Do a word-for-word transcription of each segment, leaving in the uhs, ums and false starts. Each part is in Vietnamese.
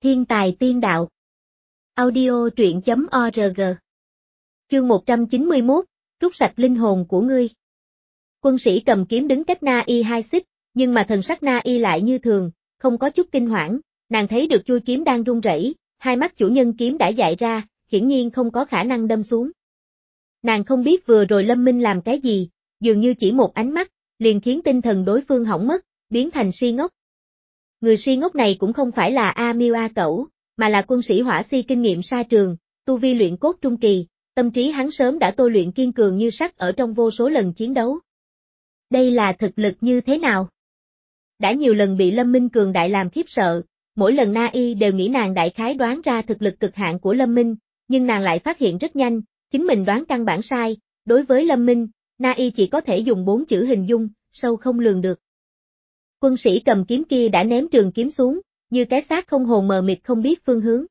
Thiên tài tiên đạo. Audio truyện chấm org. Chương một trăm chín mươi mốt, rút sạch linh hồn của ngươi. Quân sĩ cầm kiếm đứng cách Na Y hai xích, nhưng mà thần sắc Na Y lại như thường, không có chút kinh hoảng, nàng thấy được chuôi kiếm đang rung rẩy, hai mắt chủ nhân kiếm đã dại ra, hiển nhiên không có khả năng đâm xuống. Nàng không biết vừa rồi Lâm Minh làm cái gì, dường như chỉ một ánh mắt, liền khiến tinh thần đối phương hỏng mất, biến thành si ngốc. Người si ngốc này cũng không phải là A Miêu A Cẩu, mà là quân sĩ hỏa si kinh nghiệm sa trường, tu vi luyện cốt trung kỳ, tâm trí hắn sớm đã tôi luyện kiên cường như sắt ở trong vô số lần chiến đấu. Đây là thực lực như thế nào? Đã nhiều lần bị Lâm Minh cường đại làm khiếp sợ, mỗi lần Na Y đều nghĩ nàng đại khái đoán ra thực lực cực hạn của Lâm Minh, nhưng nàng lại phát hiện rất nhanh, chính mình đoán căn bản sai, đối với Lâm Minh, Na Y chỉ có thể dùng bốn chữ hình dung, sâu không lường được. Quân sĩ cầm kiếm kia đã ném trường kiếm xuống, như cái xác không hồn mờ mịt không biết phương hướng.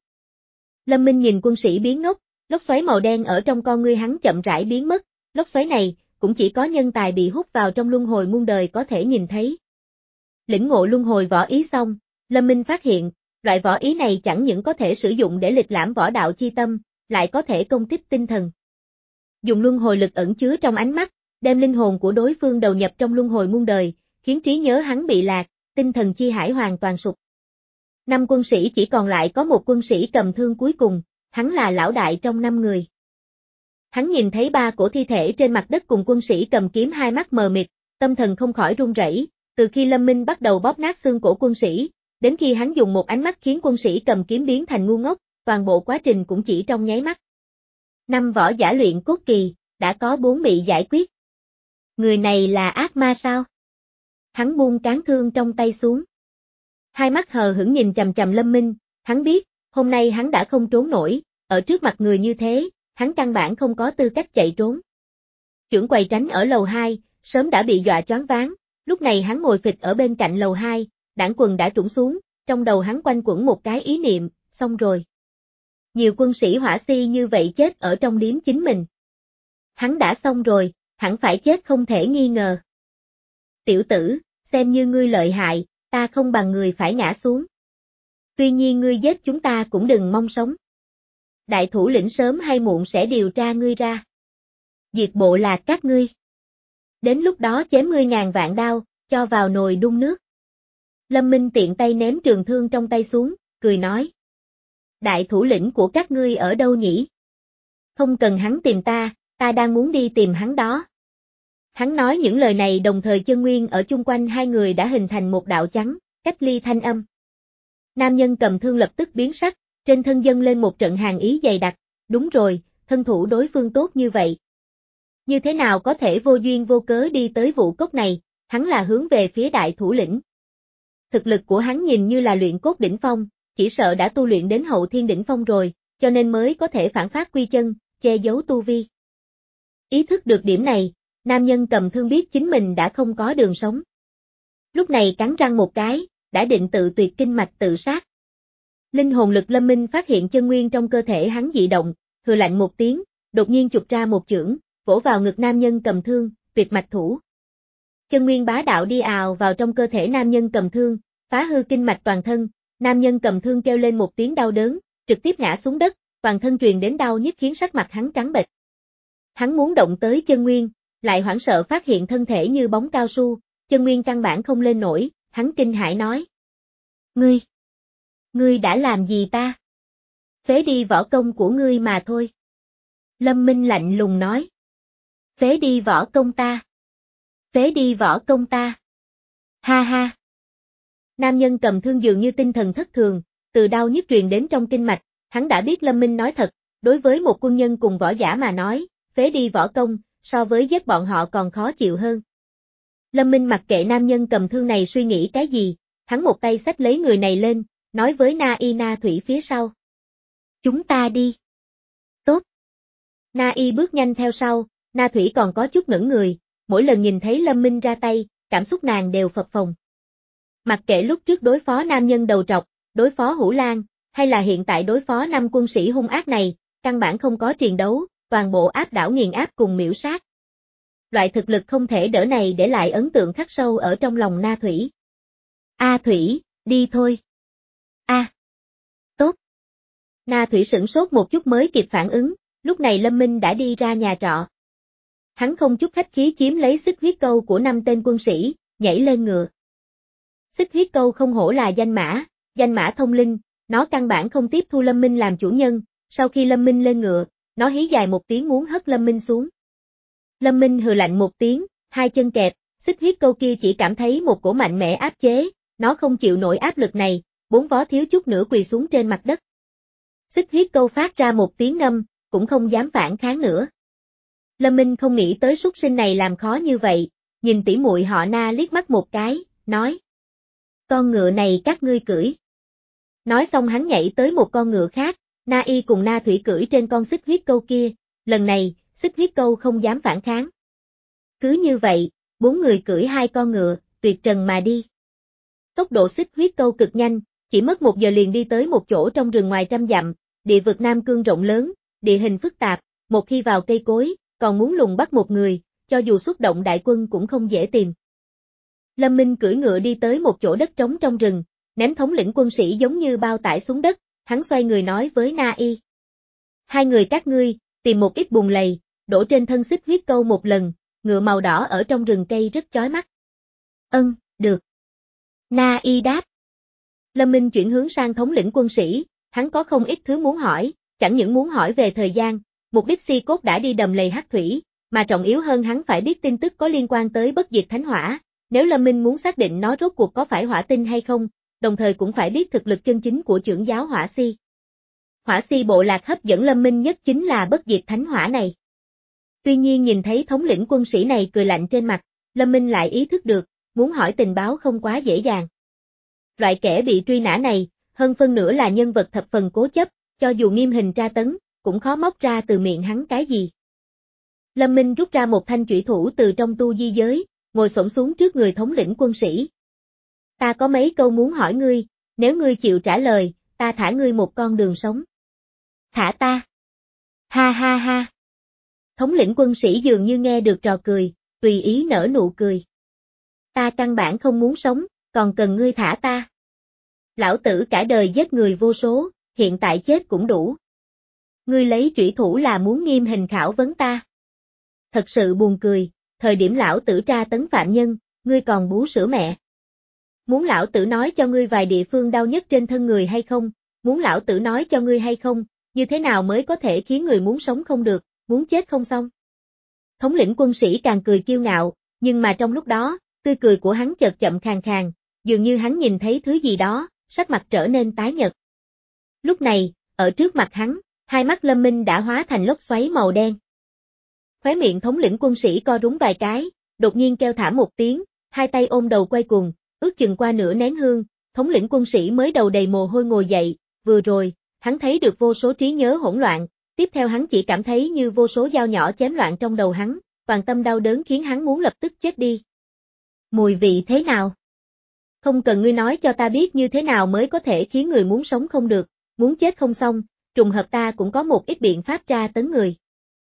Lâm Minh nhìn quân sĩ biến ngốc, lốc xoáy màu đen ở trong con ngươi hắn chậm rãi biến mất, lốc xoáy này, cũng chỉ có nhân tài bị hút vào trong luân hồi muôn đời có thể nhìn thấy. Lĩnh ngộ luân hồi võ ý xong, Lâm Minh phát hiện, loại võ ý này chẳng những có thể sử dụng để lịch lãm võ đạo chi tâm, lại có thể công kích tinh thần. Dùng luân hồi lực ẩn chứa trong ánh mắt, đem linh hồn của đối phương đầu nhập trong luân hồi muôn đời, khiến trí nhớ hắn bị lạc, tinh thần chi hải hoàn toàn sụp. Năm quân sĩ chỉ còn lại có một quân sĩ cầm thương cuối cùng, hắn là lão đại trong năm người. Hắn nhìn thấy ba cổ thi thể trên mặt đất cùng quân sĩ cầm kiếm hai mắt mờ mịt, tâm thần không khỏi run rẩy. Từ khi Lâm Minh bắt đầu bóp nát xương cổ quân sĩ, đến khi hắn dùng một ánh mắt khiến quân sĩ cầm kiếm biến thành ngu ngốc, toàn bộ quá trình cũng chỉ trong nháy mắt. Năm võ giả luyện cốt kỳ, đã có bốn bị giải quyết. Người này là ác ma sao? Hắn buông cán thương trong tay xuống. Hai mắt hờ hững nhìn chằm chằm Lâm Minh, hắn biết, hôm nay hắn đã không trốn nổi, ở trước mặt người như thế, hắn căn bản không có tư cách chạy trốn. Chưởng quầy tránh ở lầu hai, sớm đã bị dọa choáng váng, lúc này hắn ngồi phịch ở bên cạnh lầu hai, đảng quần đã trũng xuống, trong đầu hắn quanh quẩn một cái ý niệm, xong rồi. Nhiều quân sĩ hỏa si như vậy chết ở trong điếm chính mình. Hắn đã xong rồi, hẳn phải chết không thể nghi ngờ. Tiểu tử, xem như ngươi lợi hại, ta không bằng người phải ngã xuống. Tuy nhiên ngươi giết chúng ta cũng đừng mong sống. Đại thủ lĩnh sớm hay muộn sẽ điều tra ngươi ra. Diệt bộ lạc các ngươi. Đến lúc đó chém ngươi ngàn vạn đao, cho vào nồi đun nước. Lâm Minh tiện tay ném trường thương trong tay xuống, cười nói. Đại thủ lĩnh của các ngươi ở đâu nhỉ? Không cần hắn tìm ta, ta đang muốn đi tìm hắn đó. Hắn nói những lời này đồng thời chân nguyên ở chung quanh hai người đã hình thành một đạo trắng, cách ly thanh âm. Nam nhân cầm thương lập tức biến sắc, trên thân dâng lên một trận hàn ý dày đặc, đúng rồi, thân thủ đối phương tốt như vậy. Như thế nào có thể vô duyên vô cớ đi tới vụ cốc này, hắn là hướng về phía đại thủ lĩnh. Thực lực của hắn nhìn như là luyện cốt đỉnh phong, chỉ sợ đã tu luyện đến hậu thiên đỉnh phong rồi, cho nên mới có thể phản phát quy chân, che giấu tu vi. Ý thức được điểm này, nam nhân cầm thương biết chính mình đã không có đường sống. Lúc này cắn răng một cái, đã định tự tuyệt kinh mạch tự sát. Linh hồn lực Lâm Minh phát hiện chân nguyên trong cơ thể hắn dị động, hừ lạnh một tiếng, đột nhiên chụp ra một chưởng, vỗ vào ngực nam nhân cầm thương, tuyệt mạch thủ. Chân nguyên bá đạo đi ào vào trong cơ thể nam nhân cầm thương, phá hư kinh mạch toàn thân, nam nhân cầm thương kêu lên một tiếng đau đớn, trực tiếp ngã xuống đất, toàn thân truyền đến đau nhức khiến sắc mặt hắn trắng bệch. Hắn muốn động tới chân nguyên, lại hoảng sợ phát hiện thân thể như bóng cao su, chân nguyên căn bản không lên nổi, hắn kinh hãi nói. Ngươi, ngươi đã làm gì ta? Phế đi võ công của ngươi mà thôi. Lâm Minh lạnh lùng nói. Phế đi võ công ta. Phế đi võ công ta. Ha ha. Nam nhân cầm thương dường như tinh thần thất thường, từ đau nhức truyền đến trong kinh mạch, hắn đã biết Lâm Minh nói thật, đối với một quân nhân cùng võ giả mà nói, phế đi võ công, so với giết bọn họ còn khó chịu hơn. Lâm Minh mặc kệ nam nhân cầm thương này suy nghĩ cái gì, hắn một tay xách lấy người này lên, nói với Na Y Na Thủy phía sau. Chúng ta đi. Tốt. Na Y bước nhanh theo sau, Na Thủy còn có chút ngẩn người, mỗi lần nhìn thấy Lâm Minh ra tay, cảm xúc nàng đều phập phồng. Mặc kệ lúc trước đối phó nam nhân đầu trọc, đối phó Hữu Lan, hay là hiện tại đối phó năm quân sĩ hung ác này, căn bản không có triền đấu, toàn bộ áp đảo nghiền áp cùng miễu sát. Loại thực lực không thể đỡ này để lại ấn tượng khắc sâu ở trong lòng Na Thủy. A Thủy, đi thôi. A. Na Thủy sửng sốt một chút mới kịp phản ứng, lúc này Lâm Minh đã đi ra nhà trọ. Hắn không chút khách khí chiếm lấy xích huyết câu của năm tên quân sĩ, nhảy lên ngựa. Xích huyết câu không hổ là danh mã, danh mã thông linh, nó căn bản không tiếp thu Lâm Minh làm chủ nhân, sau khi Lâm Minh lên ngựa, nó hí dài một tiếng muốn hất Lâm Minh xuống. Lâm Minh hừ lạnh một tiếng, hai chân kẹp, xích huyết câu kia chỉ cảm thấy một cổ mạnh mẽ áp chế, nó không chịu nổi áp lực này, bốn vó thiếu chút nữa quỳ xuống trên mặt đất. Xích huyết câu phát ra một tiếng ngâm, cũng không dám phản kháng nữa. Lâm Minh không nghĩ tới súc sinh này làm khó như vậy, nhìn tỉ muội họ Na liếc mắt một cái, nói. Con ngựa này các ngươi cưỡi. Nói xong hắn nhảy tới một con ngựa khác, Na Y cùng Na Thủy cưỡi trên con xích huyết câu kia, lần này, xích huyết câu không dám phản kháng. Cứ như vậy, bốn người cưỡi hai con ngựa, tuyệt trần mà đi. Tốc độ xích huyết câu cực nhanh, chỉ mất một giờ liền đi tới một chỗ trong rừng ngoài trăm dặm, địa vực Nam Cương rộng lớn, địa hình phức tạp, một khi vào cây cối, còn muốn lùng bắt một người, cho dù xuất động đại quân cũng không dễ tìm. Lâm Minh cưỡi ngựa đi tới một chỗ đất trống trong rừng, ném thống lĩnh quân sĩ giống như bao tải xuống đất, hắn xoay người nói với Na Y. Hai người các ngươi, tìm một ít bùn lầy, đổ trên thân xích huyết câu một lần, ngựa màu đỏ ở trong rừng cây rất chói mắt. Ân, được. Na Y đáp. Lâm Minh chuyển hướng sang thống lĩnh quân sĩ, hắn có không ít thứ muốn hỏi, chẳng những muốn hỏi về thời gian, mục đích Si Cốt đã đi đầm lầy hắc thủy, mà trọng yếu hơn hắn phải biết tin tức có liên quan tới bất diệt thánh hỏa, nếu Lâm Minh muốn xác định nó rốt cuộc có phải hỏa tinh hay không, đồng thời cũng phải biết thực lực chân chính của trưởng giáo hỏa si. Hỏa si bộ lạc hấp dẫn Lâm Minh nhất chính là bất diệt thánh hỏa này. Tuy nhiên nhìn thấy thống lĩnh quân sĩ này cười lạnh trên mặt, Lâm Minh lại ý thức được, muốn hỏi tình báo không quá dễ dàng. Loại kẻ bị truy nã này, hơn phân nửa là nhân vật thập phần cố chấp, cho dù nghiêm hình tra tấn, cũng khó móc ra từ miệng hắn cái gì. Lâm Minh rút ra một thanh chủy thủ từ trong tu di giới, ngồi xổm xuống trước người thống lĩnh quân sĩ. Ta có mấy câu muốn hỏi ngươi, nếu ngươi chịu trả lời, ta thả ngươi một con đường sống. Thả ta. Ha ha ha. Thống lĩnh quân sĩ dường như nghe được trò cười, tùy ý nở nụ cười. Ta căn bản không muốn sống, còn cần ngươi thả ta. Lão tử cả đời giết người vô số, hiện tại chết cũng đủ. Ngươi lấy chủy thủ là muốn nghiêm hình khảo vấn ta. Thật sự buồn cười, thời điểm lão tử tra tấn phạm nhân, ngươi còn bú sữa mẹ. Muốn lão tử nói cho ngươi vài địa phương đau nhất trên thân người hay không, muốn lão tử nói cho ngươi hay không, như thế nào mới có thể khiến người muốn sống không được, muốn chết không xong. Thống lĩnh quân sĩ càng cười kiêu ngạo, nhưng mà trong lúc đó, tươi cười của hắn chợt chậm khàn khàn, dường như hắn nhìn thấy thứ gì đó, sắc mặt trở nên tái nhợt. Lúc này, ở trước mặt hắn, hai mắt Lâm Minh đã hóa thành lốc xoáy màu đen. Khóe miệng thống lĩnh quân sĩ co rúm vài cái, đột nhiên kêu thảm một tiếng, hai tay ôm đầu quay cuồng, ước chừng qua nửa nén hương, thống lĩnh quân sĩ mới đầu đầy mồ hôi ngồi dậy, vừa rồi, hắn thấy được vô số trí nhớ hỗn loạn, tiếp theo hắn chỉ cảm thấy như vô số dao nhỏ chém loạn trong đầu hắn, toàn tâm đau đớn khiến hắn muốn lập tức chết đi. Mùi vị thế nào? Không cần ngươi nói cho ta biết như thế nào mới có thể khiến người muốn sống không được, muốn chết không xong, trùng hợp ta cũng có một ít biện pháp tra tấn người.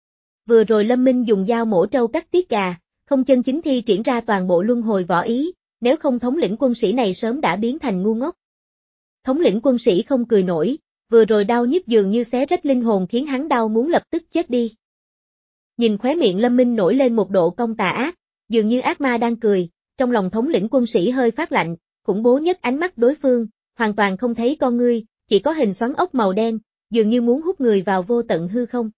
Vừa rồi Lâm Minh dùng dao mổ trâu cắt tiết gà, không chân chính thi triển ra toàn bộ luân hồi võ ý, nếu không thống lĩnh quân sĩ này sớm đã biến thành ngu ngốc. Thống lĩnh quân sĩ không cười nổi, vừa rồi đau nhức dường như xé rách linh hồn khiến hắn đau muốn lập tức chết đi. Nhìn khóe miệng Lâm Minh nổi lên một độ cong tà ác, dường như ác ma đang cười, trong lòng thống lĩnh quân sĩ hơi phát lạnh, khủng bố nhất ánh mắt đối phương, hoàn toàn không thấy con ngươi, chỉ có hình xoắn ốc màu đen, dường như muốn hút người vào vô tận hư không.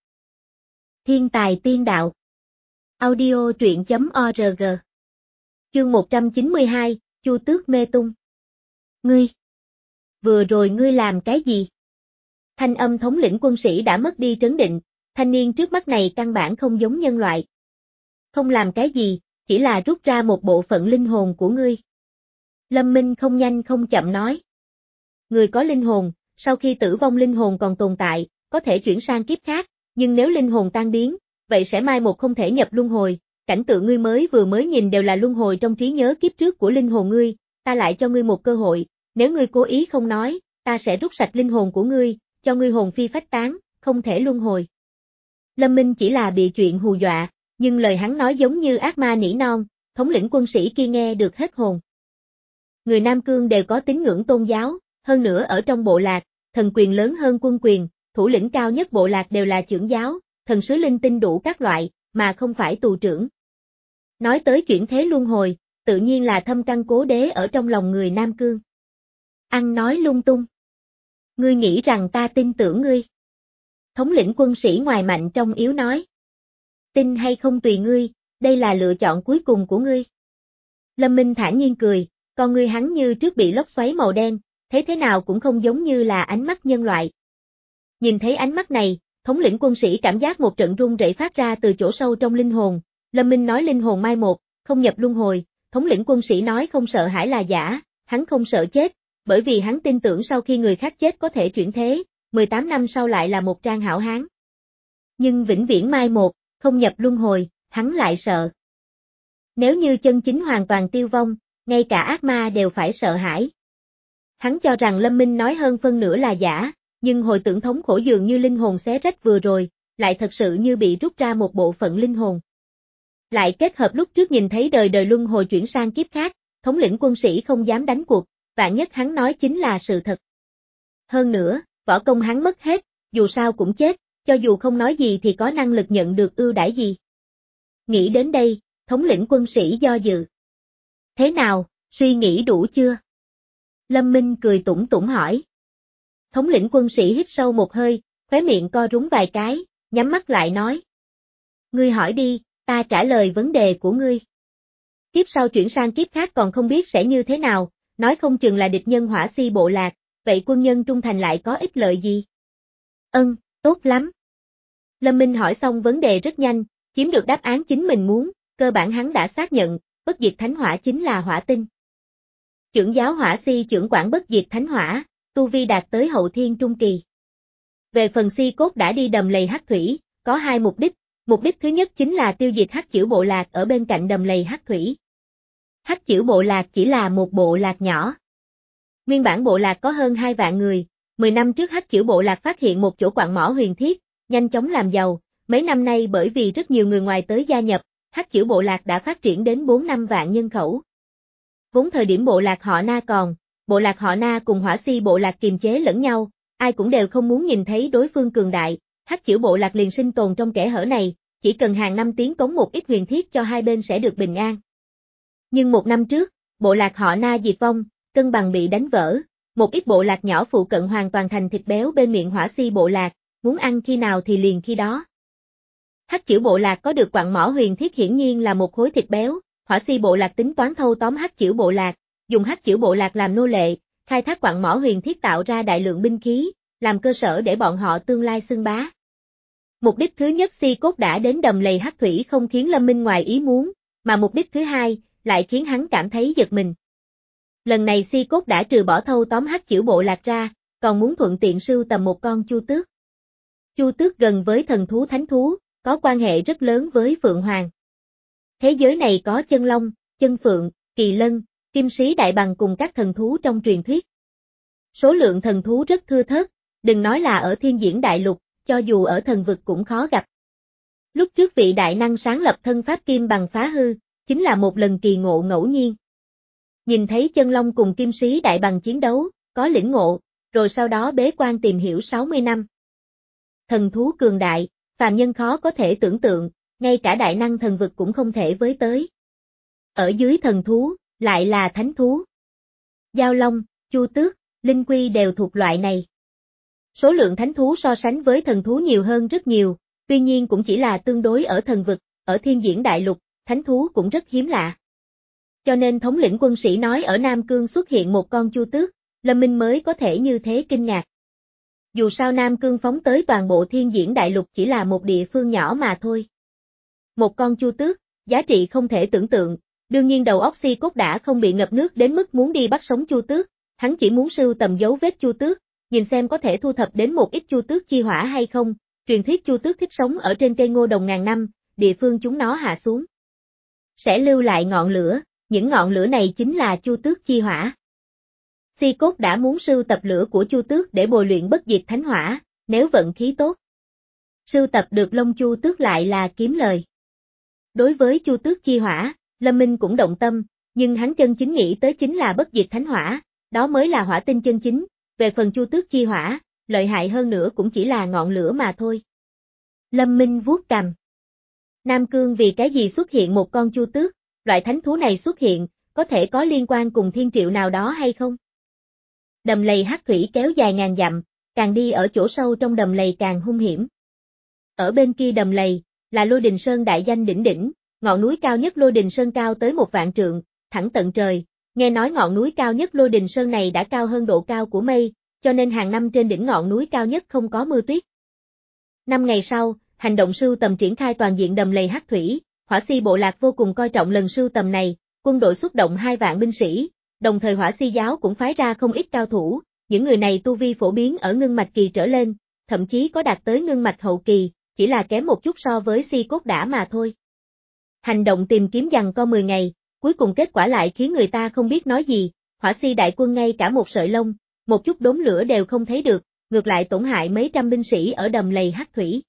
Thiên tài tiên đạo. Audio truyện chấm org. Chương một trăm chín mươi hai, Chu Tước mê tung. Ngươi. Vừa rồi ngươi làm cái gì? Thanh âm thống lĩnh quân sĩ đã mất đi trấn định, thanh niên trước mắt này căn bản không giống nhân loại. Không làm cái gì, chỉ là rút ra một bộ phận linh hồn của ngươi. Lâm Minh không nhanh không chậm nói. Người có linh hồn, sau khi tử vong linh hồn còn tồn tại, có thể chuyển sang kiếp khác, nhưng nếu linh hồn tan biến, vậy sẽ mai một không thể nhập luân hồi, cảnh tượng ngươi mới vừa mới nhìn đều là luân hồi trong trí nhớ kiếp trước của linh hồn ngươi, ta lại cho ngươi một cơ hội, nếu ngươi cố ý không nói, ta sẽ rút sạch linh hồn của ngươi, cho ngươi hồn phi phách tán, không thể luân hồi. Lâm Minh chỉ là bị chuyện hù dọa, nhưng lời hắn nói giống như ác ma nỉ non, thống lĩnh quân sĩ kia nghe được hết hồn. Người Nam Cương đều có tín ngưỡng tôn giáo, hơn nữa ở trong bộ lạc, thần quyền lớn hơn quân quyền, thủ lĩnh cao nhất bộ lạc đều là trưởng giáo, thần sứ linh tinh đủ các loại, mà không phải tù trưởng. Nói tới chuyển thế luân hồi, tự nhiên là thâm căn cố đế ở trong lòng người Nam Cương. Ăn nói lung tung. Ngươi nghĩ rằng ta tin tưởng ngươi. Thống lĩnh quân sĩ ngoài mạnh trong yếu nói. Tin hay không tùy ngươi, đây là lựa chọn cuối cùng của ngươi. Lâm Minh thản nhiên cười, con ngươi hắn như trước bị lốc xoáy màu đen, thấy thế nào cũng không giống như là ánh mắt nhân loại. Nhìn thấy ánh mắt này, thống lĩnh quân sĩ cảm giác một trận run rẩy phát ra từ chỗ sâu trong linh hồn. Lâm Minh nói linh hồn mai một, không nhập luân hồi, thống lĩnh quân sĩ nói không sợ hãi là giả, hắn không sợ chết, bởi vì hắn tin tưởng sau khi người khác chết có thể chuyển thế, mười tám năm sau lại là một trang hảo hán. Nhưng vĩnh viễn mai một, không nhập luân hồi, hắn lại sợ. Nếu như chân chính hoàn toàn tiêu vong, ngay cả ác ma đều phải sợ hãi. Hắn cho rằng Lâm Minh nói hơn phân nửa là giả, nhưng hồi tưởng thống khổ dường như linh hồn xé rách vừa rồi, lại thật sự như bị rút ra một bộ phận linh hồn. Lại kết hợp lúc trước nhìn thấy đời đời luân hồi chuyển sang kiếp khác, thống lĩnh quân sĩ không dám đánh cuộc, vạn nhất hắn nói chính là sự thật. Hơn nữa, võ công hắn mất hết, dù sao cũng chết, cho dù không nói gì thì có năng lực nhận được ưu đãi gì. Nghĩ đến đây, thống lĩnh quân sĩ do dự. Thế nào, suy nghĩ đủ chưa? Lâm Minh cười tủm tủm hỏi. Thống lĩnh quân sĩ hít sâu một hơi, khóe miệng co rúm vài cái, nhắm mắt lại nói. Ngươi hỏi đi, ta trả lời vấn đề của ngươi. Kiếp sau chuyển sang kiếp khác còn không biết sẽ như thế nào, nói không chừng là địch nhân Hỏa Si bộ lạc, vậy quân nhân trung thành lại có ích lợi gì? Ân, tốt lắm. Lâm Minh hỏi xong vấn đề rất nhanh, chiếm được đáp án chính mình muốn, cơ bản hắn đã xác nhận, bất diệt thánh hỏa chính là hỏa tinh. Trưởng giáo Hỏa Si trưởng quản bất diệt thánh hỏa, tu vi đạt tới hậu thiên trung kỳ. Về phần Si cốt đã đi đầm lầy hắc thủy, có hai mục đích, mục đích thứ nhất chính là tiêu diệt hắc chữ bộ lạc ở bên cạnh đầm lầy hắc thủy. Hắc chữ bộ lạc chỉ là một bộ lạc nhỏ. Nguyên bản bộ lạc có hơn hai vạn người, mười năm trước hắc chữ bộ lạc phát hiện một chỗ quặng mỏ huyền thiết, nhanh chóng làm giàu, mấy năm nay bởi vì rất nhiều người ngoài tới gia nhập, hắc chữ bộ lạc đã phát triển đến bốn năm vạn nhân khẩu. Vốn thời điểm bộ lạc họ Na còn, bộ lạc họ Na cùng Hỏa Si bộ lạc kiềm chế lẫn nhau, ai cũng đều không muốn nhìn thấy đối phương cường đại, hắc chữ bộ lạc liền sinh tồn trong kẽ hở này, chỉ cần hàng năm tiến cống một ít huyền thiết cho hai bên sẽ được bình an. Nhưng một năm trước, bộ lạc họ Na diệt vong, cân bằng bị đánh vỡ, một ít bộ lạc nhỏ phụ cận hoàn toàn thành thịt béo bên miệng Hỏa Si bộ lạc, muốn ăn khi nào thì liền khi đó. Hắc chữ bộ lạc có được quặng mỏ huyền thiết hiển nhiên là một khối thịt béo, Hỏa Si bộ lạc tính toán thâu tóm hắc chữ bộ lạc, dùng hắc chữ bộ lạc làm nô lệ, khai thác quặng mỏ huyền thiết tạo ra đại lượng binh khí, làm cơ sở để bọn họ tương lai xưng bá. Mục đích thứ nhất Si cốt đã đến đầm lầy hắc thủy không khiến Lâm Minh ngoài ý muốn, mà mục đích thứ hai lại khiến hắn cảm thấy giật mình. Lần này Si cốt đã trừ bỏ thâu tóm hắc chữ bộ lạc ra, còn muốn thuận tiện sưu tầm một con chu tước. Chu tước gần với thần thú thánh thú, có quan hệ rất lớn với Phượng Hoàng. Thế giới này có chân long, chân phượng, kỳ lân, kim sĩ đại bàng cùng các thần thú trong truyền thuyết. Số lượng thần thú rất thưa thớt, đừng nói là ở thiên diễn đại lục, cho dù ở thần vực cũng khó gặp. Lúc trước vị đại năng sáng lập thân pháp kim bằng phá hư, chính là một lần kỳ ngộ ngẫu nhiên. Nhìn thấy chân long cùng kim sĩ đại bàng chiến đấu, có lĩnh ngộ, rồi sau đó bế quan tìm hiểu sáu mươi năm. Thần thú cường đại, phàm nhân khó có thể tưởng tượng, ngay cả đại năng thần vực cũng không thể với tới. Ở dưới thần thú, lại là thánh thú. Giao long, chu tước, linh quy đều thuộc loại này. Số lượng thánh thú so sánh với thần thú nhiều hơn rất nhiều, tuy nhiên cũng chỉ là tương đối ở thần vực, ở thiên diễn đại lục, thánh thú cũng rất hiếm lạ. Cho nên thống lĩnh quân sĩ nói ở Nam Cương xuất hiện một con chu tước, Lâm Minh mới có thể như thế kinh ngạc. Dù sao Nam Cương phóng tới toàn bộ thiên diễn đại lục chỉ là một địa phương nhỏ mà thôi. Một con chu tước, giá trị không thể tưởng tượng, đương nhiên đầu óc Si cốt đã không bị ngập nước đến mức muốn đi bắt sống chu tước, hắn chỉ muốn sưu tầm dấu vết chu tước, nhìn xem có thể thu thập đến một ít chu tước chi hỏa hay không, truyền thuyết chu tước thích sống ở trên cây ngô đồng ngàn năm, địa phương chúng nó hạ xuống sẽ lưu lại ngọn lửa, những ngọn lửa này chính là chu tước chi hỏa. Si cốt đã muốn sưu tập lửa của chu tước để bồi luyện bất diệt thánh hỏa, nếu vận khí tốt. Sưu tập được lông chu tước lại là kiếm lời. Đối với chu tước chi hỏa, Lâm Minh cũng động tâm, nhưng hắn chân chính nghĩ tới chính là bất diệt thánh hỏa, đó mới là hỏa tinh chân chính, về phần chu tước chi hỏa, lợi hại hơn nữa cũng chỉ là ngọn lửa mà thôi. Lâm Minh vuốt cằm. Nam Cương vì cái gì xuất hiện một con chu tước, loại thánh thú này xuất hiện, có thể có liên quan cùng thiên triệu nào đó hay không? Đầm lầy hắc thủy kéo dài ngàn dặm, càng đi ở chỗ sâu trong đầm lầy càng hung hiểm. Ở bên kia đầm lầy, là Lôi Đình Sơn đại danh đỉnh đỉnh, ngọn núi cao nhất Lôi Đình Sơn cao tới một vạn trượng, thẳng tận trời, nghe nói ngọn núi cao nhất Lôi Đình Sơn này đã cao hơn độ cao của mây, cho nên hàng năm trên đỉnh ngọn núi cao nhất không có mưa tuyết. Năm ngày sau, hành động sưu tầm triển khai toàn diện đầm lầy hắc thủy, Hỏa Si bộ lạc vô cùng coi trọng lần sưu tầm này, quân đội xuất động hai vạn binh sĩ, đồng thời Hỏa Si giáo cũng phái ra không ít cao thủ, những người này tu vi phổ biến ở ngưng mạch kỳ trở lên, thậm chí có đạt tới ngưng mạch hậu kỳ, chỉ là kém một chút so với Si cốt đả mà thôi. Hành động tìm kiếm giằng co mười ngày, cuối cùng kết quả lại khiến người ta không biết nói gì, Hỏa Si đại quân ngay cả một sợi lông, một chút đốm lửa đều không thấy được, ngược lại tổn hại mấy trăm binh sĩ ở đầm lầy hắc thủy.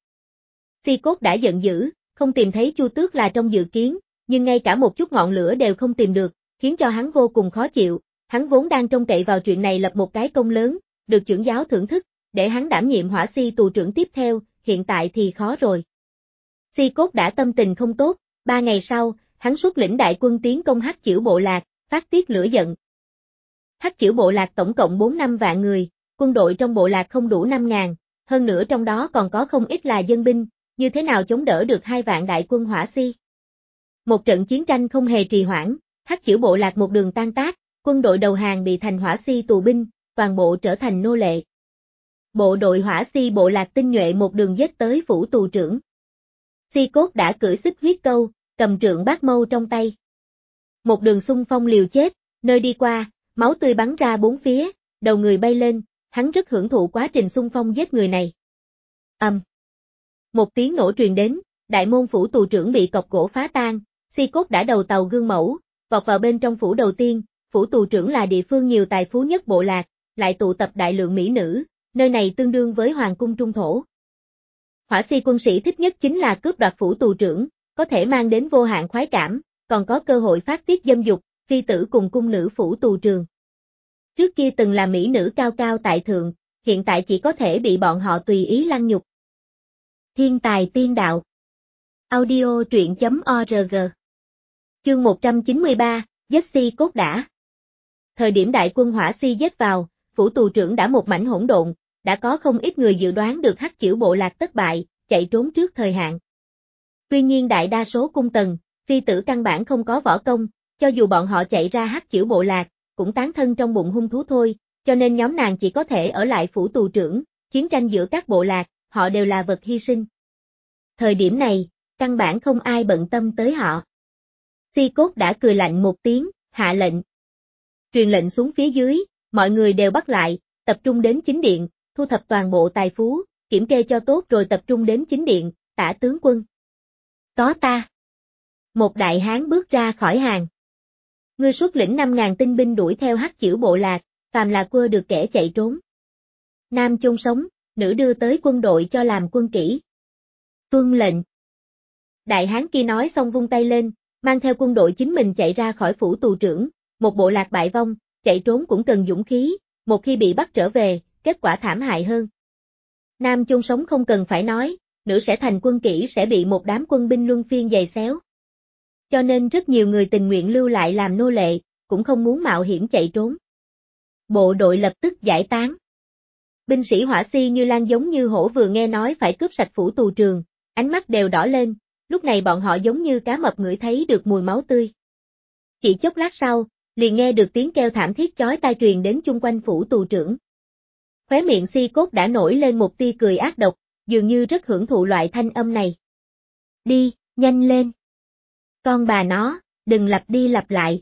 Si cốt đã giận dữ, không tìm thấy chu tước là trong dự kiến, nhưng ngay cả một chút ngọn lửa đều không tìm được, khiến cho hắn vô cùng khó chịu, hắn vốn đang trông cậy vào chuyện này lập một cái công lớn, được trưởng giáo thưởng thức, để hắn đảm nhiệm Hỏa Si tù trưởng tiếp theo, hiện tại thì khó rồi. Si cốt đã tâm tình không tốt, ba ngày sau, hắn xuất lĩnh đại quân tiến công Hắc Chĩu bộ lạc, phát tiết lửa giận. Hắc Chĩu bộ lạc tổng cộng bốn năm vạn người, quân đội trong bộ lạc không đủ năm ngàn, hơn nữa trong đó còn có không ít là dân binh, như thế nào chống đỡ được hai vạn đại quân Hỏa Si. Một trận chiến tranh không hề trì hoãn, Hắc Chĩu bộ lạc một đường tan tác, quân đội đầu hàng bị thành Hỏa Si tù binh, toàn bộ trở thành nô lệ. Bộ đội Hỏa Si bộ lạc tinh nhuệ một đường giết tới phủ tù trưởng. Si cốt đã cưỡi xích huyết câu, cầm trượng bát mâu trong tay. Một đường xung phong liều chết, nơi đi qua, máu tươi bắn ra bốn phía, đầu người bay lên, hắn rất hưởng thụ quá trình xung phong giết người này. Ầm. Um. Một tiếng nổ truyền đến, đại môn phủ tù trưởng bị cọc gỗ phá tan, Si cốt đã đầu tàu gương mẫu, vọt vào bên trong phủ đầu tiên, phủ tù trưởng là địa phương nhiều tài phú nhất bộ lạc, lại tụ tập đại lượng mỹ nữ, nơi này tương đương với hoàng cung trung thổ. Hỏa Si quân sĩ thích nhất chính là cướp đoạt phủ tù trưởng, có thể mang đến vô hạn khoái cảm, còn có cơ hội phát tiết dâm dục, phi tử cùng cung nữ phủ tù trường. Trước kia từng là mỹ nữ cao cao tại thượng, hiện tại chỉ có thể bị bọn họ tùy ý lăng nhục. Thiên tài tiên đạo. Audio truyện chấm org. Chương một trăm chín mươi ba, giết Si cốt đả. Thời điểm đại quân Hỏa Si giết vào, phủ tù trưởng đã một mảnh hỗn độn, đã có không ít người dự đoán được Hắc Chĩu bộ lạc thất bại, chạy trốn trước thời hạn. Tuy nhiên đại đa số cung tần, phi tử căn bản không có võ công, cho dù bọn họ chạy ra Hắc Chĩu bộ lạc, cũng tán thân trong bụng hung thú thôi, cho nên nhóm nàng chỉ có thể ở lại phủ tù trưởng, chiến tranh giữa các bộ lạc, họ đều là vật hy sinh. Thời điểm này, căn bản không ai bận tâm tới họ. Si cốt đã cười lạnh một tiếng, hạ lệnh. Truyền lệnh xuống phía dưới, mọi người đều bắt lại, tập trung đến chính điện, thu thập toàn bộ tài phú, kiểm kê cho tốt rồi tập trung đến chính điện, Tả tướng quân. Có ta. Một đại hán bước ra khỏi hàng. Ngươi xuất lĩnh năm ngàn tinh binh đuổi theo Hắc Chĩu bộ lạc, phàm là quơ được kẻ chạy trốn. Nam chôn sống, nữ đưa tới quân đội cho làm quân kỹ. Tuân lệnh. Đại hán kia nói xong vung tay lên, mang theo quân đội chính mình chạy ra khỏi phủ tù trưởng, một bộ lạc bại vong, chạy trốn cũng cần dũng khí, một khi bị bắt trở về, kết quả thảm hại hơn. Nam chôn sống không cần phải nói, nữ sẽ thành quân kỹ sẽ bị một đám quân binh luân phiên giày xéo. Cho nên rất nhiều người tình nguyện lưu lại làm nô lệ, cũng không muốn mạo hiểm chạy trốn. Bộ đội lập tức giải tán. Binh sĩ Hỏa Si như lan giống như hổ vừa nghe nói phải cướp sạch phủ tù trường, ánh mắt đều đỏ lên, lúc này bọn họ giống như cá mập ngửi thấy được mùi máu tươi. Chỉ chốc lát sau, liền nghe được tiếng kêu thảm thiết chói tai truyền đến chung quanh phủ tù trưởng. Khóe miệng Si cốt đã nổi lên một tia cười ác độc, dường như rất hưởng thụ loại thanh âm này. Đi, nhanh lên. Con bà nó, đừng lặp đi lặp lại.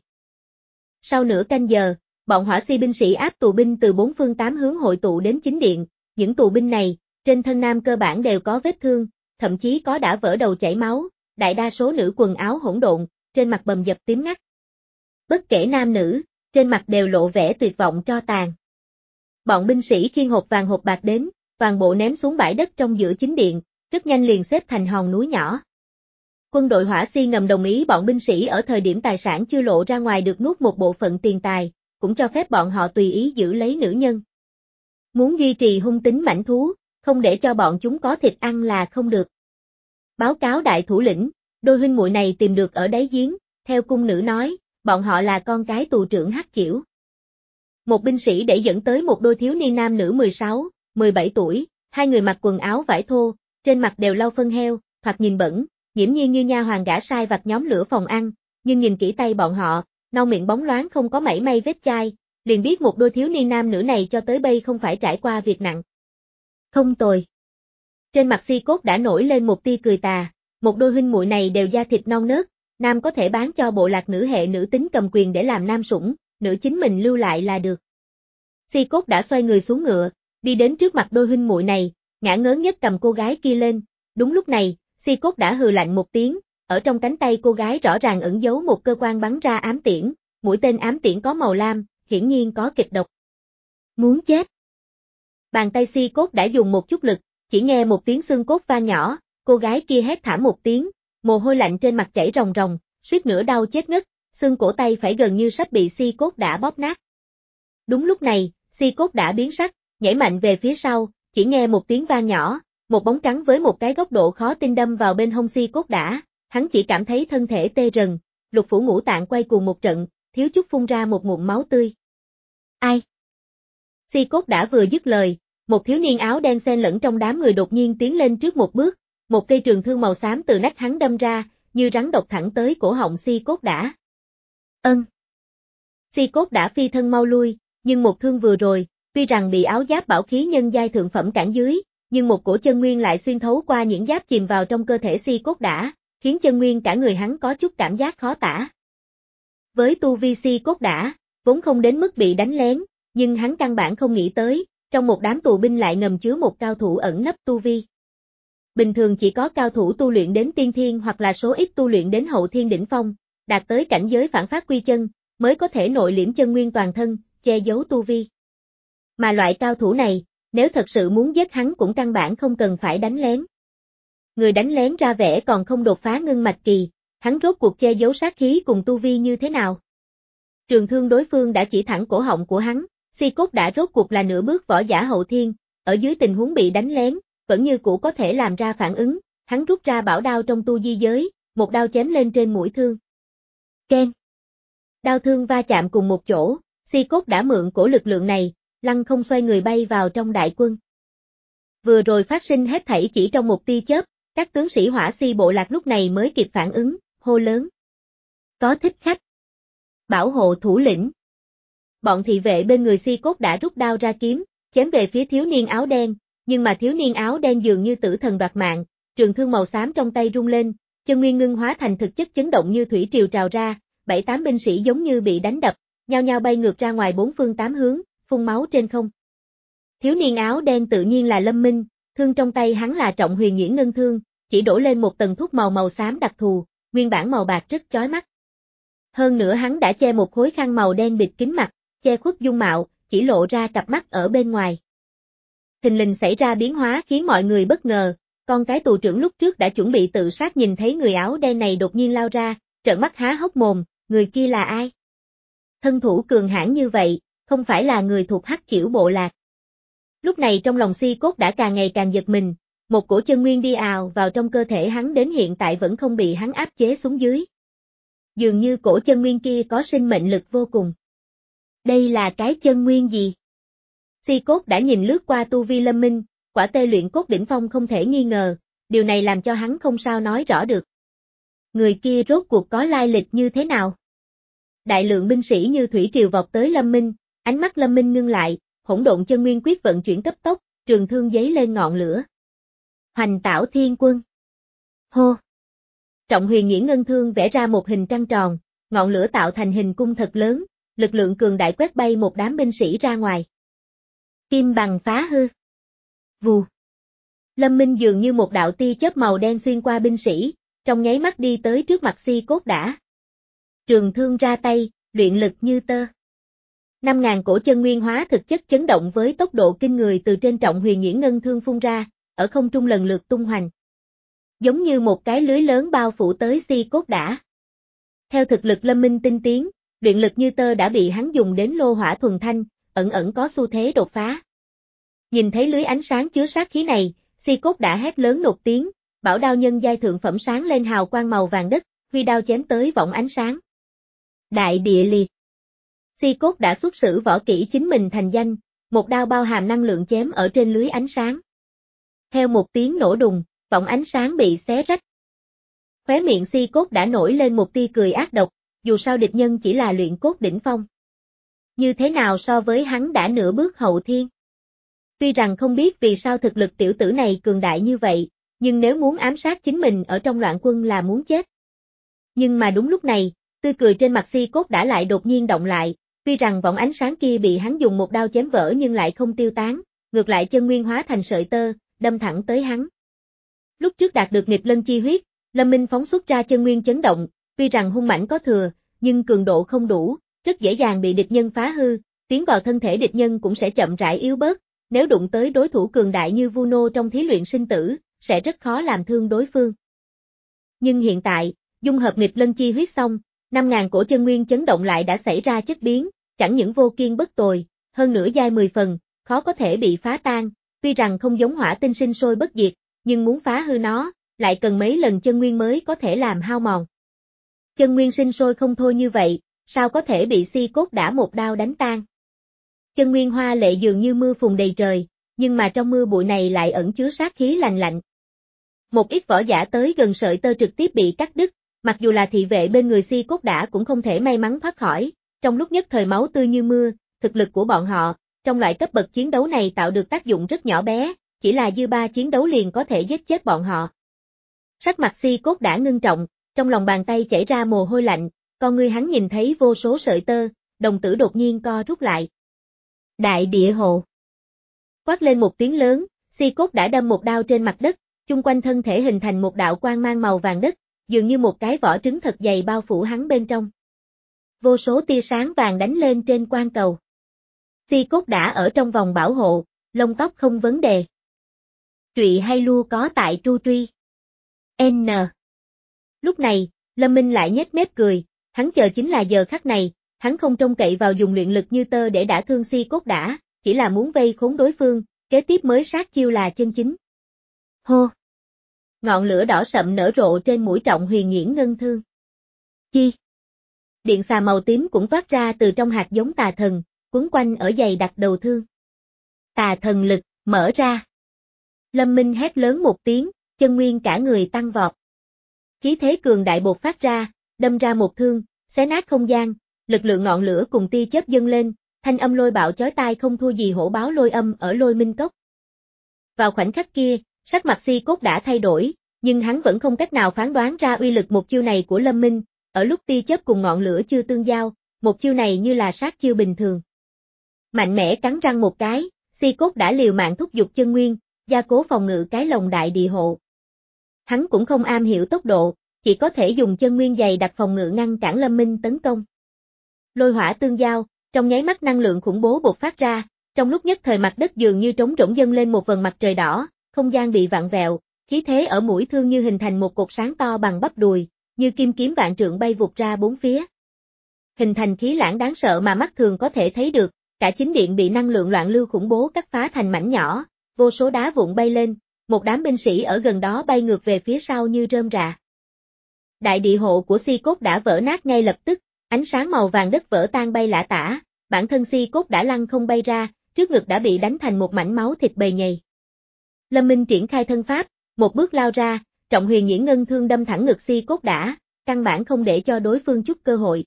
Sau nửa canh giờ, bọn Hỏa Si binh sĩ áp tù binh từ bốn phương tám hướng hội tụ đến chính điện, những tù binh này, trên thân nam cơ bản đều có vết thương, thậm chí có đã vỡ đầu chảy máu, đại đa số nữ quần áo hỗn độn, trên mặt bầm dập tím ngắt. Bất kể nam nữ, trên mặt đều lộ vẻ tuyệt vọng tro tàn. Bọn binh sĩ khiêng hộp vàng hộp bạc đến, toàn bộ ném xuống bãi đất trong giữa chính điện, rất nhanh liền xếp thành hòn núi nhỏ. Quân đội Hỏa Si ngầm đồng ý bọn binh sĩ ở thời điểm tài sản chưa lộ ra ngoài được nuốt một bộ phận tiền tài, cũng cho phép bọn họ tùy ý giữ lấy nữ nhân. Muốn duy trì hung tính mãnh thú, không để cho bọn chúng có thịt ăn là không được. Báo cáo đại thủ lĩnh, đôi huynh muội này tìm được ở đáy giếng, theo cung nữ nói, bọn họ là con cái tù trưởng Hắc Chiểu. Một binh sĩ để dẫn tới một đôi thiếu niên nam nữ mười sáu, mười bảy tuổi, hai người mặc quần áo vải thô, trên mặt đều lau phân heo, thoạt nhìn bẩn, nghiễm nhiên như nha hoàn gã sai vặt nhóm lửa phòng ăn, nhưng nhìn kỹ tay bọn họ, nâu miệng bóng loáng không có mảy may vết chai, liền biết một đôi thiếu niên nam nữ này cho tới bây không phải trải qua việc nặng. Không tồi. Trên mặt Si Cốt đã nổi lên một tia cười tà, một đôi huynh muội này đều da thịt non nớt, nam có thể bán cho bộ lạc nữ hệ nữ tính cầm quyền để làm nam sủng, nữ chính mình lưu lại là được. Si Cốt đã xoay người xuống ngựa, đi đến trước mặt đôi huynh muội này, ngã ngớn nhất cầm cô gái kia lên, đúng lúc này, Si Cốt đã hừ lạnh một tiếng, ở trong cánh tay cô gái rõ ràng ẩn giấu một cơ quan bắn ra ám tiễn, mũi tên ám tiễn có màu lam, hiển nhiên có kịch độc. Muốn chết. Bàn tay Si Cốt đã dùng một chút lực, chỉ nghe một tiếng xương cốt va nhỏ, cô gái kia hét thảm một tiếng, mồ hôi lạnh trên mặt chảy ròng ròng, suýt nữa đau chết ngất, xương cổ tay phải gần như sắp bị Si Cốt đã bóp nát. Đúng lúc này, Si Cốt đã biến sắc, nhảy mạnh về phía sau, chỉ nghe một tiếng vang nhỏ, một bóng trắng với một cái góc độ khó tin đâm vào bên hông Si Cốt đã, hắn chỉ cảm thấy thân thể tê rần, lục phủ ngũ tạng quay cuồng một trận, thiếu chút phun ra một ngụm máu tươi. Ai? Si Cốt đã vừa dứt lời, một thiếu niên áo đen xen lẫn trong đám người đột nhiên tiến lên trước một bước, một cây trường thương màu xám từ nách hắn đâm ra, như rắn độc thẳng tới cổ họng Si Cốt đã. Ân. Si Cốt đã phi thân mau lui, nhưng một thương vừa rồi, tuy rằng bị áo giáp bảo khí nhân giai thượng phẩm cản dưới, nhưng một cổ chân nguyên lại xuyên thấu qua những giáp chìm vào trong cơ thể Si Cốt đã, khiến chân nguyên cả người hắn có chút cảm giác khó tả. Với tu vi Si Cốt đã, vốn không đến mức bị đánh lén, nhưng hắn căn bản không nghĩ tới, trong một đám tù binh lại ngầm chứa một cao thủ ẩn nấp tu vi. Bình thường chỉ có cao thủ tu luyện đến tiên thiên hoặc là số ít tu luyện đến hậu thiên đỉnh phong, đạt tới cảnh giới phản phát quy chân, mới có thể nội liễm chân nguyên toàn thân, che giấu tu vi. Mà loại cao thủ này, nếu thật sự muốn giết hắn cũng căn bản không cần phải đánh lén. Người đánh lén ra vẻ còn không đột phá ngưng mạch kỳ, hắn rốt cuộc che giấu sát khí cùng tu vi như thế nào? Trường thương đối phương đã chỉ thẳng cổ họng của hắn, Si Cốt đã rốt cuộc là nửa bước võ giả hậu thiên, ở dưới tình huống bị đánh lén, vẫn như cũ có thể làm ra phản ứng, hắn rút ra bảo đao trong tu di giới, một đao chém lên trên mũi thương. Ken. Đao thương va chạm cùng một chỗ, Si Cốt đã mượn cổ lực lượng này, lăng không xoay người bay vào trong đại quân. Vừa rồi phát sinh hết thảy chỉ trong một tia chớp, các tướng sĩ Hỏa Si bộ lạc lúc này mới kịp phản ứng, hô lớn. Có thích khách. Bảo hộ thủ lĩnh. Bọn thị vệ bên người Si Cốt đã rút đao ra kiếm, chém về phía thiếu niên áo đen, nhưng mà thiếu niên áo đen dường như tử thần đoạt mạng, trường thương màu xám trong tay rung lên, chân nguyên ngưng hóa thành thực chất chấn động như thủy triều trào ra, bảy tám binh sĩ giống như bị đánh đập, nhao nhao bay ngược ra ngoài bốn phương tám hướng, phun máu trên không. Thiếu niên áo đen tự nhiên là Lâm Minh, thương trong tay hắn là Trọng Huyền Nhuyễn Ngân Thương, chỉ đổ lên một tầng thuốc màu màu xám đặc thù, nguyên bản màu bạc rất chói mắt. Hơn nữa hắn đã che một khối khăn màu đen bịt kín mặt, che khuất dung mạo, chỉ lộ ra cặp mắt ở bên ngoài. Thình lình xảy ra biến hóa khiến mọi người bất ngờ, con cái tù trưởng lúc trước đã chuẩn bị tự sát nhìn thấy người áo đen này đột nhiên lao ra, trợn mắt há hốc mồm, người kia là ai? Thân thủ cường hãn như vậy, không phải là người thuộc Hắc Chiểu bộ lạc. Lúc này trong lòng Si Cốt đã càng ngày càng giật mình, một cổ chân nguyên đi ào vào trong cơ thể hắn đến hiện tại vẫn không bị hắn áp chế xuống dưới. Dường như cổ chân nguyên kia có sinh mệnh lực vô cùng. Đây là cái chân nguyên gì? Si Cốt đã nhìn lướt qua tu vi Lâm Minh, quả tê luyện cốt đỉnh phong không thể nghi ngờ, điều này làm cho hắn không sao nói rõ được. Người kia rốt cuộc có lai lịch như thế nào? Đại lượng binh sĩ như thủy triều vọt tới Lâm Minh, ánh mắt Lâm Minh ngưng lại, hỗn độn chân nguyên quyết vận chuyển cấp tốc, trường thương giấy lên ngọn lửa. Hoành Tảo Thiên Quân. Hô. Trọng Huyền Nhuyễn Ngân Thương vẽ ra một hình trăng tròn, ngọn lửa tạo thành hình cung thật lớn, lực lượng cường đại quét bay một đám binh sĩ ra ngoài. Kim bằng phá hư. Vù. Lâm Minh dường như một đạo tia chớp màu đen xuyên qua binh sĩ, trong nháy mắt đi tới trước mặt Si Cốt đã. Trường thương ra tay, luyện lực như tơ. Năm ngàn cổ chân nguyên hóa thực chất chấn động với tốc độ kinh người từ trên Trọng Huyền Nhuyễn Ngân Thương phun ra, ở không trung lần lượt tung hoành. Giống như một cái lưới lớn bao phủ tới Si Cốt đã. Theo thực lực Lâm Minh tinh tiến, luyện lực như tơ đã bị hắn dùng đến lô hỏa thuần thanh, ẩn ẩn có xu thế đột phá. Nhìn thấy lưới ánh sáng chứa sát khí này, Si Cốt đã hét lớn một tiếng, bảo đao nhân giai thượng phẩm sáng lên hào quang màu vàng đất, huy đao chém tới võng ánh sáng. Đại địa liệt. Si Cốt đã xuất sử võ kỹ chính mình thành danh, một đao bao hàm năng lượng chém ở trên lưới ánh sáng. Theo một tiếng nổ đùng, võng ánh sáng bị xé rách. Khóe miệng Si Cốt đã nổi lên một tia cười ác độc, dù sao địch nhân chỉ là luyện cốt đỉnh phong. Như thế nào so với hắn đã nửa bước hậu thiên? Tuy rằng không biết vì sao thực lực tiểu tử này cường đại như vậy, nhưng nếu muốn ám sát chính mình ở trong loạn quân là muốn chết. Nhưng mà đúng lúc này, tươi cười trên mặt Si Cốt đã lại đột nhiên động lại, tuy rằng võng ánh sáng kia bị hắn dùng một đao chém vỡ nhưng lại không tiêu tán, ngược lại chân nguyên hóa thành sợi tơ, đâm thẳng tới hắn. Lúc trước đạt được nghịch lân chi huyết, Lâm Minh phóng xuất ra chân nguyên chấn động, tuy rằng hung mãnh có thừa, nhưng cường độ không đủ, rất dễ dàng bị địch nhân phá hư, tiến vào thân thể địch nhân cũng sẽ chậm rãi yếu bớt, nếu đụng tới đối thủ cường đại như Vuno trong thí luyện sinh tử, sẽ rất khó làm thương đối phương. Nhưng hiện tại, dung hợp nghịch lân chi huyết xong, năm ngàn cổ chân nguyên chấn động lại đã xảy ra chất biến, chẳng những vô kiên bất tồi, hơn nữa giai mười phần, khó có thể bị phá tan, tuy rằng không giống hỏa tinh sinh sôi bất diệt, nhưng muốn phá hư nó, lại cần mấy lần chân nguyên mới có thể làm hao mòn. Chân nguyên sinh sôi không thôi như vậy, sao có thể bị Si Cốt đã một đao đánh tan? Chân nguyên hoa lệ dường như mưa phùn đầy trời, nhưng mà trong mưa bụi này lại ẩn chứa sát khí lành lạnh. Một ít võ giả tới gần sợi tơ trực tiếp bị cắt đứt, mặc dù là thị vệ bên người Si Cốt đã cũng không thể may mắn thoát khỏi, trong lúc nhất thời máu tươi như mưa, thực lực của bọn họ, trong loại cấp bậc chiến đấu này tạo được tác dụng rất nhỏ bé, chỉ là dư ba chiến đấu liền có thể giết chết bọn họ. Sắc mặt Si Cốt đã ngưng trọng, trong lòng bàn tay chảy ra mồ hôi lạnh, con ngươi hắn nhìn thấy vô số sợi tơ, đồng tử đột nhiên co rút lại. Đại địa hồ. Quát lên một tiếng lớn, Si Cốt đã đâm một đao trên mặt đất, chung quanh thân thể hình thành một đạo quang mang màu vàng đất, dường như một cái vỏ trứng thật dày bao phủ hắn bên trong. Vô số tia sáng vàng đánh lên trên quang cầu. Si Cốt đã ở trong vòng bảo hộ, lông tóc không vấn đề. Trụy hay lưu có tại Tru Truy. N. Lúc này, Lâm Minh lại nhếch mép cười, hắn chờ chính là giờ khắc này, hắn không trông cậy vào dùng luyện lực như tơ để đả thương Si Cốt đã, chỉ là muốn vây khốn đối phương, kế tiếp mới sát chiêu là chân chính. Hô! Ngọn lửa đỏ sậm nở rộ trên mũi Trọng Huyền Nghiễn Ngân Thương. Chi! Điện xà màu tím cũng toát ra từ trong hạt giống tà thần, quấn quanh ở dày đặc đầu thương. Tà thần lực, mở ra. Lâm Minh hét lớn một tiếng, chân nguyên cả người tăng vọt. Khí thế cường đại bộc phát ra, đâm ra một thương, xé nát không gian, lực lượng ngọn lửa cùng tia chớp dâng lên, thanh âm lôi bạo chói tai không thua gì hổ báo lôi âm ở Lôi Minh Cốc. Vào khoảnh khắc kia, sắc mặt Si Cốt đã thay đổi, nhưng hắn vẫn không cách nào phán đoán ra uy lực một chiêu này của Lâm Minh, ở lúc tia chớp cùng ngọn lửa chưa tương giao, một chiêu này như là sát chiêu bình thường. Mạnh mẽ cắn răng một cái, Si Cốt đã liều mạng thúc giục chân nguyên, gia cố phòng ngự cái lồng đại địa hộ. Hắn cũng không am hiểu tốc độ, chỉ có thể dùng chân nguyên dày đặc phòng ngự ngăn cản Lâm Minh tấn công. Lôi hỏa tương giao, trong nháy mắt năng lượng khủng bố bộc phát ra, trong lúc nhất thời mặt đất dường như trống rỗng dâng lên một vầng mặt trời đỏ, không gian bị vặn vẹo, khí thế ở mũi thương như hình thành một cột sáng to bằng bắp đùi, như kim kiếm vạn trượng bay vụt ra bốn phía. Hình thành khí lãng đáng sợ mà mắt thường có thể thấy được, cả chính điện bị năng lượng loạn lưu khủng bố cắt phá thành mảnh nhỏ, vô số đá vụn bay lên, một đám binh sĩ ở gần đó bay ngược về phía sau như rơm rạ. Đại địa hộ của Si Cốt đã vỡ nát ngay lập tức, ánh sáng màu vàng đất vỡ tan bay lả tả, bản thân Si Cốt đã lăn không bay ra, trước ngực đã bị đánh thành một mảnh máu thịt bầy nhầy. Lâm Minh triển khai thân pháp, một bước lao ra, Trọng Huyền Nghiễn Ngân Thương đâm thẳng ngực Si Cốt đã, căn bản không để cho đối phương chút cơ hội.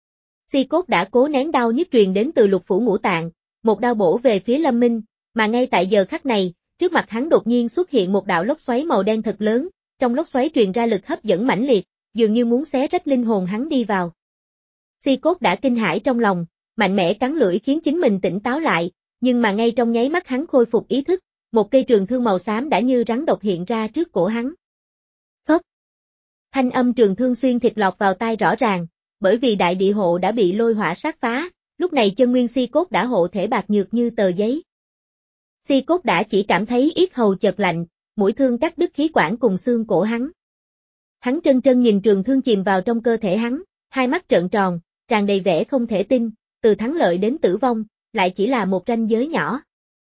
Si Cốt đã cố nén đau nhức truyền đến từ lục phủ ngũ tạng, một đao bổ về phía Lâm Minh, mà ngay tại giờ khắc này, trước mặt hắn đột nhiên xuất hiện một đạo lốc xoáy màu đen thật lớn, trong lốc xoáy truyền ra lực hấp dẫn mãnh liệt, dường như muốn xé rách linh hồn hắn đi vào. Si Cốt đã kinh hãi trong lòng, mạnh mẽ cắn lưỡi khiến chính mình tỉnh táo lại, nhưng mà ngay trong nháy mắt hắn khôi phục ý thức, một cây trường thương màu xám đã như rắn độc hiện ra trước cổ hắn. Phốc! Thanh âm trường thương xuyên thịt lọt vào tai rõ ràng, bởi vì đại địa hộ đã bị lôi hỏa sát phá, lúc này chân nguyên Si Cốt đã hộ thể bạc nhược như tờ giấy. Si Cốt đã chỉ cảm thấy yết hầu chợt lạnh, mũi thương cắt đứt khí quản cùng xương cổ hắn. Hắn trân trân nhìn trường thương chìm vào trong cơ thể hắn, hai mắt trợn tròn, tràn đầy vẻ không thể tin, từ thắng lợi đến tử vong, lại chỉ là một ranh giới nhỏ.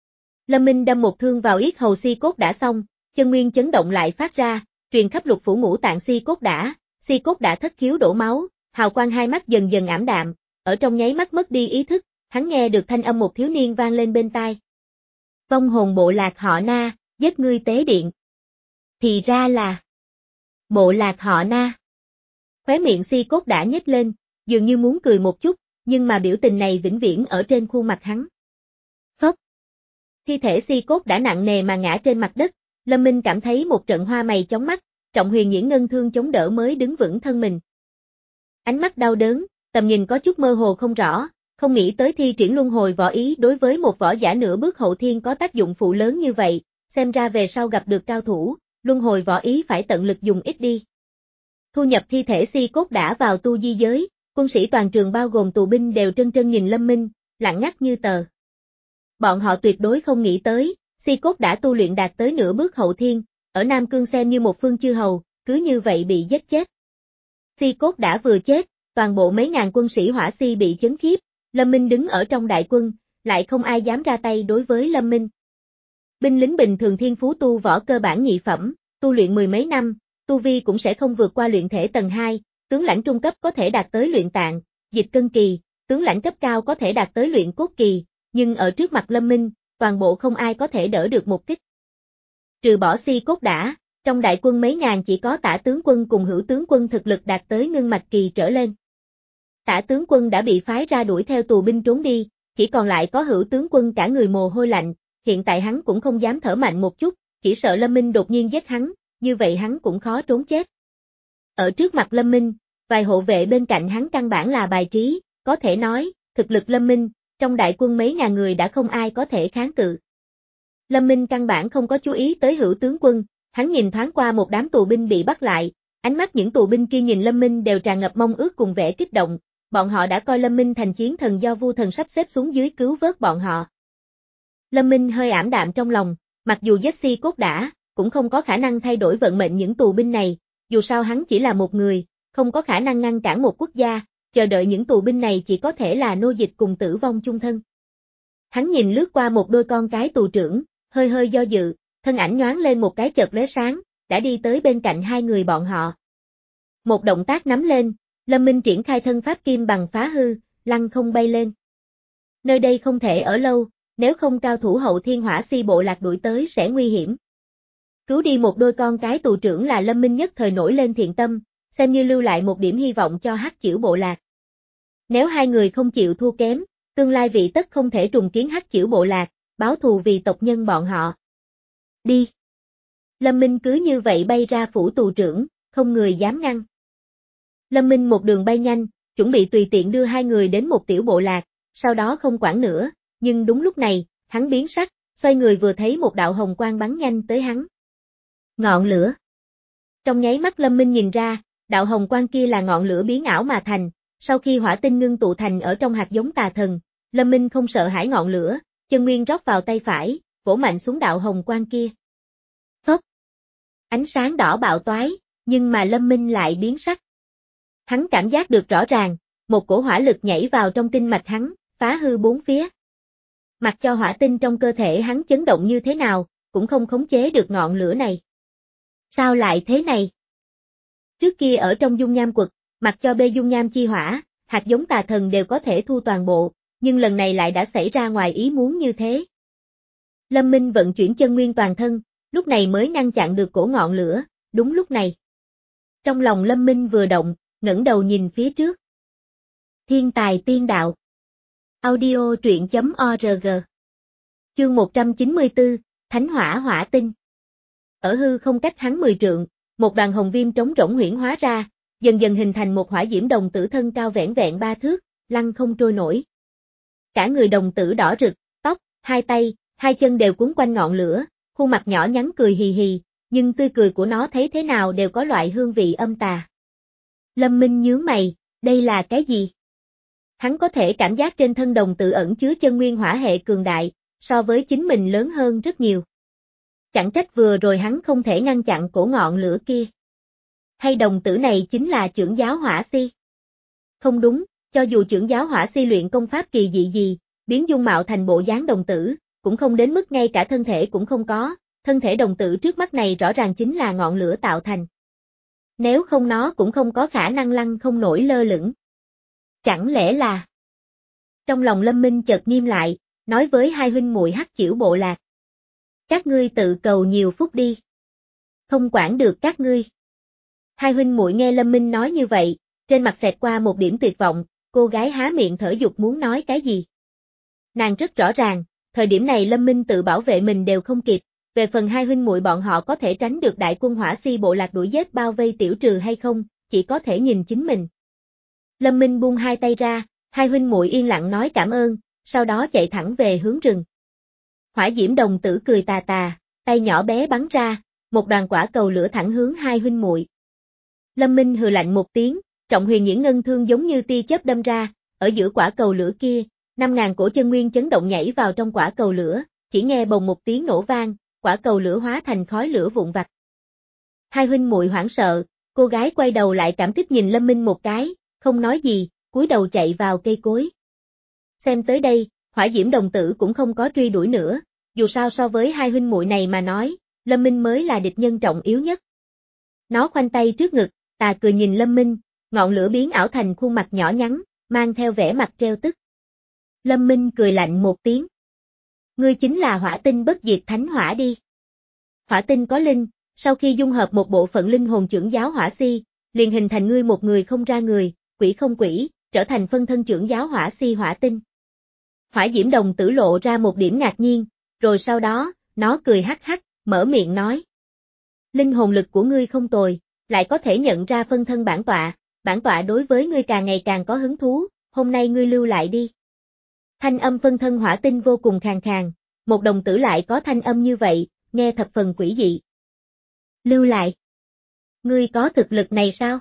Lâm Minh đâm một thương vào yết hầu Si Cốt Đả xong, chân nguyên chấn động lại phát ra, truyền khắp lục phủ ngũ tạng Si Cốt Đả, Si Cốt Đả thất khiếu đổ máu, hào quang hai mắt dần dần ảm đạm, ở trong nháy mắt mất đi ý thức, hắn nghe được thanh âm một thiếu niên vang lên bên tai. Vong hồn bộ lạc họ Na, giết ngươi tế điện. Thì ra là bộ lạc họ Na. Khóe miệng Si Cốt Đả nhếch lên, dường như muốn cười một chút, nhưng mà biểu tình này vĩnh viễn ở trên khuôn mặt hắn. Phốc. Thi thể Si Cốt Đả nặng nề mà ngã trên mặt đất, Lâm Minh cảm thấy một trận hoa mày chóng mắt, Trọng Huyền Nhuyễn Ngân Thương chống đỡ mới đứng vững thân mình. Ánh mắt đau đớn, tầm nhìn có chút mơ hồ không rõ, không nghĩ tới thi triển luân hồi võ ý đối với một võ giả nửa bước hậu thiên có tác dụng phụ lớn như vậy, xem ra về sau gặp được cao thủ, luân hồi võ ý phải tận lực dùng ít đi. Thu nhập thi thể Si Cốt Đả vào tu di giới, quân sĩ toàn trường bao gồm tù binh đều trân trân nhìn Lâm Minh, lặng ngắt như tờ. Bọn họ tuyệt đối không nghĩ tới, Si Cốt Đả tu luyện đạt tới nửa bước hậu thiên, ở Nam Cương xem như một phương chư hầu, cứ như vậy bị giết chết. Si Cốt Đả vừa chết, toàn bộ mấy ngàn quân sĩ Hỏa Si bị chấn khiếp, Lâm Minh đứng ở trong đại quân, lại không ai dám ra tay đối với Lâm Minh. Binh lính bình thường thiên phú tu võ cơ bản nhị phẩm, tu luyện mười mấy năm, tu vi cũng sẽ không vượt qua luyện thể tầng hai, tướng lãnh trung cấp có thể đạt tới luyện tạng, dịch cân kỳ, tướng lãnh cấp cao có thể đạt tới luyện cốt kỳ, nhưng ở trước mặt Lâm Minh, toàn bộ không ai có thể đỡ được một kích. Trừ bỏ Si Cốt Đả, trong đại quân mấy ngàn chỉ có Tả tướng quân cùng Hữu tướng quân thực lực đạt tới ngưng mạch kỳ trở lên. Tả tướng quân đã bị phái ra đuổi theo tù binh trốn đi, chỉ còn lại có Hữu tướng quân cả người mồ hôi lạnh, hiện tại hắn cũng không dám thở mạnh một chút, chỉ sợ Lâm Minh đột nhiên giết hắn, như vậy hắn cũng khó trốn chết. Ở trước mặt Lâm Minh, vài hộ vệ bên cạnh hắn căn bản là bài trí, có thể nói, thực lực Lâm Minh, trong đại quân mấy ngàn người đã không ai có thể kháng cự. Lâm Minh căn bản không có chú ý tới Hữu tướng quân, hắn nhìn thoáng qua một đám tù binh bị bắt lại, ánh mắt những tù binh kia nhìn Lâm Minh đều tràn ngập mong ước cùng vẻ kích động, bọn họ đã coi Lâm Minh thành chiến thần do Vu Thần sắp xếp xuống dưới cứu vớt bọn họ. Lâm Minh hơi ảm đạm trong lòng, mặc dù giết Si Cốt Đả, cũng không có khả năng thay đổi vận mệnh những tù binh này, dù sao hắn chỉ là một người, không có khả năng ngăn cản một quốc gia, chờ đợi những tù binh này chỉ có thể là nô dịch cùng tử vong chung thân. Hắn nhìn lướt qua một đôi con cái tù trưởng, hơi hơi do dự, thân ảnh nhoáng lên một cái chợt lóe sáng, đã đi tới bên cạnh hai người bọn họ. Một động tác nắm lên, Lâm Minh triển khai thân pháp kim bằng phá hư, lăng không bay lên. Nơi đây không thể ở lâu, nếu không cao thủ hậu thiên Hỏa Si bộ lạc đuổi tới sẽ nguy hiểm. Cứu đi một đôi con cái tù trưởng là Lâm Minh nhất thời nổi lên thiện tâm, xem như lưu lại một điểm hy vọng cho Hắc Chĩu bộ lạc. Nếu hai người không chịu thua kém, tương lai vị tất không thể trùng kiến Hắc Chĩu bộ lạc, báo thù vì tộc nhân bọn họ. Đi! Lâm Minh cứ như vậy bay ra phủ tù trưởng, không người dám ngăn. Lâm Minh một đường bay nhanh, chuẩn bị tùy tiện đưa hai người đến một tiểu bộ lạc, sau đó không quản nữa, nhưng đúng lúc này, hắn biến sắc, xoay người vừa thấy một đạo hồng quang bắn nhanh tới hắn. Ngọn lửa. Trong nháy mắt Lâm Minh nhìn ra, đạo hồng quang kia là ngọn lửa biến ảo mà thành, sau khi hỏa tinh ngưng tụ thành ở trong hạt giống tà thần, Lâm Minh không sợ hãi ngọn lửa, chân nguyên rót vào tay phải, vỗ mạnh xuống đạo hồng quang kia. Phốc. Ánh sáng đỏ bạo toái, nhưng mà Lâm Minh lại biến sắc. Hắn cảm giác được rõ ràng, một cổ hỏa lực nhảy vào trong tinh mạch hắn, phá hư bốn phía. Mặc cho hỏa tinh trong cơ thể hắn chấn động như thế nào, cũng không khống chế được ngọn lửa này. Sao lại thế này? Trước kia ở trong dung nham quật, mặc cho bê dung nham chi hỏa, hạt giống tà thần đều có thể thu toàn bộ, nhưng lần này lại đã xảy ra ngoài ý muốn như thế. Lâm Minh vận chuyển chân nguyên toàn thân, lúc này mới ngăn chặn được cổ ngọn lửa, đúng lúc này. Trong lòng Lâm Minh vừa động, ngẩng đầu nhìn phía trước. Thiên tài tiên đạo. Audio truyện chấm org. Chương một trăm chín mươi tư, Thánh hỏa hỏa tinh. Ở hư không cách hắn mười trượng, một đoàn hồng viêm trống rỗng huyễn hóa ra, dần dần hình thành một hỏa diễm đồng tử thân cao vẻn vẹn ba thước, lăng không trôi nổi. Cả người đồng tử đỏ rực, tóc, hai tay, hai chân đều cuốn quanh ngọn lửa, khuôn mặt nhỏ nhắn cười hì hì, nhưng tươi cười của nó thấy thế nào đều có loại hương vị âm tà. Lâm Minh nhướng mày, đây là cái gì? Hắn có thể cảm giác trên thân đồng tử ẩn chứa chân nguyên hỏa hệ cường đại, so với chính mình lớn hơn rất nhiều. Chẳng trách vừa rồi hắn không thể ngăn chặn cổ ngọn lửa kia. Hay đồng tử này chính là chưởng giáo hỏa si? Không đúng, cho dù chưởng giáo hỏa si luyện công pháp kỳ dị gì, biến dung mạo thành bộ dáng đồng tử, cũng không đến mức ngay cả thân thể cũng không có, thân thể đồng tử trước mắt này rõ ràng chính là ngọn lửa tạo thành. Nếu không nó cũng không có khả năng lăn không nổi lơ lửng. Chẳng lẽ là... Trong lòng Lâm Minh chợt nghiêm lại, nói với hai huynh muội Hắc Chiểu Bộ Lạc. Các ngươi tự cầu nhiều phúc đi. Không quản được các ngươi. Hai huynh muội nghe Lâm Minh nói như vậy, trên mặt xẹt qua một điểm tuyệt vọng, cô gái há miệng thở dục muốn nói cái gì. Nàng rất rõ ràng, thời điểm này Lâm Minh tự bảo vệ mình đều không kịp, về phần hai huynh muội bọn họ có thể tránh được đại quân Hỏa Si bộ lạc đuổi giết bao vây tiểu trừ hay không, chỉ có thể nhìn chính mình. Lâm Minh buông hai tay ra, hai huynh muội yên lặng nói cảm ơn, sau đó chạy thẳng về hướng rừng. Hỏa Diễm đồng tử cười tà tà, tay nhỏ bé bắn ra, một đoàn quả cầu lửa thẳng hướng hai huynh muội. Lâm Minh hừ lạnh một tiếng, trọng huyền nhuyễn ngân thương giống như tia chớp đâm ra, ở giữa quả cầu lửa kia, năm ngàn cổ chân nguyên chấn động nhảy vào trong quả cầu lửa, chỉ nghe bồng một tiếng nổ vang, quả cầu lửa hóa thành khói lửa vụn vặt. Hai huynh muội hoảng sợ, cô gái quay đầu lại cảm kích nhìn Lâm Minh một cái, không nói gì, cúi đầu chạy vào cây cối. Xem tới đây, Hỏa Diễm đồng tử cũng không có truy đuổi nữa, dù sao so với hai huynh muội này mà nói, Lâm Minh mới là địch nhân trọng yếu nhất. Nó khoanh tay trước ngực, tà cười nhìn Lâm Minh, ngọn lửa biến ảo thành khuôn mặt nhỏ nhắn, mang theo vẻ mặt treo tức. Lâm Minh cười lạnh một tiếng. Ngươi chính là hỏa tinh bất diệt thánh hỏa đi. Hỏa tinh có linh, sau khi dung hợp một bộ phận linh hồn trưởng giáo hỏa si, liền hình thành ngươi một người không ra người, quỷ không quỷ, trở thành phân thân trưởng giáo hỏa si hỏa tinh. Hỏa Diễm đồng tử lộ ra một điểm ngạc nhiên, rồi sau đó, nó cười hắc hắc, mở miệng nói. Linh hồn lực của ngươi không tồi, lại có thể nhận ra phân thân bản tọa, bản tọa đối với ngươi càng ngày càng có hứng thú, hôm nay ngươi lưu lại đi. Thanh âm phân thân hỏa tinh vô cùng khàn khàn, một đồng tử lại có thanh âm như vậy, nghe thập phần quỷ dị. Lưu lại. Ngươi có thực lực này sao?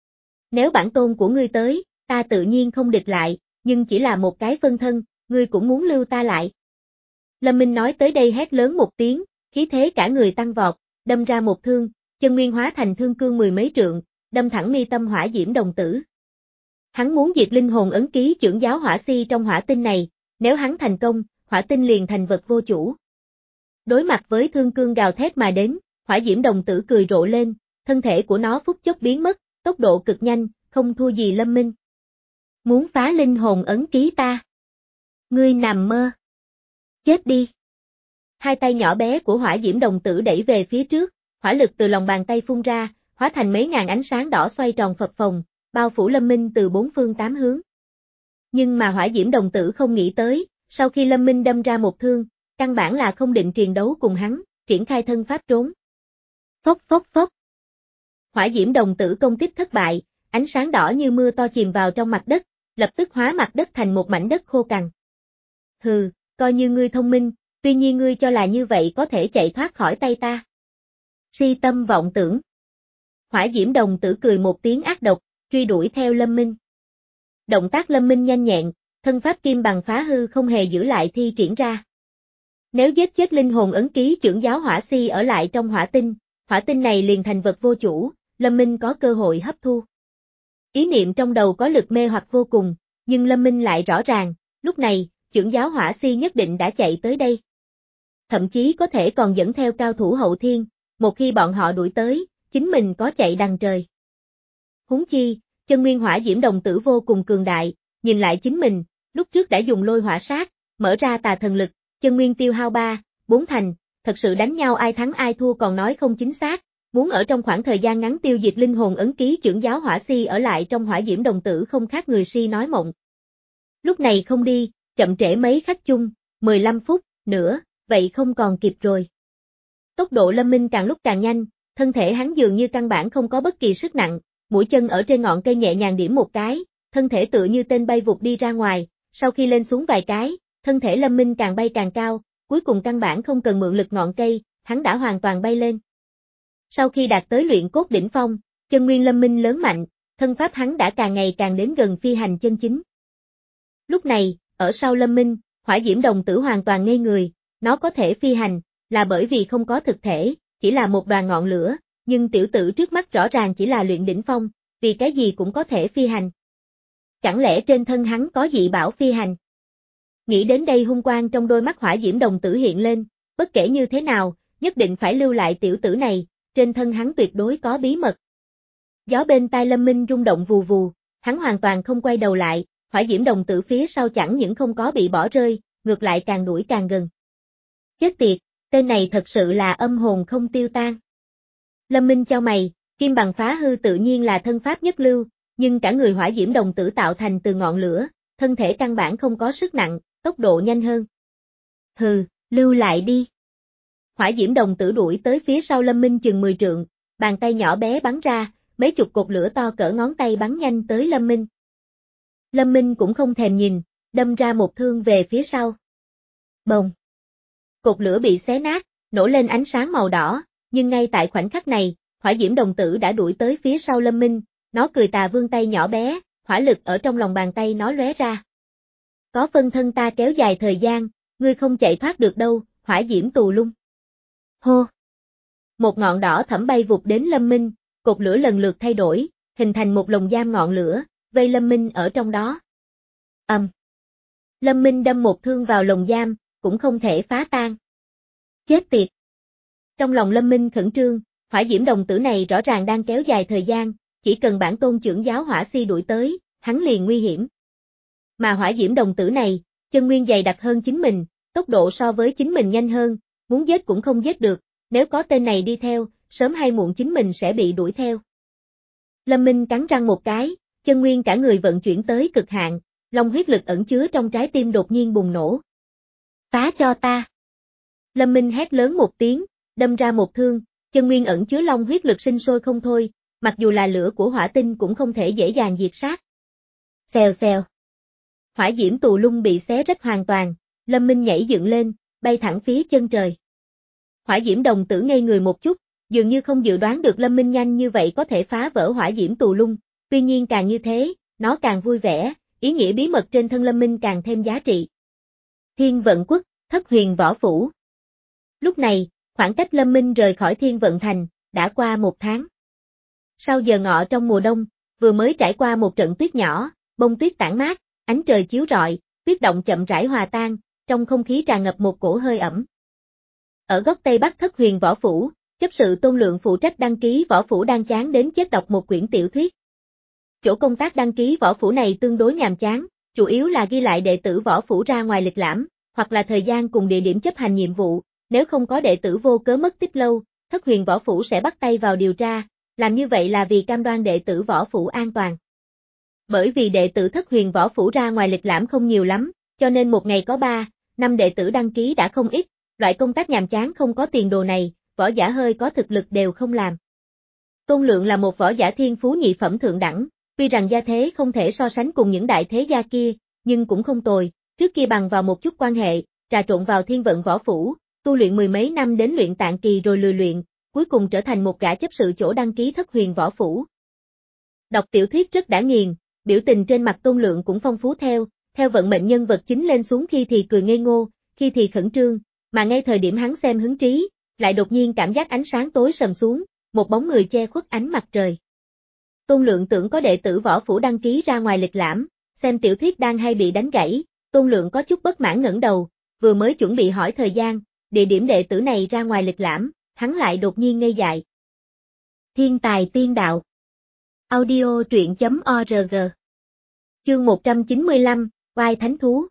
Nếu bản tôn của ngươi tới, ta tự nhiên không địch lại, nhưng chỉ là một cái phân thân, ngươi cũng muốn lưu ta lại. Lâm Minh nói tới đây hét lớn một tiếng, khí thế cả người tăng vọt, đâm ra một thương, chân nguyên hóa thành thương cương mười mấy trượng, đâm thẳng mi tâm Hỏa Diễm đồng tử. Hắn muốn diệt linh hồn ấn ký trưởng giáo hỏa si trong hỏa tinh này, nếu hắn thành công, hỏa tinh liền thành vật vô chủ. Đối mặt với thương cương gào thét mà đến, Hỏa Diễm đồng tử cười rộ lên, thân thể của nó phút chốc biến mất, tốc độ cực nhanh, không thua gì Lâm Minh. Muốn phá linh hồn ấn ký ta? Ngươi nằm mơ. Chết đi. Hai tay nhỏ bé của Hỏa Diễm đồng tử đẩy về phía trước, hỏa lực từ lòng bàn tay phun ra, hóa thành mấy ngàn ánh sáng đỏ xoay tròn phập phồng, bao phủ Lâm Minh từ bốn phương tám hướng. Nhưng mà Hỏa Diễm đồng tử không nghĩ tới, sau khi Lâm Minh đâm ra một thương, căn bản là không định triền đấu cùng hắn, triển khai thân pháp trốn. Phốc phốc phốc. Hỏa Diễm đồng tử công kích thất bại, ánh sáng đỏ như mưa to chìm vào trong mặt đất, lập tức hóa mặt đất thành một mảnh đất khô cằn. Hừ, coi như ngươi thông minh, tuy nhiên ngươi cho là như vậy có thể chạy thoát khỏi tay ta. Si tâm vọng tưởng. Hỏa Diễm đồng tử cười một tiếng ác độc, truy đuổi theo Lâm Minh. Động tác Lâm Minh nhanh nhẹn, thân pháp kim bằng phá hư không hề giữ lại thi triển ra. Nếu giết chết linh hồn ấn ký trưởng giáo hỏa si ở lại trong hỏa tinh, hỏa tinh này liền thành vật vô chủ, Lâm Minh có cơ hội hấp thu. Ý niệm trong đầu có lực mê hoặc vô cùng, nhưng Lâm Minh lại rõ ràng, lúc này, trưởng giáo hỏa si nhất định đã chạy tới đây. Thậm chí có thể còn dẫn theo cao thủ hậu thiên, một khi bọn họ đuổi tới, chính mình có chạy đằng trời. Huống chi, chân nguyên Hỏa Diễm đồng tử vô cùng cường đại, nhìn lại chính mình, lúc trước đã dùng lôi hỏa sát, mở ra tà thần lực, chân nguyên tiêu hao ba, bốn thành, thật sự đánh nhau ai thắng ai thua còn nói không chính xác, muốn ở trong khoảng thời gian ngắn tiêu diệt linh hồn ấn ký trưởng giáo hỏa si ở lại trong Hỏa Diễm đồng tử không khác người si nói mộng. Lúc này không đi, chậm trễ mấy khách chung, mười lăm phút, nữa, vậy không còn kịp rồi. Tốc độ Lâm Minh càng lúc càng nhanh, thân thể hắn dường như căn bản không có bất kỳ sức nặng, mũi chân ở trên ngọn cây nhẹ nhàng điểm một cái, thân thể tựa như tên bay vụt đi ra ngoài, sau khi lên xuống vài cái, thân thể Lâm Minh càng bay càng cao, cuối cùng căn bản không cần mượn lực ngọn cây, hắn đã hoàn toàn bay lên. Sau khi đạt tới luyện cốt đỉnh phong, chân nguyên Lâm Minh lớn mạnh, thân pháp hắn đã càng ngày càng đến gần phi hành chân chính. Lúc này, ở sau Lâm Minh, Hỏa Diễm đồng tử hoàn toàn ngây người, nó có thể phi hành, là bởi vì không có thực thể, chỉ là một đoàn ngọn lửa, nhưng tiểu tử trước mắt rõ ràng chỉ là luyện đỉnh phong, vì cái gì cũng có thể phi hành. Chẳng lẽ trên thân hắn có dị bảo phi hành? Nghĩ đến đây hung quang trong đôi mắt hỏa diễm đồng tử hiện lên, bất kể như thế nào, nhất định phải lưu lại tiểu tử này, trên thân hắn tuyệt đối có bí mật. Gió bên tai Lâm Minh rung động vù vù, hắn hoàn toàn không quay đầu lại, hỏa diễm đồng tử phía sau chẳng những không có bị bỏ rơi, ngược lại càng đuổi càng gần. Chết tiệt, tên này thật sự là âm hồn không tiêu tan. Lâm Minh chau mày, kim bằng phá hư tự nhiên là thân pháp nhất lưu, nhưng cả người hỏa diễm đồng tử tạo thành từ ngọn lửa, thân thể căn bản không có sức nặng, tốc độ nhanh hơn. Hừ, lưu lại đi. Hỏa diễm đồng tử đuổi tới phía sau Lâm Minh chừng mười trượng, bàn tay nhỏ bé bắn ra, mấy chục cột lửa to cỡ ngón tay bắn nhanh tới Lâm Minh. Lâm Minh cũng không thèm nhìn, đâm ra một thương về phía sau. Bồng. Cột lửa bị xé nát, nổ lên ánh sáng màu đỏ, nhưng ngay tại khoảnh khắc này, hỏa diễm đồng tử đã đuổi tới phía sau Lâm Minh, nó cười tà vươn tay nhỏ bé, hỏa lực ở trong lòng bàn tay nó lóe ra. Có phân thân ta kéo dài thời gian, ngươi không chạy thoát được đâu, hỏa diễm tù lung. Hô! Một ngọn đỏ thẫm bay vụt đến Lâm Minh, cột lửa lần lượt thay đổi, hình thành một lồng giam ngọn lửa, vây Lâm Minh ở trong đó. Ầm! Um. Lâm Minh đâm một thương vào lồng giam, cũng không thể phá tan. Chết tiệt! Trong lòng Lâm Minh khẩn trương, hỏa diễm đồng tử này rõ ràng đang kéo dài thời gian, chỉ cần bản tôn trưởng giáo hỏa si đuổi tới, hắn liền nguy hiểm. Mà hỏa diễm đồng tử này, chân nguyên dày đặc hơn chính mình, tốc độ so với chính mình nhanh hơn, muốn giết cũng không giết được, nếu có tên này đi theo, sớm hay muộn chính mình sẽ bị đuổi theo. Lâm Minh cắn răng một cái, chân nguyên cả người vận chuyển tới cực hạn, long huyết lực ẩn chứa trong trái tim đột nhiên bùng nổ. Phá cho ta! Lâm Minh hét lớn một tiếng, đâm ra một thương, chân nguyên ẩn chứa long huyết lực sinh sôi không thôi, mặc dù là lửa của hỏa tinh cũng không thể dễ dàng diệt sát. Xèo xèo. Hỏa diễm tù lung bị xé rách hoàn toàn, Lâm Minh nhảy dựng lên, bay thẳng phía chân trời. Hỏa diễm đồng tử ngây người một chút, dường như không dự đoán được Lâm Minh nhanh như vậy có thể phá vỡ hỏa diễm tù lung, tuy nhiên càng như thế, nó càng vui vẻ, ý nghĩa bí mật trên thân Lâm Minh càng thêm giá trị. Thiên Vận Quốc, Thất Huyền Võ Phủ. Lúc này, khoảng cách Lâm Minh rời khỏi Thiên Vận Thành, đã qua một tháng. Sau giờ ngọ trong mùa đông, vừa mới trải qua một trận tuyết nhỏ, bông tuyết tản mát, ánh trời chiếu rọi, tuyết động chậm rãi hòa tan, trong không khí tràn ngập một cổ hơi ẩm. Ở góc Tây Bắc Thất Huyền Võ Phủ, chấp sự Tôn Lượng phụ trách đăng ký võ phủ đang chán đến chết đọc một quyển tiểu thuyết. Chỗ công tác đăng ký võ phủ này tương đối nhàm chán, chủ yếu là ghi lại đệ tử võ phủ ra ngoài lịch lãm, hoặc là thời gian cùng địa điểm chấp hành nhiệm vụ, nếu không có đệ tử vô cớ mất tích lâu, Thất Huyền Võ Phủ sẽ bắt tay vào điều tra, làm như vậy là vì cam đoan đệ tử võ phủ an toàn. Bởi vì đệ tử Thất Huyền Võ Phủ ra ngoài lịch lãm không nhiều lắm, cho nên một ngày có ba, năm đệ tử đăng ký đã không ít, loại công tác nhàm chán không có tiền đồ này, võ giả hơi có thực lực đều không làm. Tôn Lượng là một võ giả thiên phú nhị phẩm thượng đẳng, tuy rằng gia thế không thể so sánh cùng những đại thế gia kia, nhưng cũng không tồi, trước kia bằng vào một chút quan hệ, trà trộn vào Thiên Vận Võ Phủ, tu luyện mười mấy năm đến luyện tạng kỳ rồi lười luyện, cuối cùng trở thành một gã chấp sự chỗ đăng ký Thất Huyền Võ Phủ. Đọc tiểu thuyết rất đã nghiền, biểu tình trên mặt Tôn Lượng cũng phong phú theo, theo vận mệnh nhân vật chính lên xuống khi thì cười ngây ngô, khi thì khẩn trương, mà ngay thời điểm hắn xem hứng trí, lại đột nhiên cảm giác ánh sáng tối sầm xuống, một bóng người che khuất ánh mặt trời. Tôn Lượng tưởng có đệ tử võ phủ đăng ký ra ngoài lịch lãm, xem tiểu thuyết đang hay bị đánh gãy, Tôn Lượng có chút bất mãn ngẩng đầu, vừa mới chuẩn bị hỏi thời gian, địa điểm đệ tử này ra ngoài lịch lãm, hắn lại đột nhiên ngây dại. Thiên tài tiên đạo. Audio truyện chấm org. Chương một trăm chín mươi lăm, Oai Thánh Thú.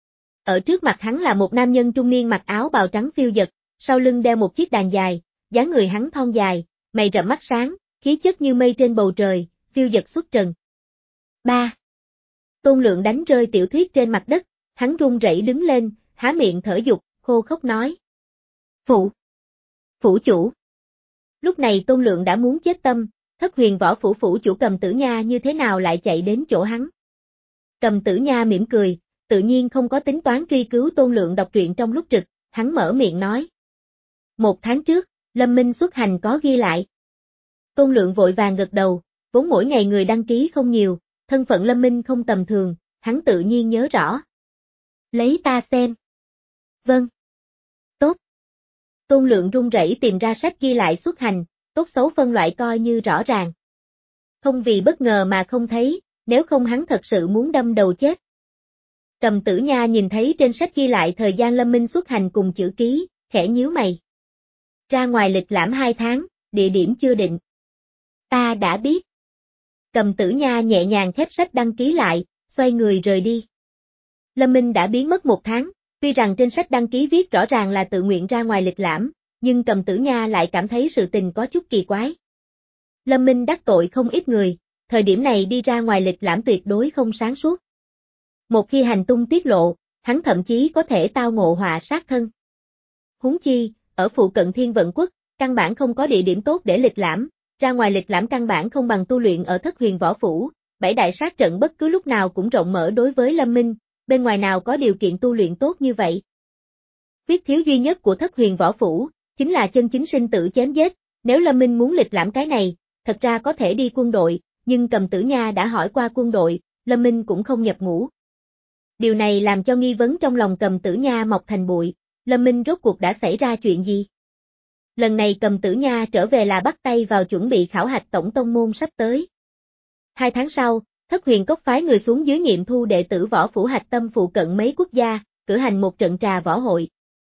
Ở trước mặt hắn là một nam nhân trung niên mặc áo bào trắng phiêu dật, sau lưng đeo một chiếc đàn dài, dáng người hắn thon dài, mày rậm mắt sáng, khí chất như mây trên bầu trời, phiêu dật xuất trần. Ba. Tôn Lượng đánh rơi tiểu thuyết trên mặt đất, hắn run rẩy đứng lên, há miệng thở dục, khô khốc nói. Phụ. Phủ chủ. Lúc này Tôn Lượng đã muốn chết tâm, Thất Huyền Võ Phủ phủ chủ Cầm Tử Nha như thế nào lại chạy đến chỗ hắn. Cầm Tử Nha mỉm cười, tự nhiên không có tính toán truy cứu Tôn Lượng đọc truyện trong lúc trực, hắn mở miệng nói. Một tháng trước, Lâm Minh xuất hành có ghi lại. Tôn Lượng vội vàng gật đầu, vốn mỗi ngày người đăng ký không nhiều, thân phận Lâm Minh không tầm thường, hắn tự nhiên nhớ rõ. Lấy ta xem. Vâng. Tốt. Tôn Lượng run rẩy tìm ra sách ghi lại xuất hành, tốt xấu phân loại coi như rõ ràng. Không vì bất ngờ mà không thấy, nếu không hắn thật sự muốn đâm đầu chết. Cầm Tử Nha nhìn thấy trên sách ghi lại thời gian Lâm Minh xuất hành cùng chữ ký, khẽ nhíu mày. Ra ngoài lịch lãm hai tháng, địa điểm chưa định. Ta đã biết. Cầm Tử Nha nhẹ nhàng khép sách đăng ký lại, xoay người rời đi. Lâm Minh đã biến mất một tháng, tuy rằng trên sách đăng ký viết rõ ràng là tự nguyện ra ngoài lịch lãm, nhưng Cầm Tử Nha lại cảm thấy sự tình có chút kỳ quái. Lâm Minh đắc tội không ít người, thời điểm này đi ra ngoài lịch lãm tuyệt đối không sáng suốt. Một khi hành tung tiết lộ, hắn thậm chí có thể tao ngộ họa sát thân. Huống chi, ở phụ cận Thiên Vận Quốc, căn bản không có địa điểm tốt để lịch lãm, ra ngoài lịch lãm căn bản không bằng tu luyện ở Thất Huyền Võ Phủ, bảy đại sát trận bất cứ lúc nào cũng rộng mở đối với Lâm Minh, bên ngoài nào có điều kiện tu luyện tốt như vậy. Khuyết thiếu duy nhất của Thất Huyền Võ Phủ, chính là chân chính sinh tử chém giết, nếu Lâm Minh muốn lịch lãm cái này, thật ra có thể đi quân đội, nhưng Cầm Tử Nha đã hỏi qua quân đội, Lâm Minh cũng không nhập ngũ. Điều này làm cho nghi vấn trong lòng Cầm Tử Nha mọc thành bụi, Lâm Minh rốt cuộc đã xảy ra chuyện gì? Lần này Cầm Tử Nha trở về là bắt tay vào chuẩn bị khảo hạch tổng tông môn sắp tới. Hai tháng sau, Thất Huyền Cốc phái người xuống dưới nghiệm thu đệ tử võ phủ hạch tâm phụ cận mấy quốc gia, cử hành một trận trà võ hội.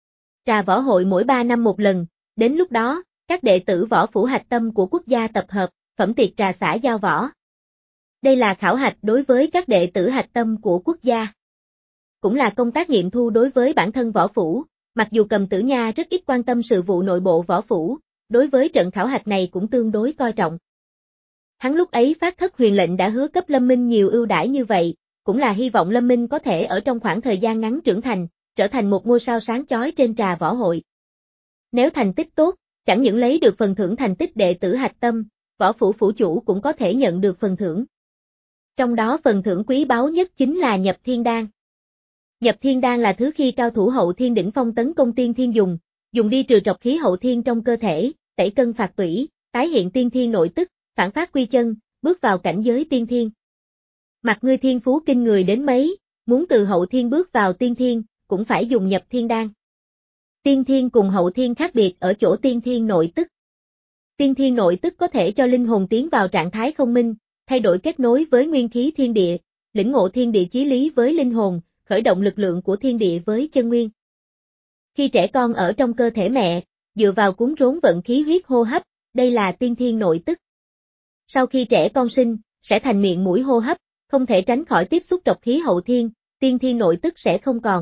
Trà võ hội mỗi ba năm một lần, đến lúc đó, các đệ tử võ phủ hạch tâm của quốc gia tập hợp, phẩm tiệc trà xã giao võ. Đây là khảo hạch đối với các đệ tử hạch tâm của quốc gia. Cũng là công tác nghiệm thu đối với bản thân võ phủ, mặc dù Cầm Tử Nha rất ít quan tâm sự vụ nội bộ võ phủ, đối với trận khảo hạch này cũng tương đối coi trọng. Hắn lúc ấy phát Thất Huyền lệnh đã hứa cấp Lâm Minh nhiều ưu đãi như vậy, cũng là hy vọng Lâm Minh có thể ở trong khoảng thời gian ngắn trưởng thành, trở thành một ngôi sao sáng chói trên trà võ hội. Nếu thành tích tốt, chẳng những lấy được phần thưởng thành tích đệ tử hạch tâm, võ phủ phủ chủ cũng có thể nhận được phần thưởng. Trong đó phần thưởng quý báu nhất chính là nhập thiên đan. Nhập thiên đan là thứ khi cao thủ hậu thiên đỉnh phong tấn công tiên thiên dùng, dùng đi trừ trọc khí hậu thiên trong cơ thể, tẩy cân phạt tủy, tái hiện tiên thiên nội tức, phản phát quy chân, bước vào cảnh giới tiên thiên. Mặc ngươi thiên phú kinh người đến mấy, muốn từ hậu thiên bước vào tiên thiên, cũng phải dùng nhập thiên đan. Tiên thiên cùng hậu thiên khác biệt ở chỗ tiên thiên nội tức. Tiên thiên nội tức có thể cho linh hồn tiến vào trạng thái không minh, thay đổi kết nối với nguyên khí thiên địa, lĩnh ngộ thiên địa chí lý với linh hồn, khởi động lực lượng của thiên địa với chân nguyên. Khi trẻ con ở trong cơ thể mẹ, dựa vào cuốn rốn vận khí huyết hô hấp, đây là tiên thiên nội tức. Sau khi trẻ con sinh, sẽ thành miệng mũi hô hấp, không thể tránh khỏi tiếp xúc trọc khí hậu thiên, tiên thiên nội tức sẽ không còn.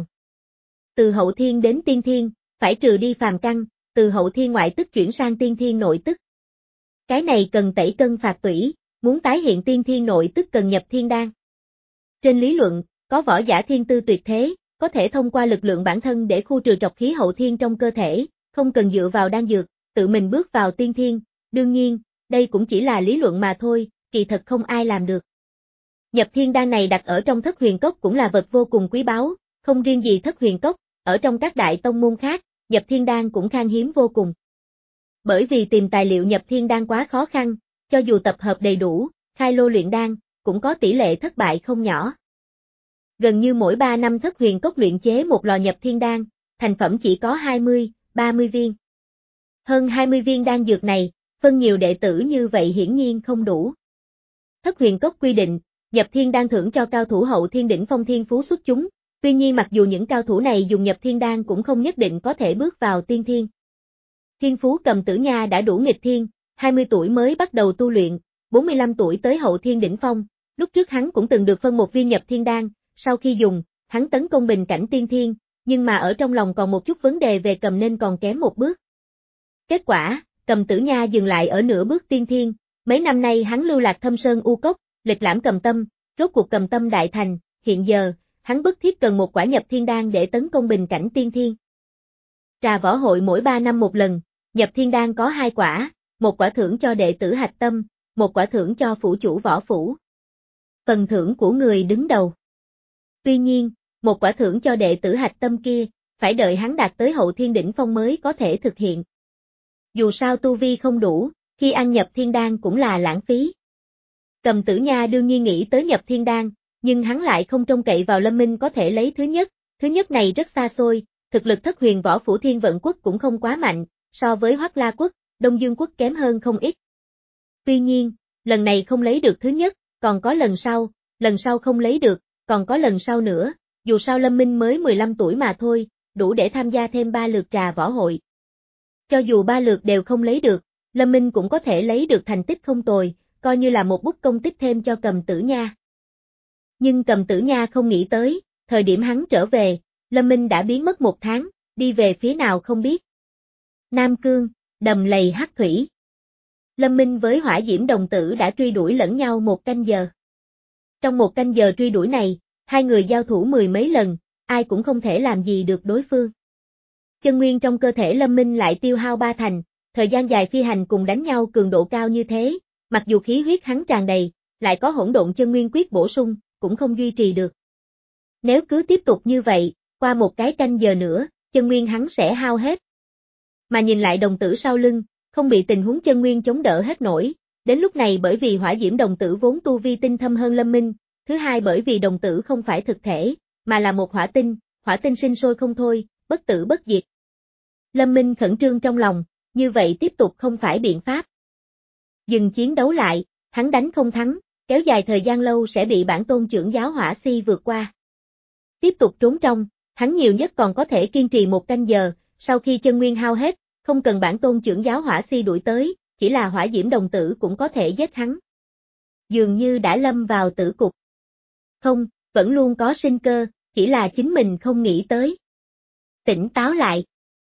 Từ hậu thiên đến tiên thiên, phải trừ đi phàm căn, từ hậu thiên ngoại tức chuyển sang tiên thiên nội tức. Cái này cần tẩy cân phạt tủy, muốn tái hiện tiên thiên nội tức cần nhập thiên đan. Trên lý luận, có võ giả thiên tư tuyệt thế, có thể thông qua lực lượng bản thân để khu trừ trọc khí hậu thiên trong cơ thể, không cần dựa vào đan dược, tự mình bước vào tiên thiên, đương nhiên, đây cũng chỉ là lý luận mà thôi, kỳ thật không ai làm được. Nhập thiên đan này đặt ở trong Thất Huyền Cốc cũng là vật vô cùng quý báu, không riêng gì Thất Huyền Cốc, ở trong các đại tông môn khác, nhập thiên đan cũng khan hiếm vô cùng. Bởi vì tìm tài liệu nhập thiên đan quá khó khăn, cho dù tập hợp đầy đủ, khai lô luyện đan, cũng có tỷ lệ thất bại không nhỏ. Gần như mỗi ba năm Thất Huyền Cốc luyện chế một lò nhập thiên đan, thành phẩm chỉ có hai mươi, ba mươi viên. Hơn hai mươi viên đan dược này, phân nhiều đệ tử như vậy hiển nhiên không đủ. Thất Huyền Cốc quy định, nhập thiên đan thưởng cho cao thủ hậu thiên đỉnh phong thiên phú xuất chúng, tuy nhiên mặc dù những cao thủ này dùng nhập thiên đan cũng không nhất định có thể bước vào tiên thiên. Thiên phú Cầm Tử Nha đã đủ nghịch thiên, hai mươi tuổi mới bắt đầu tu luyện, bốn mươi lăm tuổi tới hậu thiên đỉnh phong, lúc trước hắn cũng từng được phân một viên nhập thiên đan, sau khi dùng, hắn tấn công bình cảnh tiên thiên, nhưng mà ở trong lòng còn một chút vấn đề về cầm nên còn kém một bước. Kết quả, Cầm Tử Nha dừng lại ở nửa bước tiên thiên, mấy năm nay hắn lưu lạc thâm sơn u cốc, lịch lãm cầm tâm, rốt cuộc cầm tâm đại thành, hiện giờ, hắn bức thiết cần một quả nhập thiên đan để tấn công bình cảnh tiên thiên. Trà võ hội mỗi ba năm một lần, nhập thiên đan có hai quả, một quả thưởng cho đệ tử hạch tâm, một quả thưởng cho phủ chủ võ phủ. Phần thưởng của người đứng đầu. Tuy nhiên, một quả thưởng cho đệ tử hạch tâm kia, phải đợi hắn đạt tới hậu thiên đỉnh phong mới có thể thực hiện. Dù sao tu vi không đủ, khi ăn nhập thiên đan cũng là lãng phí. Cầm Tử Nha đương nhiên nghĩ tới nhập thiên đan, nhưng hắn lại không trông cậy vào Lâm Minh có thể lấy thứ nhất, thứ nhất này rất xa xôi, thực lực Thất Huyền Võ Phủ Thiên Vận Quốc cũng không quá mạnh, so với Hoắc La Quốc, Đông Dương Quốc kém hơn không ít. Tuy nhiên, lần này không lấy được thứ nhất, còn có lần sau, lần sau không lấy được, còn có lần sau nữa, dù sao Lâm Minh mới mười lăm tuổi mà thôi, đủ để tham gia thêm ba lượt trà võ hội. Cho dù ba lượt đều không lấy được, Lâm Minh cũng có thể lấy được thành tích không tồi, coi như là một bút công tích thêm cho Cầm Tử Nha. Nhưng Cầm Tử Nha không nghĩ tới, thời điểm hắn trở về, Lâm Minh đã biến mất một tháng, đi về phía nào không biết. Nam Cương, đầm lầy hắc thủy. Lâm Minh với Hỏa Diễm đồng tử đã truy đuổi lẫn nhau một canh giờ. Trong một canh giờ truy đuổi này, hai người giao thủ mười mấy lần, ai cũng không thể làm gì được đối phương. Chân nguyên trong cơ thể Lâm Minh lại tiêu hao ba thành, thời gian dài phi hành cùng đánh nhau cường độ cao như thế, mặc dù khí huyết hắn tràn đầy, lại có hỗn độn chân nguyên quyết bổ sung, cũng không duy trì được. Nếu cứ tiếp tục như vậy, qua một cái canh giờ nữa, chân nguyên hắn sẽ hao hết. Mà nhìn lại đồng tử sau lưng, không bị tình huống chân nguyên chống đỡ hết nổi, đến lúc này bởi vì Hỏa Diễm đồng tử vốn tu vi tinh thâm hơn Lâm Minh, thứ hai bởi vì đồng tử không phải thực thể, mà là một hỏa tinh, hỏa tinh sinh sôi không thôi, bất tử bất diệt. Lâm Minh khẩn trương trong lòng, như vậy tiếp tục không phải biện pháp. Dừng chiến đấu lại, hắn đánh không thắng, kéo dài thời gian lâu sẽ bị bản tôn trưởng giáo Hỏa Si vượt qua. Tiếp tục trốn trong, hắn nhiều nhất còn có thể kiên trì một canh giờ, sau khi chân nguyên hao hết, không cần bản tôn trưởng giáo Hỏa Si đuổi tới, chỉ là Hỏa Diễm đồng tử cũng có thể giết hắn. Dường như đã lâm vào tử cục. Không, vẫn luôn có sinh cơ, chỉ là chính mình không nghĩ tới. Tỉnh táo lại.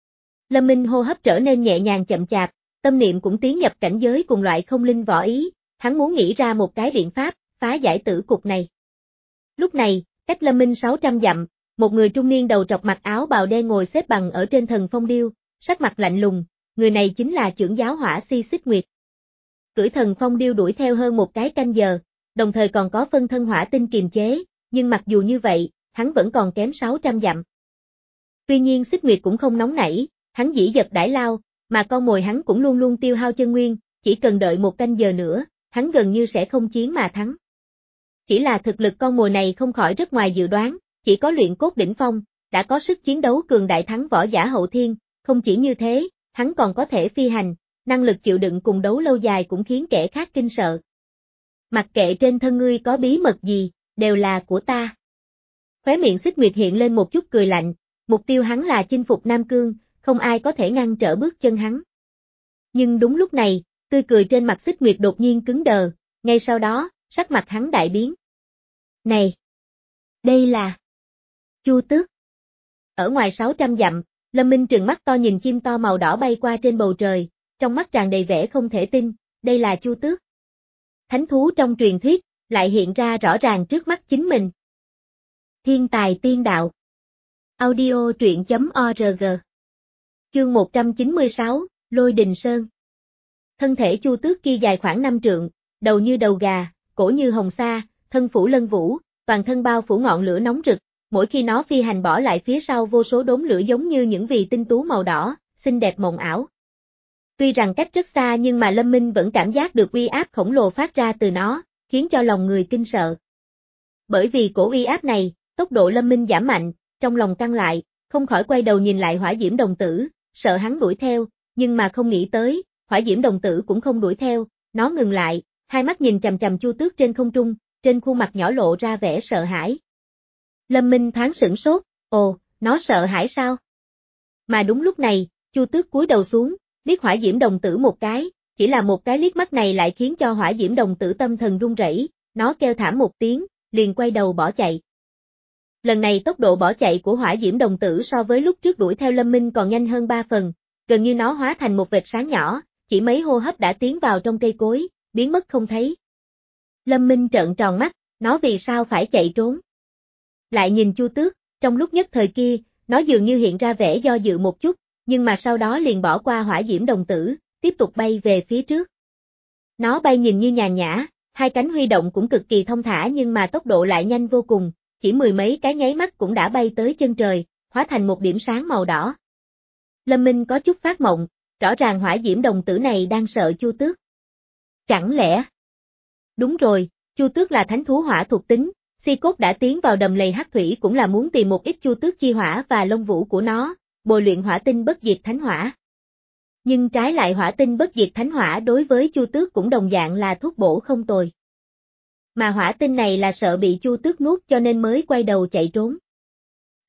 Lâm Minh hô hấp trở nên nhẹ nhàng chậm chạp, tâm niệm cũng tiến nhập cảnh giới cùng loại không linh võ ý, hắn muốn nghĩ ra một cái biện pháp, phá giải tử cục này. Lúc này, cách Lâm Minh sáu trăm dặm, một người trung niên đầu trọc mặc áo bào đen ngồi xếp bằng ở trên thần phong điêu, sắc mặt lạnh lùng, người này chính là trưởng giáo Hỏa Si Xích Nguyệt. Cưỡi thần phong điêu đuổi theo hơn một cái canh giờ, đồng thời còn có phân thân hỏa tinh kiềm chế, nhưng mặc dù như vậy, hắn vẫn còn kém sáu trăm dặm. Tuy nhiên Xích Nguyệt cũng không nóng nảy, hắn dĩ dật đãi lao, mà con mồi hắn cũng luôn luôn tiêu hao chân nguyên, chỉ cần đợi một canh giờ nữa, hắn gần như sẽ không chiến mà thắng. Chỉ là thực lực con mồi này không khỏi rất ngoài dự đoán, chỉ có luyện cốt đỉnh phong, đã có sức chiến đấu cường đại thắng võ giả hậu thiên, không chỉ như thế, hắn còn có thể phi hành, năng lực chịu đựng cùng đấu lâu dài cũng khiến kẻ khác kinh sợ. Mặc kệ trên thân ngươi có bí mật gì, đều là của ta. Khóe miệng Xích Nguyệt hiện lên một chút cười lạnh, mục tiêu hắn là chinh phục Nam Cương, không ai có thể ngăn trở bước chân hắn. Nhưng đúng lúc này, tươi cười trên mặt Xích Nguyệt đột nhiên cứng đờ, ngay sau đó, sắc mặt hắn đại biến. Này! Đây là... Chu Tước. Ở ngoài sáu trăm dặm, Lâm Minh trừng mắt to nhìn chim to màu đỏ bay qua trên bầu trời, trong mắt tràn đầy vẻ không thể tin, đây là Chu Tước. Thánh thú trong truyền thuyết, lại hiện ra rõ ràng trước mắt chính mình. Thiên tài tiên đạo. Audio truyện chấm org. Chương một trăm chín mươi sáu, Lôi Đình Sơn. Thân thể Chu Tước kia dài khoảng năm trượng, đầu như đầu gà, cổ như hồng sa, thân phủ lân vũ, toàn thân bao phủ ngọn lửa nóng rực, mỗi khi nó phi hành bỏ lại phía sau vô số đốm lửa giống như những vì tinh tú màu đỏ, xinh đẹp mộng ảo. Tuy rằng cách rất xa nhưng mà Lâm Minh vẫn cảm giác được uy áp khổng lồ phát ra từ nó, khiến cho lòng người kinh sợ. Bởi vì cổ uy áp này, tốc độ Lâm Minh giảm mạnh, trong lòng căng lại, không khỏi quay đầu nhìn lại Hỏa Diễm đồng tử, sợ hắn đuổi theo, nhưng mà không nghĩ tới, Hỏa Diễm đồng tử cũng không đuổi theo, nó ngừng lại, hai mắt nhìn chằm chằm Chu Tước trên không trung, trên khuôn mặt nhỏ lộ ra vẻ sợ hãi. Lâm Minh thoáng sửng sốt, ồ, nó sợ hãi sao? Mà đúng lúc này, Chu Tước cúi đầu xuống, liếc Hỏa Diễm đồng tử một cái, chỉ là một cái liếc mắt này lại khiến cho Hỏa Diễm đồng tử tâm thần run rẩy, nó kêu thảm một tiếng, liền quay đầu bỏ chạy. Lần này tốc độ bỏ chạy của Hỏa Diễm đồng tử so với lúc trước đuổi theo Lâm Minh còn nhanh hơn ba phần, gần như nó hóa thành một vệt sáng nhỏ, chỉ mấy hô hấp đã tiến vào trong cây cối, biến mất không thấy. Lâm Minh trợn tròn mắt, nó vì sao phải chạy trốn? Lại nhìn Chu Tước, trong lúc nhất thời kia, nó dường như hiện ra vẻ do dự một chút, nhưng mà sau đó liền bỏ qua Hỏa Diễm đồng tử, tiếp tục bay về phía trước. Nó bay nhìn như nhàn nhã, hai cánh huy động cũng cực kỳ thông thả nhưng mà tốc độ lại nhanh vô cùng, chỉ mười mấy cái nháy mắt cũng đã bay tới chân trời, hóa thành một điểm sáng màu đỏ. Lâm Minh có chút phát mộng, rõ ràng Hỏa Diễm đồng tử này đang sợ Chu Tước. Chẳng lẽ? Đúng rồi, Chu Tước là thánh thú hỏa thuộc tính, Si Cốt đã tiến vào đầm lầy hắc thủy cũng là muốn tìm một ít Chu Tước chi hỏa và lông vũ của nó, bồi luyện hỏa tinh bất diệt thánh hỏa. Nhưng trái lại hỏa tinh bất diệt thánh hỏa đối với Chu Tước cũng đồng dạng là thuốc bổ không tồi. Mà hỏa tinh này là sợ bị Chu Tước nuốt cho nên mới quay đầu chạy trốn.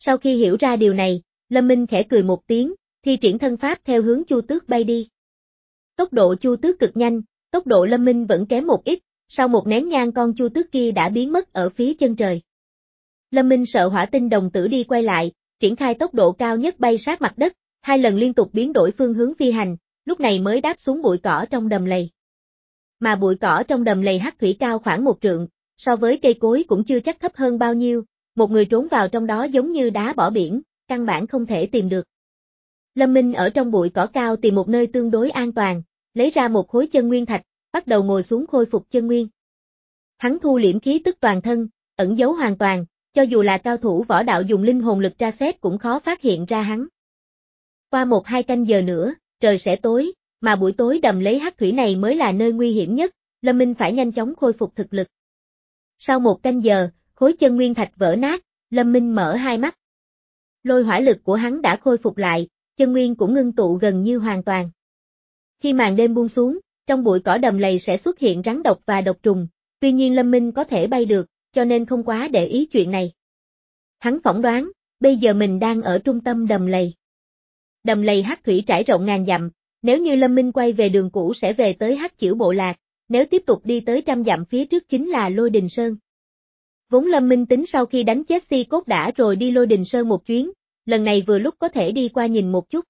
Sau khi hiểu ra điều này, Lâm Minh khẽ cười một tiếng, thi triển thân pháp theo hướng Chu Tước bay đi. Tốc độ Chu Tước cực nhanh, tốc độ Lâm Minh vẫn kém một ít, sau một nén nhang con Chu Tước kia đã biến mất ở phía chân trời. Lâm Minh sợ hỏa tinh đồng tử đi quay lại, triển khai tốc độ cao nhất bay sát mặt đất, hai lần liên tục biến đổi phương hướng phi hành, lúc này mới đáp xuống bụi cỏ trong đầm lầy. Mà bụi cỏ trong đầm lầy hắc thủy cao khoảng một trượng, so với cây cối cũng chưa chắc thấp hơn bao nhiêu, một người trốn vào trong đó giống như đá bỏ biển, căn bản không thể tìm được. Lâm Minh ở trong bụi cỏ cao tìm một nơi tương đối an toàn, lấy ra một khối chân nguyên thạch, bắt đầu ngồi xuống khôi phục chân nguyên. Hắn thu liễm khí tức toàn thân, ẩn giấu hoàn toàn, cho dù là cao thủ võ đạo dùng linh hồn lực tra xét cũng khó phát hiện ra hắn. Qua một hai canh giờ nữa, trời sẽ tối, mà buổi tối đầm lấy hắc thủy này mới là nơi nguy hiểm nhất, Lâm Minh phải nhanh chóng khôi phục thực lực. Sau một canh giờ, khối chân nguyên thạch vỡ nát, Lâm Minh mở hai mắt. Lôi hỏa lực của hắn đã khôi phục lại, chân nguyên cũng ngưng tụ gần như hoàn toàn. Khi màn đêm buông xuống, trong bụi cỏ đầm lầy sẽ xuất hiện rắn độc và độc trùng, tuy nhiên Lâm Minh có thể bay được, cho nên không quá để ý chuyện này. Hắn phỏng đoán, bây giờ mình đang ở trung tâm đầm lầy. Đầm lầy hắc thủy trải rộng ngàn dặm, nếu như Lâm Minh quay về đường cũ sẽ về tới Hắc Chĩu Bộ Lạc, nếu tiếp tục đi tới trăm dặm phía trước chính là Lôi Đình Sơn. Vốn Lâm Minh tính sau khi đánh chết Si Cốt đã rồi đi Lôi Đình Sơn một chuyến, lần này vừa lúc có thể đi qua nhìn một chút.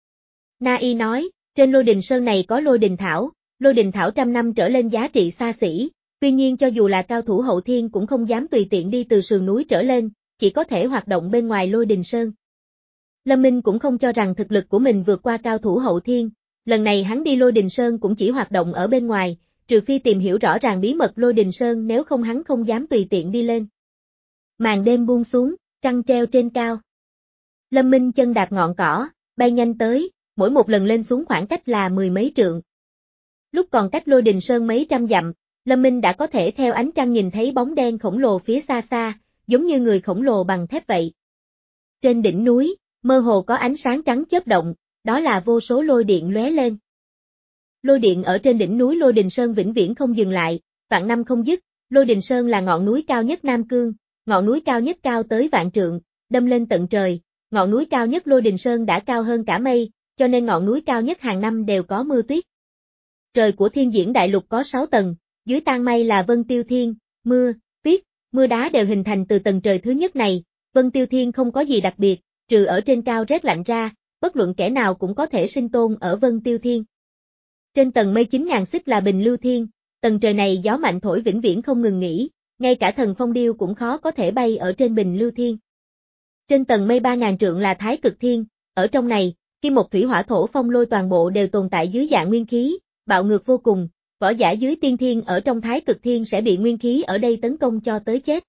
Na Y nói, trên Lôi Đình Sơn này có Lôi Đình Thảo, Lôi Đình Thảo trăm năm trở lên giá trị xa xỉ, tuy nhiên cho dù là cao thủ hậu thiên cũng không dám tùy tiện đi từ sườn núi trở lên, chỉ có thể hoạt động bên ngoài Lôi Đình Sơn. Lâm Minh cũng không cho rằng thực lực của mình vượt qua cao thủ hậu thiên, lần này hắn đi Lôi Đình Sơn cũng chỉ hoạt động ở bên ngoài, trừ phi tìm hiểu rõ ràng bí mật Lôi Đình Sơn nếu không hắn không dám tùy tiện đi lên. Màn đêm buông xuống, trăng treo trên cao. Lâm Minh chân đạp ngọn cỏ, bay nhanh tới, mỗi một lần lên xuống khoảng cách là mười mấy trượng. Lúc còn cách Lôi Đình Sơn mấy trăm dặm, Lâm Minh đã có thể theo ánh trăng nhìn thấy bóng đen khổng lồ phía xa xa, giống như người khổng lồ bằng thép vậy. Trên đỉnh núi, mơ hồ có ánh sáng trắng chớp động, đó là vô số lôi điện lóe lên. Lôi điện ở trên đỉnh núi Lôi Đình Sơn vĩnh viễn không dừng lại, vạn năm không dứt, Lôi Đình Sơn là ngọn núi cao nhất Nam Cương, ngọn núi cao nhất cao tới vạn trượng, đâm lên tận trời, ngọn núi cao nhất Lôi Đình Sơn đã cao hơn cả mây, cho nên ngọn núi cao nhất hàng năm đều có mưa tuyết. Trời của Thiên Diễn Đại Lục có sáu tầng, dưới tang mây là Vân Tiêu Thiên, mưa, tuyết, mưa đá đều hình thành từ tầng trời thứ nhất này, Vân Tiêu Thiên không có gì đặc biệt, trừ ở trên cao rét lạnh ra, bất luận kẻ nào cũng có thể sinh tồn ở Vân Tiêu Thiên. Trên tầng mây chín ngàn xích là Bình Lưu Thiên, tầng trời này gió mạnh thổi vĩnh viễn không ngừng nghỉ, ngay cả thần phong điêu cũng khó có thể bay ở trên Bình Lưu Thiên. Trên tầng mây ba ngàn trượng là Thái Cực Thiên, ở trong này, kim một thủy hỏa thổ phong lôi toàn bộ đều tồn tại dưới dạng nguyên khí, bạo ngược vô cùng, võ giả dưới tiên thiên ở trong Thái Cực Thiên sẽ bị nguyên khí ở đây tấn công cho tới chết.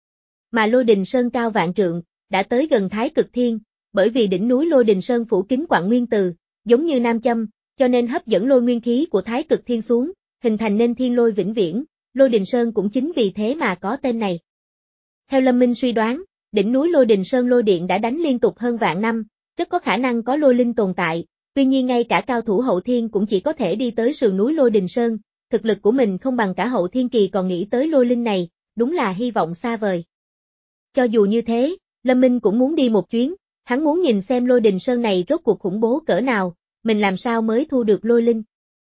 Mà Lôi Đình Sơn cao vạn trượng, đã tới gần Thái Cực Thiên, bởi vì đỉnh núi Lôi Đình Sơn phủ kín quặng nguyên từ, giống như nam châm, cho nên hấp dẫn lôi nguyên khí của Thái Cực Thiên xuống, hình thành nên thiên lôi vĩnh viễn, Lôi Đình Sơn cũng chính vì thế mà có tên này. Theo Lâm Minh suy đoán, đỉnh núi Lôi Đình Sơn lôi điện đã đánh liên tục hơn vạn năm, rất có khả năng có lôi linh tồn tại, tuy nhiên ngay cả cao thủ hậu thiên cũng chỉ có thể đi tới sườn núi Lôi Đình Sơn, thực lực của mình không bằng cả hậu thiên kỳ còn nghĩ tới lôi linh này, đúng là hy vọng xa vời. Cho dù như thế, Lâm Minh cũng muốn đi một chuyến, hắn muốn nhìn xem Lôi Đình Sơn này rốt cuộc khủng bố cỡ nào, mình làm sao mới thu được lôi linh.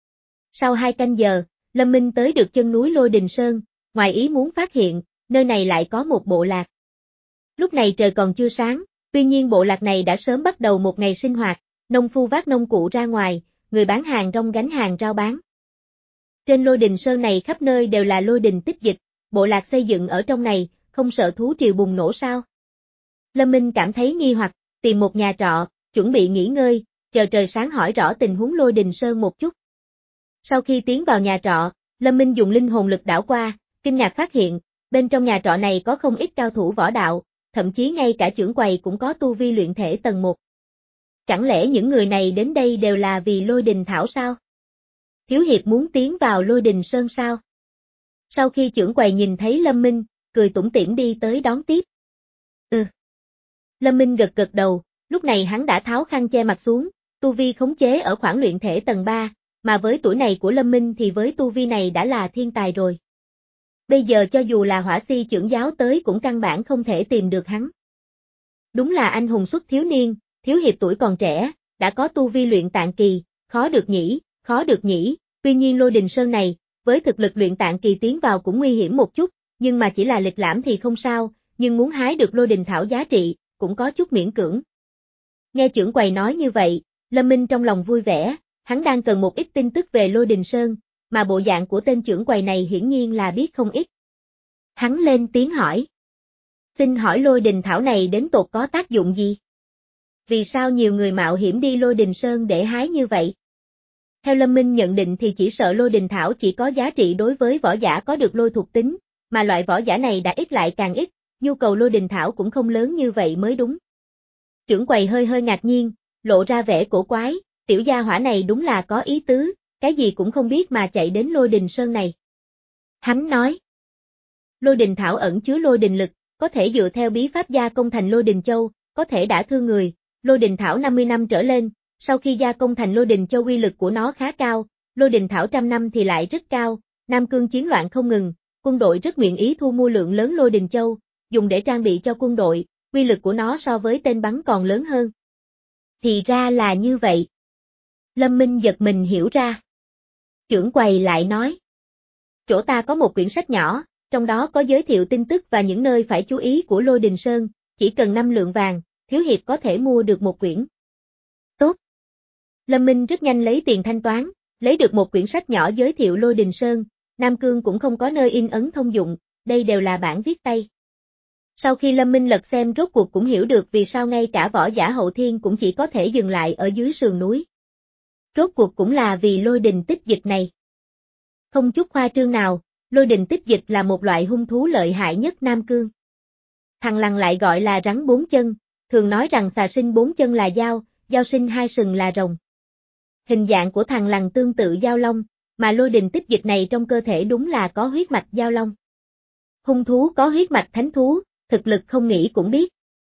Sau hai canh giờ, Lâm Minh tới được chân núi Lôi Đình Sơn, ngoài ý muốn phát hiện, nơi này lại có một bộ lạc. Lúc này trời còn chưa sáng, tuy nhiên bộ lạc này đã sớm bắt đầu một ngày sinh hoạt, nông phu vác nông cụ ra ngoài, người bán hàng rong gánh hàng rao bán. Trên Lôi Đình Sơn này khắp nơi đều là lôi đình tích dịch, bộ lạc xây dựng ở trong này, không sợ thú triều bùng nổ sao? Lâm Minh cảm thấy nghi hoặc, tìm một nhà trọ, chuẩn bị nghỉ ngơi, chờ trời sáng hỏi rõ tình huống Lôi Đình Sơn một chút. Sau khi tiến vào nhà trọ, Lâm Minh dùng linh hồn lực đảo qua, kinh ngạc phát hiện, bên trong nhà trọ này có không ít cao thủ võ đạo, thậm chí ngay cả trưởng quầy cũng có tu vi luyện thể tầng một. Chẳng lẽ những người này đến đây đều là vì Lôi Đình Thảo sao? Thiếu hiệp muốn tiến vào Lôi Đình Sơn sao? Sau khi trưởng quầy nhìn thấy Lâm Minh, cười tủm tỉm đi tới đón tiếp. Ừ. Lâm Minh gật gật đầu, lúc này hắn đã tháo khăn che mặt xuống, tu vi khống chế ở khoảng luyện thể tầng ba, mà với tuổi này của Lâm Minh thì với tu vi này đã là thiên tài rồi. Bây giờ cho dù là Hỏa Si trưởng giáo tới cũng căn bản không thể tìm được hắn. Đúng là anh hùng xuất thiếu niên, thiếu hiệp tuổi còn trẻ, đã có tu vi luyện tạng kỳ, khó được nhỉ, khó được nhỉ, tuy nhiên Lôi Đình Sơn này, với thực lực luyện tạng kỳ tiến vào cũng nguy hiểm một chút, nhưng mà chỉ là lịch lãm thì không sao, nhưng muốn hái được Lôi Đình Thảo giá trị, cũng có chút miễn cưỡng. Nghe trưởng quầy nói như vậy, Lâm Minh trong lòng vui vẻ, hắn đang cần một ít tin tức về Lôi Đình Sơn, mà bộ dạng của tên trưởng quầy này hiển nhiên là biết không ít. Hắn lên tiếng hỏi. Xin hỏi Lôi Đình Thảo này đến tột có tác dụng gì? Vì sao nhiều người mạo hiểm đi Lôi Đình Sơn để hái như vậy? Theo Lâm Minh nhận định thì chỉ sợ Lôi Đình Thảo chỉ có giá trị đối với võ giả có được lôi thuộc tính, mà loại võ giả này đã ít lại càng ít, nhu cầu Lôi Đình Thảo cũng không lớn như vậy mới đúng. Trưởng quầy hơi hơi ngạc nhiên, lộ ra vẻ cổ quái, tiểu gia hỏa này đúng là có ý tứ, cái gì cũng không biết mà chạy đến Lôi Đình Sơn này. Hắn nói, Lôi Đình Thảo ẩn chứa lôi đình lực, có thể dựa theo bí pháp gia công thành Lôi Đình Châu, có thể đả thương người, Lôi Đình Thảo năm mươi năm trở lên, sau khi gia công thành Lôi Đình Châu uy lực của nó khá cao, Lôi Đình Thảo trăm năm thì lại rất cao, Nam Cương chiến loạn không ngừng, quân đội rất nguyện ý thu mua lượng lớn Lôi Đình Châu, dùng để trang bị cho quân đội, uy lực của nó so với tên bắn còn lớn hơn. Thì ra là như vậy. Lâm Minh giật mình hiểu ra. Trưởng quầy lại nói. Chỗ ta có một quyển sách nhỏ, trong đó có giới thiệu tin tức và những nơi phải chú ý của Lôi Đình Sơn, chỉ cần năm lượng vàng, thiếu hiệp có thể mua được một quyển. Tốt. Lâm Minh rất nhanh lấy tiền thanh toán, lấy được một quyển sách nhỏ giới thiệu Lôi Đình Sơn, Nam Cương cũng không có nơi in ấn thông dụng, đây đều là bản viết tay. Sau khi Lâm Minh lật xem rốt cuộc cũng hiểu được vì sao ngay cả võ giả hậu thiên cũng chỉ có thể dừng lại ở dưới sườn núi. Rốt cuộc cũng là vì lôi đình tích dịch này. Không chút khoa trương nào, lôi đình tích dịch là một loại hung thú lợi hại nhất Nam Cương. Thằng lằn lại gọi là rắn bốn chân, thường nói rằng xà sinh bốn chân là dao, dao sinh hai sừng là rồng. Hình dạng của thằng lằn tương tự dao long, mà lôi đình tích dịch này trong cơ thể đúng là có huyết mạch dao long. Hung thú có huyết mạch thánh thú, thực lực không nghĩ cũng biết.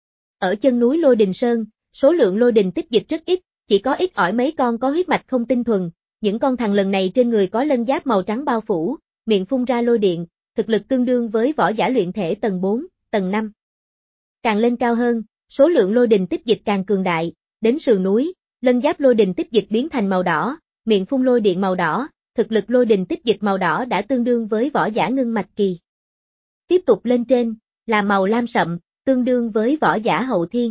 Ở chân núi Lôi Đình Sơn, số lượng lôi đình tích dịch rất ít, chỉ có ít ỏi mấy con có huyết mạch không tinh thuần, những con thằn lằn này trên người có lân giáp màu trắng bao phủ, miệng phun ra lôi điện, thực lực tương đương với võ giả luyện thể tầng bốn, tầng năm. Càng lên cao hơn, số lượng lôi đình tích dịch càng cường đại, đến sườn núi, lân giáp lôi đình tích dịch biến thành màu đỏ, miệng phun lôi điện màu đỏ, thực lực lôi đình tích dịch màu đỏ đã tương đương với võ giả ngưng mạch kỳ. Tiếp tục lên trên, là màu lam sậm, tương đương với võ giả hậu thiên.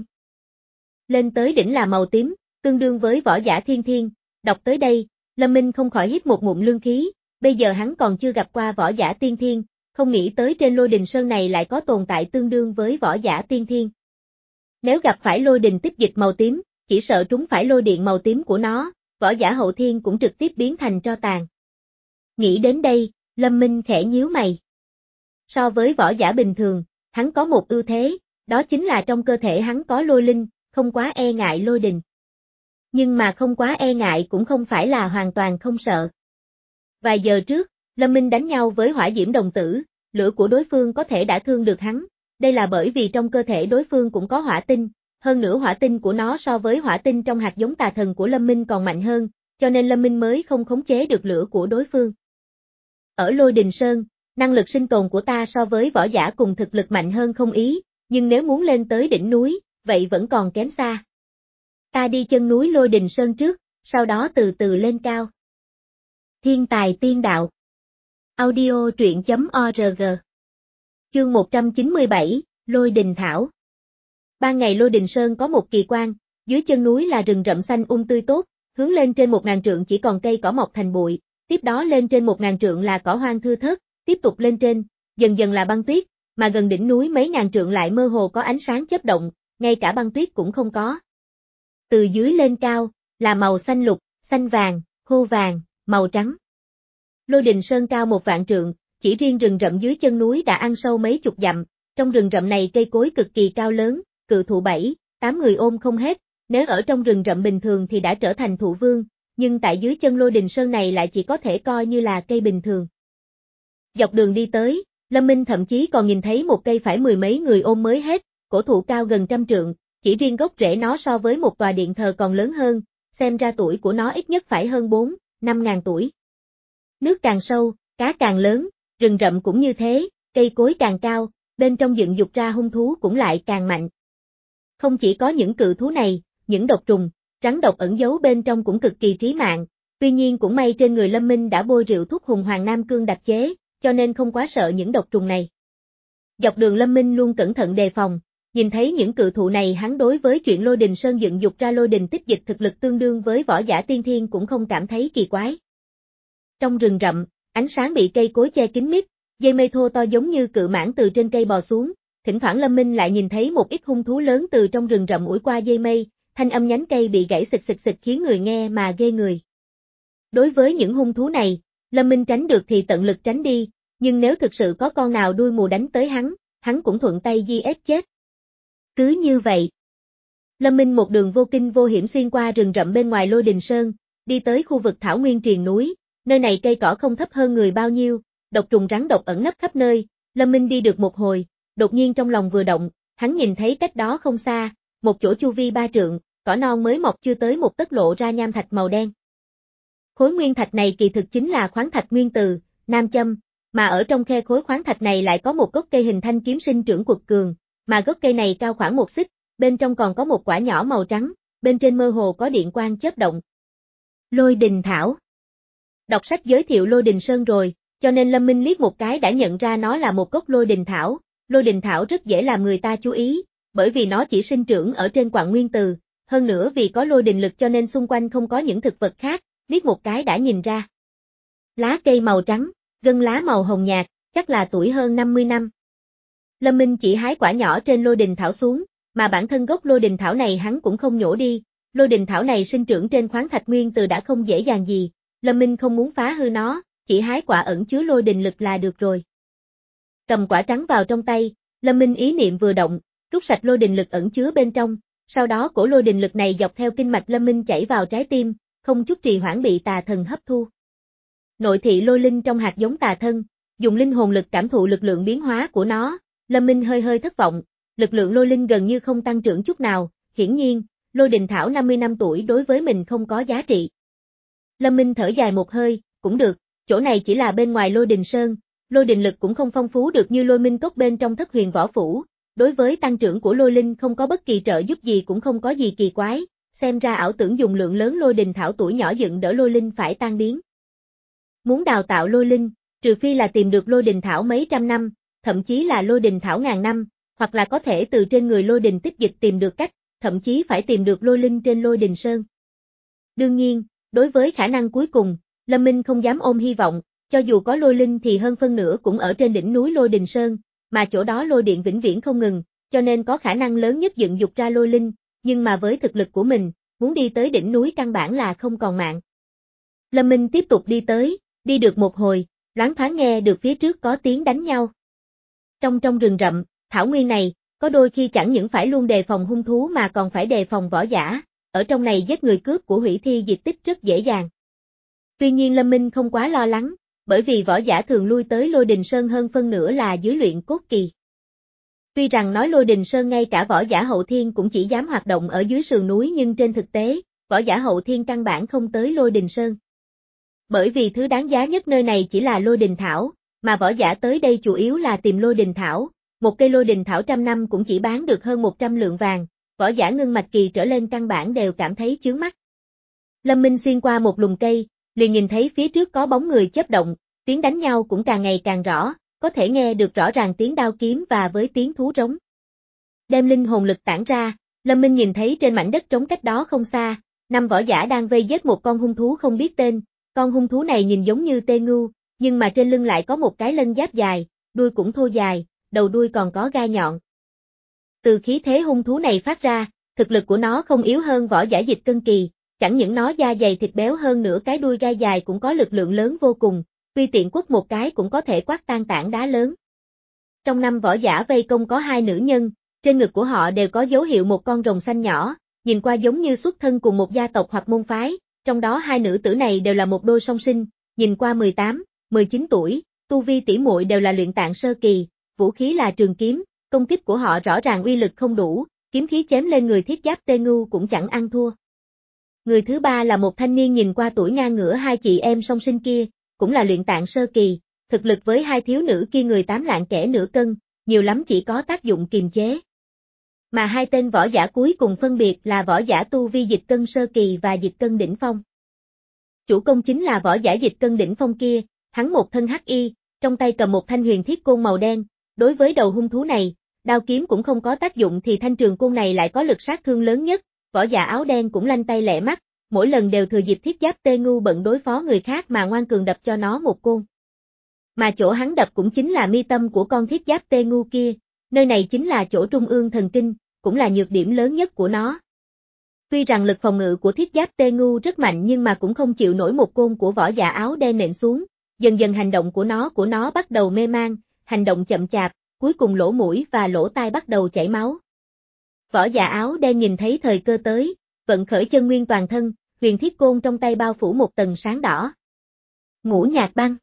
Lên tới đỉnh là màu tím, tương đương với võ giả thiên thiên, đọc tới đây, Lâm Minh không khỏi hít một ngụm lương khí, bây giờ hắn còn chưa gặp qua võ giả tiên thiên, không nghĩ tới trên Lôi Đình Sơn này lại có tồn tại tương đương với võ giả tiên thiên. Nếu gặp phải lôi đình tích dịch màu tím, chỉ sợ trúng phải lôi điện màu tím của nó, võ giả hậu thiên cũng trực tiếp biến thành tro tàn. Nghĩ đến đây, Lâm Minh khẽ nhíu mày. So với võ giả bình thường, hắn có một ưu thế, đó chính là trong cơ thể hắn có lôi linh, không quá e ngại lôi đình. Nhưng mà không quá e ngại cũng không phải là hoàn toàn không sợ. Vài giờ trước, Lâm Minh đánh nhau với hỏa diễm đồng tử, lửa của đối phương có thể đã thương được hắn, đây là bởi vì trong cơ thể đối phương cũng có hỏa tinh, hơn nữa hỏa tinh của nó so với hỏa tinh trong hạt giống tà thần của Lâm Minh còn mạnh hơn, cho nên Lâm Minh mới không khống chế được lửa của đối phương. Ở Lôi Đình Sơn, năng lực sinh tồn của ta so với võ giả cùng thực lực mạnh hơn không ý, nhưng nếu muốn lên tới đỉnh núi, vậy vẫn còn kém xa. Ta đi chân núi Lôi Đình Sơn trước, sau đó từ từ lên cao. Thiên tài tiên đạo. Audio truyện chấm org. Chương một trăm chín mươi bảy, Lôi Đình Thảo. Ban ngày Lôi Đình Sơn có một kỳ quan, dưới chân núi là rừng rậm xanh um tươi tốt, hướng lên trên một ngàn trượng chỉ còn cây cỏ mọc thành bụi, tiếp đó lên trên một ngàn trượng là cỏ hoang thưa thớt, tiếp tục lên trên, dần dần là băng tuyết, mà gần đỉnh núi mấy ngàn trượng lại mơ hồ có ánh sáng chớp động, ngay cả băng tuyết cũng không có. Từ dưới lên cao, là màu xanh lục, xanh vàng, khô vàng, màu trắng. Lôi Đình Sơn cao một vạn trượng, chỉ riêng rừng rậm dưới chân núi đã ăn sâu mấy chục dặm, trong rừng rậm này cây cối cực kỳ cao lớn, cự thụ bảy, tám người ôm không hết, nếu ở trong rừng rậm bình thường thì đã trở thành thụ vương, nhưng tại dưới chân Lôi Đình Sơn này lại chỉ có thể coi như là cây bình thường. Dọc đường đi tới, Lâm Minh thậm chí còn nhìn thấy một cây phải mười mấy người ôm mới hết, cổ thụ cao gần trăm trượng, chỉ riêng gốc rễ nó so với một tòa điện thờ còn lớn hơn, xem ra tuổi của nó ít nhất phải hơn bốn, năm ngàn tuổi. Nước càng sâu, cá càng lớn, rừng rậm cũng như thế, cây cối càng cao, bên trong dựng dục ra hung thú cũng lại càng mạnh. Không chỉ có những cự thú này, những độc trùng, rắn độc ẩn giấu bên trong cũng cực kỳ trí mạng, tuy nhiên cũng may trên người Lâm Minh đã bôi rượu thuốc hùng hoàng nam cương đặc chế, cho nên không quá sợ những độc trùng này. Dọc đường Lâm Minh luôn cẩn thận đề phòng, nhìn thấy những cự thụ này hắn đối với chuyện Lôi Đình Sơn dựng dục ra lôi đình tích dịch thực lực tương đương với võ giả tiên thiên cũng không cảm thấy kỳ quái. Trong rừng rậm, ánh sáng bị cây cối che kín mít, dây mây thô to giống như cự mãng từ trên cây bò xuống, thỉnh thoảng Lâm Minh lại nhìn thấy một ít hung thú lớn từ trong rừng rậm ủi qua dây mây, thanh âm nhánh cây bị gãy xịch xịch xịch khiến người nghe mà ghê người. Đối với những hung thú này, Lâm Minh tránh được thì tận lực tránh đi, nhưng nếu thực sự có con nào đuôi mù đánh tới hắn, hắn cũng thuận tay gi ép chết. Cứ như vậy, Lâm Minh một đường vô kinh vô hiểm xuyên qua rừng rậm bên ngoài Lôi Đình Sơn, đi tới khu vực thảo nguyên triền núi, nơi này cây cỏ không thấp hơn người bao nhiêu, độc trùng rắn độc ẩn nấp khắp nơi, Lâm Minh đi được một hồi, đột nhiên trong lòng vừa động, hắn nhìn thấy cách đó không xa, một chỗ chu vi ba trượng, cỏ non mới mọc chưa tới một tấc lộ ra nham thạch màu đen. Khối nguyên thạch này kỳ thực chính là khoáng thạch nguyên từ, nam châm, mà ở trong khe khối khoáng thạch này lại có một gốc cây hình thanh kiếm sinh trưởng quật cường, mà gốc cây này cao khoảng một xích, bên trong còn có một quả nhỏ màu trắng, bên trên mơ hồ có điện quang chớp động. Lôi Đình Thảo. Đọc sách giới thiệu Lôi Đình Sơn rồi, cho nên Lâm Minh liếc một cái đã nhận ra nó là một gốc Lôi Đình Thảo. Lôi Đình Thảo rất dễ làm người ta chú ý, bởi vì nó chỉ sinh trưởng ở trên quặng nguyên từ, hơn nữa vì có lôi đình lực cho nên xung quanh không có những thực vật khác, liếc một cái đã nhìn ra. Lá cây màu trắng, gân lá màu hồng nhạt, chắc là tuổi hơn năm mươi năm. Lâm Minh chỉ hái quả nhỏ trên Lôi Đình Thảo xuống, mà bản thân gốc Lôi Đình Thảo này hắn cũng không nhổ đi, Lôi Đình Thảo này sinh trưởng trên khoáng thạch nguyên từ đã không dễ dàng gì, Lâm Minh không muốn phá hư nó, chỉ hái quả ẩn chứa lôi đình lực là được rồi. Cầm quả trắng vào trong tay, Lâm Minh ý niệm vừa động, rút sạch lôi đình lực ẩn chứa bên trong, sau đó cổ lôi đình lực này dọc theo kinh mạch Lâm Minh chảy vào trái tim, không chút trì hoãn bị tà thần hấp thu. Nội thị lôi linh trong hạt giống tà thân, dùng linh hồn lực cảm thụ lực lượng biến hóa của nó, Lâm Minh hơi hơi thất vọng, lực lượng lôi linh gần như không tăng trưởng chút nào, hiển nhiên, Lôi Đình Thảo năm mươi năm tuổi đối với mình không có giá trị. Lâm Minh thở dài một hơi, cũng được, chỗ này chỉ là bên ngoài Lôi Đình Sơn, lôi đình lực cũng không phong phú được như Lôi Minh Cốc bên trong Thất Huyền Võ Phủ, đối với tăng trưởng của lôi linh không có bất kỳ trợ giúp gì cũng không có gì kỳ quái, xem ra ảo tưởng dùng lượng lớn lôi đình thảo tuổi nhỏ dựng đỡ lôi linh phải tan biến. Muốn đào tạo lôi linh, trừ phi là tìm được lôi đình thảo mấy trăm năm, thậm chí là lôi đình thảo ngàn năm, hoặc là có thể từ trên người lôi đình tích dịch tìm được cách, thậm chí phải tìm được lôi linh trên Lôi Đình Sơn. Đương nhiên, đối với khả năng cuối cùng, Lâm Minh không dám ôm hy vọng, cho dù có lôi linh thì hơn phân nửa cũng ở trên đỉnh núi Lôi Đình Sơn, mà chỗ đó lôi điện vĩnh viễn không ngừng, cho nên có khả năng lớn nhất dựng dục ra lôi linh, nhưng mà với thực lực của mình, muốn đi tới đỉnh núi căn bản là không còn mạng. Lâm Minh tiếp tục đi tới, đi được một hồi, loáng thoáng nghe được phía trước có tiếng đánh nhau. Trong trong rừng rậm, thảo nguyên này, có đôi khi chẳng những phải luôn đề phòng hung thú mà còn phải đề phòng võ giả, ở trong này giết người cướp của hủy thi diệt tích rất dễ dàng. Tuy nhiên Lâm Minh không quá lo lắng, bởi vì võ giả thường lui tới Lôi Đình Sơn hơn phân nửa là dưới luyện cốt kỳ. Tuy rằng nói Lôi Đình Sơn ngay cả võ giả hậu thiên cũng chỉ dám hoạt động ở dưới sườn núi nhưng trên thực tế, võ giả hậu thiên căn bản không tới Lôi Đình Sơn. Bởi vì thứ đáng giá nhất nơi này chỉ là Lôi Đình Thảo, mà võ giả tới đây chủ yếu là tìm Lôi Đình Thảo, một cây Lôi Đình Thảo trăm năm cũng chỉ bán được hơn một trăm lượng vàng, võ giả ngưng mạch kỳ trở lên căn bản đều cảm thấy chướng mắt. Lâm Minh xuyên qua một lùm cây, liền nhìn thấy phía trước có bóng người chớp động, tiếng đánh nhau cũng càng ngày càng rõ, có thể nghe được rõ ràng tiếng đao kiếm và với tiếng thú rống. Đem linh hồn lực tản ra, Lâm Minh nhìn thấy trên mảnh đất trống cách đó không xa, năm võ giả đang vây giết một con hung thú không biết tên, con hung thú này nhìn giống như tê ngưu, nhưng mà trên lưng lại có một cái lân giáp dài, đuôi cũng thô dài, đầu đuôi còn có gai nhọn. Từ khí thế hung thú này phát ra, thực lực của nó không yếu hơn võ giả dịch cân kỳ, chẳng những nó da dày thịt béo hơn nữa cái đuôi gai dài cũng có lực lượng lớn vô cùng, tuy tiện quất một cái cũng có thể quát tan tảng đá lớn. Trong năm võ giả vây công có hai nữ nhân, trên ngực của họ đều có dấu hiệu một con rồng xanh nhỏ, nhìn qua giống như xuất thân cùng một gia tộc hoặc môn phái, trong đó hai nữ tử này đều là một đôi song sinh, nhìn qua mười tám, mười chín tuổi, tu vi tỷ muội đều là luyện tạng sơ kỳ, vũ khí là trường kiếm, công kích của họ rõ ràng uy lực không đủ, kiếm khí chém lên người thiết giáp tê ngưu cũng chẳng ăn thua. Người thứ ba là một thanh niên nhìn qua tuổi ngang ngửa hai chị em song sinh kia, cũng là luyện tạng sơ kỳ, thực lực với hai thiếu nữ kia người tám lạng kẻ nửa cân, nhiều lắm chỉ có tác dụng kiềm chế. Mà hai tên võ giả cuối cùng phân biệt là võ giả tu vi dịch cân sơ kỳ và dịch cân đỉnh phong. Chủ công chính là võ giả dịch cân đỉnh phong kia, hắn một thân hắc y, trong tay cầm một thanh huyền thiết côn màu đen, đối với đầu hung thú này, đao kiếm cũng không có tác dụng thì thanh trường côn này lại có lực sát thương lớn nhất, võ giả áo đen cũng lanh tay lẹ mắt, mỗi lần đều thừa dịp thiết giáp tê ngu bận đối phó người khác mà ngoan cường đập cho nó một côn. Mà chỗ hắn đập cũng chính là mi tâm của con thiết giáp tê ngu kia, nơi này chính là chỗ trung ương thần kinh, cũng là nhược điểm lớn nhất của nó. Tuy rằng lực phòng ngự của thiết giáp tê ngu rất mạnh nhưng mà cũng không chịu nổi một côn của võ giả áo đen nện xuống, dần dần hành động của nó của nó bắt đầu mê man, hành động chậm chạp, cuối cùng lỗ mũi và lỗ tai bắt đầu chảy máu. Võ giả áo đen nhìn thấy thời cơ tới, vận khởi chân nguyên toàn thân, huyền thiết côn trong tay bao phủ một tầng sáng đỏ. Ngũ nhạc băng.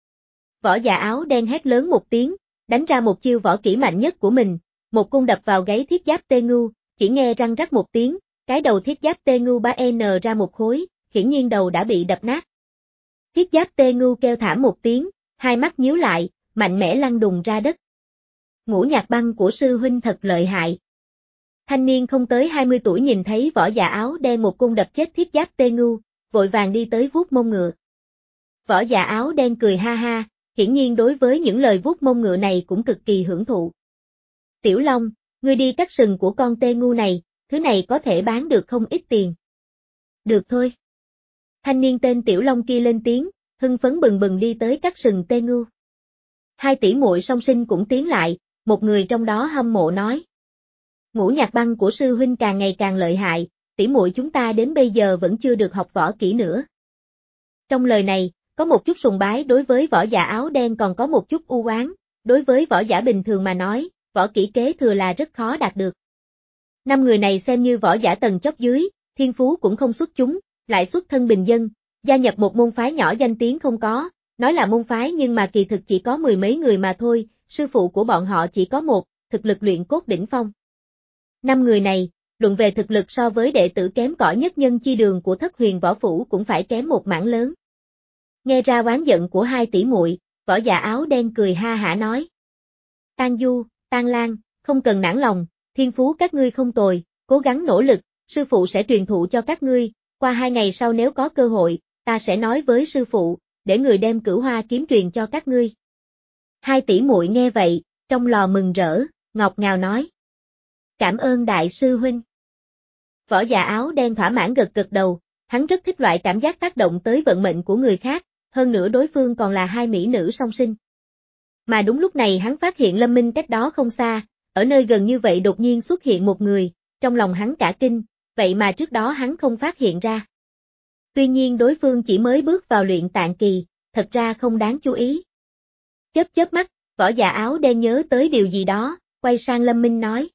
Võ giả áo đen hét lớn một tiếng, đánh ra một chiêu võ kỹ mạnh nhất của mình, một côn đập vào gáy thiết giáp tê ngu, chỉ nghe răng rắc một tiếng, cái đầu thiết giáp tê ngu ba en ra một khối, hiển nhiên đầu đã bị đập nát. Thiết giáp tê ngu kêu thảm một tiếng, hai mắt nhíu lại, mạnh mẽ lăn đùng ra đất. Ngũ nhạc băng của sư huynh thật lợi hại. Thanh niên không tới hai mươi tuổi nhìn thấy võ giả áo đen một côn đập chết thiết giáp tê ngu, vội vàng đi tới vuốt mông ngựa. Võ giả áo đen cười ha ha, hiển nhiên đối với những lời vuốt mông ngựa này cũng cực kỳ hưởng thụ. Tiểu Long, ngươi đi cắt sừng của con tê ngu này, thứ này có thể bán được không ít tiền. Được thôi. Thanh niên tên Tiểu Long kia lên tiếng, hưng phấn bừng bừng đi tới cắt sừng tê ngu. Hai tỷ muội song sinh cũng tiến lại, một người trong đó hâm mộ nói. Ngũ nhạc băng của sư huynh càng ngày càng lợi hại, tỷ muội chúng ta đến bây giờ vẫn chưa được học võ kỹ nữa. Trong lời này, có một chút sùng bái đối với võ giả áo đen còn có một chút u oán, đối với võ giả bình thường mà nói, võ kỹ kế thừa là rất khó đạt được. Năm người này xem như võ giả tầng chóp dưới, thiên phú cũng không xuất chúng, lại xuất thân bình dân, gia nhập một môn phái nhỏ danh tiếng không có, nói là môn phái nhưng mà kỳ thực chỉ có mười mấy người mà thôi, sư phụ của bọn họ chỉ có một, thực lực luyện cốt đỉnh phong. Năm người này, luận về thực lực so với đệ tử kém cỏi nhất nhân chi đường của Thất Huyền Võ Phủ cũng phải kém một mảng lớn. Nghe ra oán giận của hai tỷ muội, võ giả áo đen cười ha hả nói. Tan Du, Tan Lan, không cần nản lòng, thiên phú các ngươi không tồi, cố gắng nỗ lực, sư phụ sẽ truyền thụ cho các ngươi, qua hai ngày sau nếu có cơ hội, ta sẽ nói với sư phụ, để người đem Cửu Hoa kiếm truyền cho các ngươi. Hai tỷ muội nghe vậy, trong lò mừng rỡ, ngọt ngào nói. Cảm ơn đại sư huynh. Võ giả áo đen thỏa mãn gật gật đầu, hắn rất thích loại cảm giác tác động tới vận mệnh của người khác, hơn nữa đối phương còn là hai mỹ nữ song sinh. Mà đúng lúc này hắn phát hiện Lâm Minh cách đó không xa, ở nơi gần như vậy đột nhiên xuất hiện một người, trong lòng hắn cả kinh, vậy mà trước đó hắn không phát hiện ra. Tuy nhiên đối phương chỉ mới bước vào luyện tạng kỳ, thật ra không đáng chú ý. Chớp chớp mắt, võ giả áo đen nhớ tới điều gì đó, quay sang Lâm Minh nói.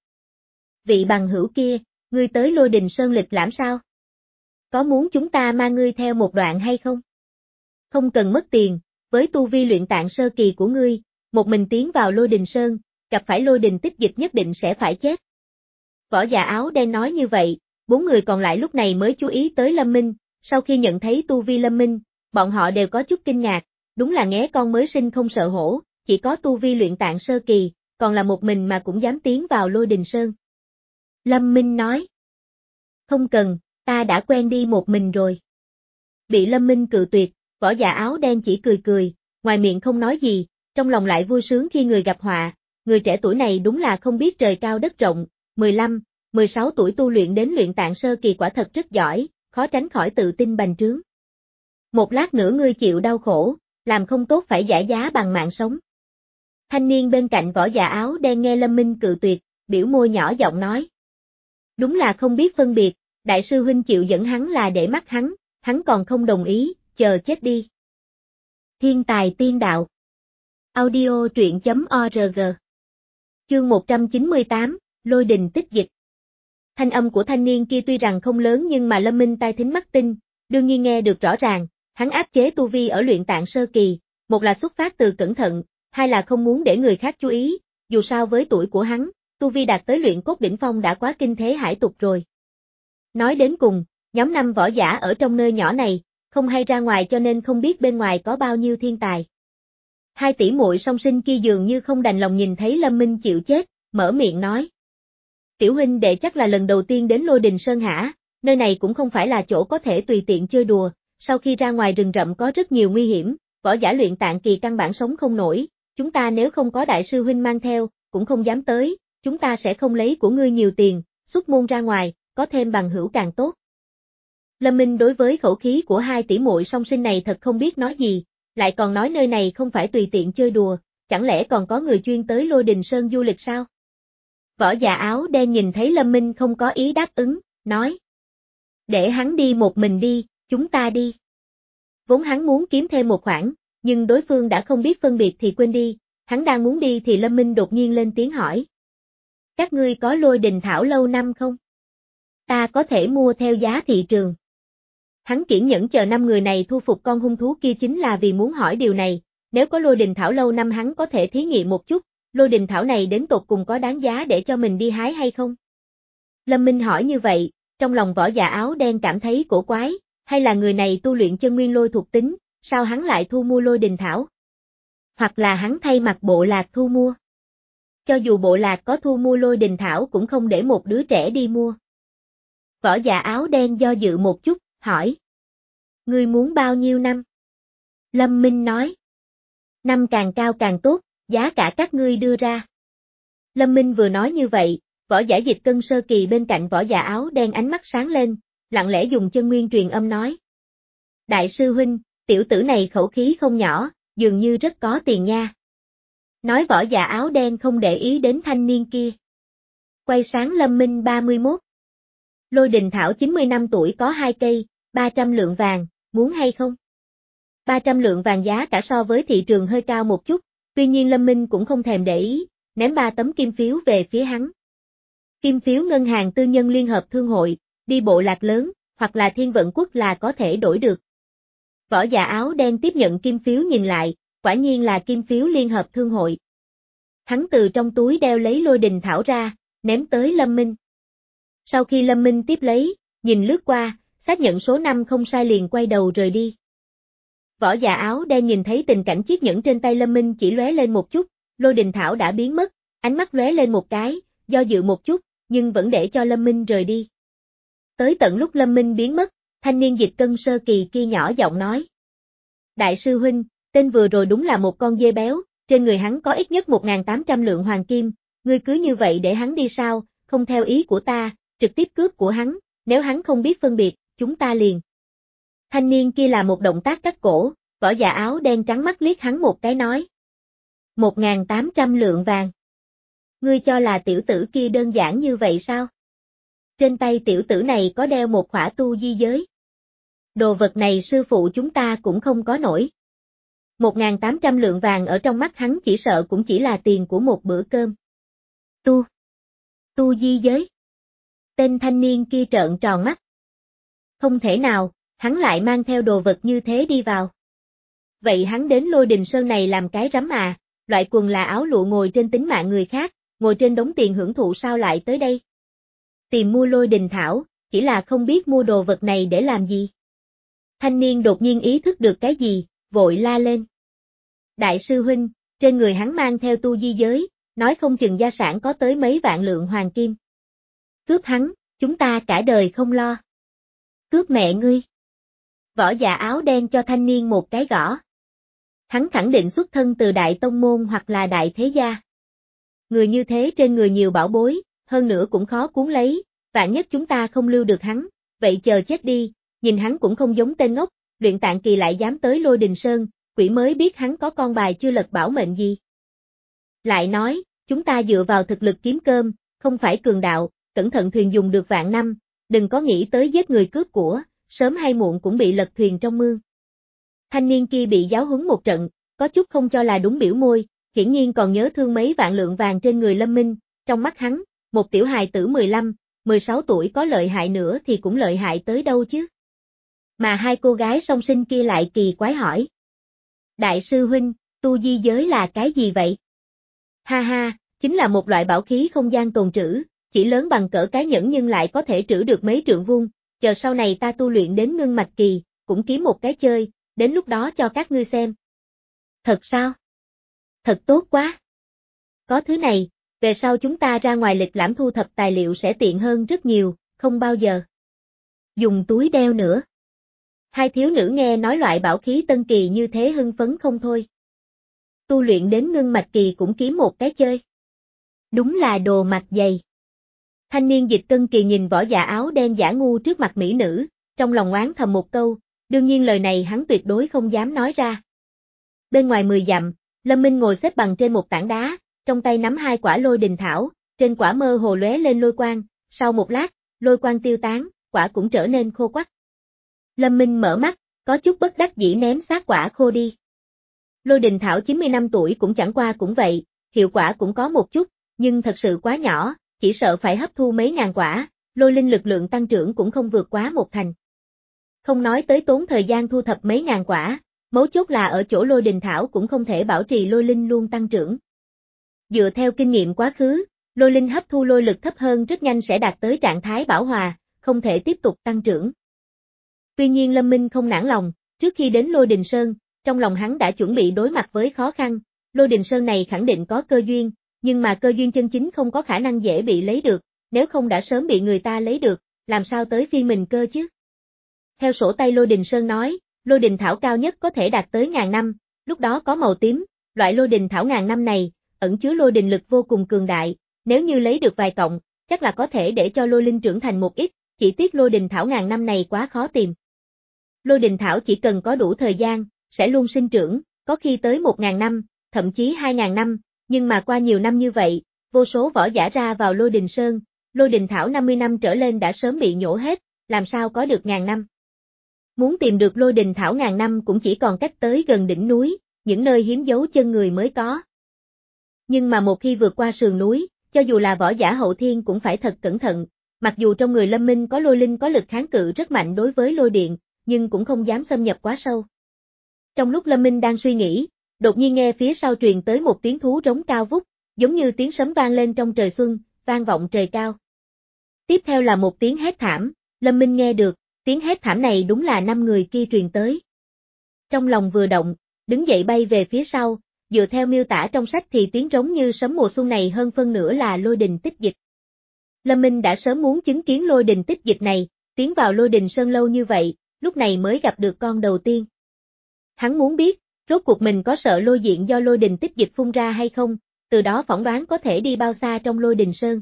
Vị bằng hữu kia, ngươi tới Lôi Đình Sơn lịch lãm sao? Có muốn chúng ta mang ngươi theo một đoạn hay không? Không cần mất tiền, với tu vi luyện tạng sơ kỳ của ngươi, một mình tiến vào Lôi Đình Sơn, gặp phải Lôi Đình Tích Dịch nhất định sẽ phải chết. Võ giả áo đen nói như vậy, bốn người còn lại lúc này mới chú ý tới Lâm Minh, sau khi nhận thấy tu vi Lâm Minh, bọn họ đều có chút kinh ngạc, đúng là nghé con mới sinh không sợ hổ, chỉ có tu vi luyện tạng sơ kỳ, còn là một mình mà cũng dám tiến vào Lôi Đình Sơn. Lâm Minh nói. Không cần, ta đã quen đi một mình rồi. Bị Lâm Minh cự tuyệt, võ giả áo đen chỉ cười cười, ngoài miệng không nói gì, trong lòng lại vui sướng khi người gặp họa, người trẻ tuổi này đúng là không biết trời cao đất rộng, mười lăm, mười sáu tuổi tu luyện đến luyện tạng sơ kỳ quả thật rất giỏi, khó tránh khỏi tự tin bành trướng. Một lát nữa ngươi chịu đau khổ, làm không tốt phải trả giá bằng mạng sống. Thanh niên bên cạnh võ giả áo đen nghe Lâm Minh cự tuyệt, biểu môi nhỏ giọng nói. Đúng là không biết phân biệt, đại sư huynh chịu dẫn hắn là để mắt hắn, hắn còn không đồng ý, chờ chết đi. Thiên tài tiên đạo. Audio truyện chấm org. Chương một trăm chín mươi tám, Lôi Đình Tích Dịch. Thanh âm của thanh niên kia tuy rằng không lớn nhưng mà Lâm Minh tai thính mắt tinh, đương nhiên nghe được rõ ràng, hắn áp chế tu vi ở luyện tạng sơ kỳ, một là xuất phát từ cẩn thận, hai là không muốn để người khác chú ý, dù sao với tuổi của hắn, tu vi đạt tới luyện cốt đỉnh phong đã quá kinh thế hải tục rồi. Nói đến cùng, nhóm năm võ giả ở trong nơi nhỏ này, không hay ra ngoài cho nên không biết bên ngoài có bao nhiêu thiên tài. Hai tỷ muội song sinh kia dường như không đành lòng nhìn thấy Lâm Minh chịu chết, mở miệng nói. Tiểu huynh đệ chắc là lần đầu tiên đến Lôi Đình Sơn hả, nơi này cũng không phải là chỗ có thể tùy tiện chơi đùa, sau khi ra ngoài rừng rậm có rất nhiều nguy hiểm, võ giả luyện tạng kỳ căn bản sống không nổi, chúng ta nếu không có đại sư huynh mang theo, cũng không dám tới, chúng ta sẽ không lấy của ngươi nhiều tiền, xuất môn ra ngoài, có thêm bằng hữu càng tốt. Lâm Minh đối với khẩu khí của hai tỷ muội song sinh này thật không biết nói gì, lại còn nói nơi này không phải tùy tiện chơi đùa, chẳng lẽ còn có người chuyên tới Lôi Đình Sơn du lịch sao? Võ giả áo đen nhìn thấy Lâm Minh không có ý đáp ứng, nói. Để hắn đi một mình đi, chúng ta đi. Vốn hắn muốn kiếm thêm một khoản, nhưng đối phương đã không biết phân biệt thì quên đi, hắn đang muốn đi thì Lâm Minh đột nhiên lên tiếng hỏi. Các ngươi có Lôi Đình Thảo lâu năm không? Ta có thể mua theo giá thị trường. Hắn kiên nhẫn chờ năm người này thu phục con hung thú kia chính là vì muốn hỏi điều này, nếu có Lôi Đình Thảo lâu năm hắn có thể thí nghiệm một chút, Lôi Đình Thảo này đến tột cùng có đáng giá để cho mình đi hái hay không? Lâm Minh hỏi như vậy, trong lòng võ giả áo đen cảm thấy cổ quái, hay là người này tu luyện chân nguyên lôi thuộc tính, sao hắn lại thu mua Lôi Đình Thảo? Hoặc là hắn thay mặt bộ lạc thu mua? Cho dù bộ lạc có thu mua Lôi Đình Thảo cũng không để một đứa trẻ đi mua. Võ giả áo đen do dự một chút, hỏi. Ngươi muốn bao nhiêu năm? Lâm Minh nói. Năm càng cao càng tốt, giá cả các ngươi đưa ra. Lâm Minh vừa nói như vậy, võ giả dịch cân sơ kỳ bên cạnh võ giả áo đen ánh mắt sáng lên, lặng lẽ dùng chân nguyên truyền âm nói. Đại sư huynh, tiểu tử này khẩu khí không nhỏ, dường như rất có tiền nha. Nói võ giả áo đen không để ý đến thanh niên kia. Quay sáng Lâm Minh ba mươi mốt. Lôi Đình Thảo chín mươi năm tuổi có hai cây, ba trăm lượng vàng, muốn hay không? ba trăm lượng vàng giá cả so với thị trường hơi cao một chút, tuy nhiên Lâm Minh cũng không thèm để ý, ném ba tấm kim phiếu về phía hắn. Kim phiếu ngân hàng tư nhân liên hợp thương hội, đi bộ lạc lớn, hoặc là Thiên Vận Quốc là có thể đổi được. Võ giả áo đen tiếp nhận kim phiếu nhìn lại, quả nhiên là kim phiếu liên hợp thương hội. Hắn từ trong túi đeo lấy Lôi Đình Thảo ra, ném tới Lâm Minh. Sau khi Lâm Minh tiếp lấy, nhìn lướt qua, xác nhận số năm không sai liền quay đầu rời đi. Võ giả áo đen nhìn thấy tình cảnh chiếc nhẫn trên tay Lâm Minh chỉ lóe lên một chút, Lôi Đình Thảo đã biến mất, ánh mắt lóe lên một cái, do dự một chút, nhưng vẫn để cho Lâm Minh rời đi. Tới tận lúc Lâm Minh biến mất, thanh niên dịch cân sơ kỳ kia nhỏ giọng nói. Đại sư huynh, tên vừa rồi đúng là một con dê béo, trên người hắn có ít nhất một nghìn tám trăm lượng hoàng kim, ngươi cứ như vậy để hắn đi sao, không theo ý của ta, trực tiếp cướp của hắn, nếu hắn không biết phân biệt, chúng ta liền. Thanh niên kia là một động tác cắt cổ, võ giả áo đen trắng mắt liếc hắn một cái nói. một nghìn tám trăm lượng vàng. Ngươi cho là tiểu tử kia đơn giản như vậy sao? Trên tay tiểu tử này có đeo một khỏa tu di giới. Đồ vật này sư phụ chúng ta cũng không có nổi. một nghìn tám trăm lượng vàng ở trong mắt hắn chỉ sợ cũng chỉ là tiền của một bữa cơm. Tu. Tu di giới. Tên thanh niên kia trợn tròn mắt. Không thể nào, hắn lại mang theo đồ vật như thế đi vào. Vậy hắn đến Lôi Đình Sơn này làm cái rắm à, loại quần là áo lụa ngồi trên tính mạng người khác, ngồi trên đống tiền hưởng thụ sao lại tới đây? Tìm mua Lôi Đình Thảo, chỉ là không biết mua đồ vật này để làm gì. Thanh niên đột nhiên ý thức được cái gì, vội la lên. Đại sư huynh, trên người hắn mang theo tu di giới, nói không chừng gia sản có tới mấy vạn lượng hoàng kim. Cướp hắn, chúng ta cả đời không lo. Cướp mẹ ngươi. Võ giả áo đen cho thanh niên một cái gõ. Hắn khẳng định xuất thân từ đại tông môn hoặc là đại thế gia. Người như thế trên người nhiều bảo bối, hơn nữa cũng khó cuốn lấy, vạn nhất chúng ta không lưu được hắn, vậy chờ chết đi, nhìn hắn cũng không giống tên ngốc, luyện tạng kỳ lại dám tới Lôi Đình Sơn, quỷ mới biết hắn có con bài chưa lật bảo mệnh gì. Lại nói, chúng ta dựa vào thực lực kiếm cơm, không phải cường đạo, cẩn thận thuyền dùng được vạn năm, đừng có nghĩ tới giết người cướp của, sớm hay muộn cũng bị lật thuyền trong mương. Thanh niên kia bị giáo huấn một trận, có chút không cho là đúng biểu môi, hiển nhiên còn nhớ thương mấy vạn lượng vàng trên người Lâm Minh, trong mắt hắn, một tiểu hài tử mười lăm, mười sáu tuổi có lợi hại nữa thì cũng lợi hại tới đâu chứ. Mà hai cô gái song sinh kia lại kỳ quái hỏi. Đại sư huynh, tu di giới là cái gì vậy? Ha ha, chính là một loại bảo khí không gian tồn trữ, chỉ lớn bằng cỡ cái nhẫn nhưng lại có thể trữ được mấy trượng vuông, chờ sau này ta tu luyện đến ngưng mạch kỳ, cũng kiếm một cái chơi, đến lúc đó cho các ngươi xem. Thật sao? Thật tốt quá. Có thứ này, Về sau chúng ta ra ngoài lịch lãm thu thập tài liệu sẽ tiện hơn rất nhiều, không bao giờ dùng túi đeo nữa. Hai thiếu nữ nghe nói loại bảo khí tân kỳ như thế hưng phấn không thôi. Tu luyện đến ngưng mạch kỳ cũng kiếm một cái chơi. Đúng là đồ mặt dày. Thanh niên dịch cân kỳ nhìn võ dạ áo đen giả ngu trước mặt mỹ nữ, trong lòng oán thầm một câu, đương nhiên lời này hắn tuyệt đối không dám nói ra. Bên ngoài mười dặm, Lâm Minh ngồi xếp bằng trên một tảng đá, trong tay nắm hai quả lôi đình thảo, trên quả mơ hồ lóe lên lôi quang, sau một lát, lôi quang tiêu tán, quả cũng trở nên khô quắt. Lâm Minh mở mắt, có chút bất đắc dĩ ném xác quả khô đi. Lôi đình thảo chín mươi năm tuổi cũng chẳng qua cũng vậy, hiệu quả cũng có một chút, nhưng thật sự quá nhỏ, chỉ sợ phải hấp thu mấy ngàn quả, lôi linh lực lượng tăng trưởng cũng không vượt quá một thành. Không nói tới tốn thời gian thu thập mấy ngàn quả, mấu chốt là ở chỗ lôi đình thảo cũng không thể bảo trì lôi linh luôn tăng trưởng. Dựa theo kinh nghiệm quá khứ, lôi linh hấp thu lôi lực thấp hơn rất nhanh sẽ đạt tới trạng thái bão hòa, không thể tiếp tục tăng trưởng. Tuy nhiên Lâm Minh không nản lòng, trước khi đến Lôi Đình Sơn, trong lòng hắn đã chuẩn bị đối mặt với khó khăn, Lôi Đình Sơn này khẳng định có cơ duyên, nhưng mà cơ duyên chân chính không có khả năng dễ bị lấy được, nếu không đã sớm bị người ta lấy được, làm sao tới phiên mình cơ chứ? Theo sổ tay Lôi Đình Sơn nói, Lôi Đình Thảo cao nhất có thể đạt tới ngàn năm, lúc đó có màu tím, loại Lôi Đình Thảo ngàn năm này, ẩn chứa lôi đình lực vô cùng cường đại, nếu như lấy được vài cọng, chắc là có thể để cho lôi linh trưởng thành một ít, chỉ tiếc Lôi Đình Thảo ngàn năm này quá khó tìm. Lôi đình thảo chỉ cần có đủ thời gian, sẽ luôn sinh trưởng, có khi tới một ngàn năm, thậm chí hai ngàn năm, nhưng mà qua nhiều năm như vậy, vô số võ giả ra vào Lôi Đình Sơn, lôi đình thảo năm mươi năm trở lên đã sớm bị nhổ hết, làm sao có được ngàn năm. Muốn tìm được lôi đình thảo ngàn năm cũng chỉ còn cách tới gần đỉnh núi, những nơi hiếm dấu chân người mới có. Nhưng mà một khi vượt qua sườn núi, cho dù là võ giả hậu thiên cũng phải thật cẩn thận, mặc dù trong người Lâm Minh có lôi linh có lực kháng cự rất mạnh đối với lôi điện, nhưng cũng không dám xâm nhập quá sâu. Trong lúc Lâm Minh đang suy nghĩ, đột nhiên nghe phía sau truyền tới một tiếng thú rống cao vút, giống như tiếng sấm vang lên trong trời xuân, vang vọng trời cao. Tiếp theo là một tiếng hét thảm, Lâm Minh nghe được, tiếng hét thảm này đúng là năm người kia truyền tới. Trong lòng vừa động, đứng dậy bay về phía sau, dựa theo miêu tả trong sách thì tiếng rống như sấm mùa xuân này hơn phân nửa là lôi đình tích dịch. Lâm Minh đã sớm muốn chứng kiến lôi đình tích dịch này, tiến vào lôi đình sơn lâu như vậy, lúc này mới gặp được con đầu tiên. Hắn muốn biết, rốt cuộc mình có sợ lôi diện do lôi đình tích dịch phun ra hay không, từ đó phỏng đoán có thể đi bao xa trong lôi đình sơn.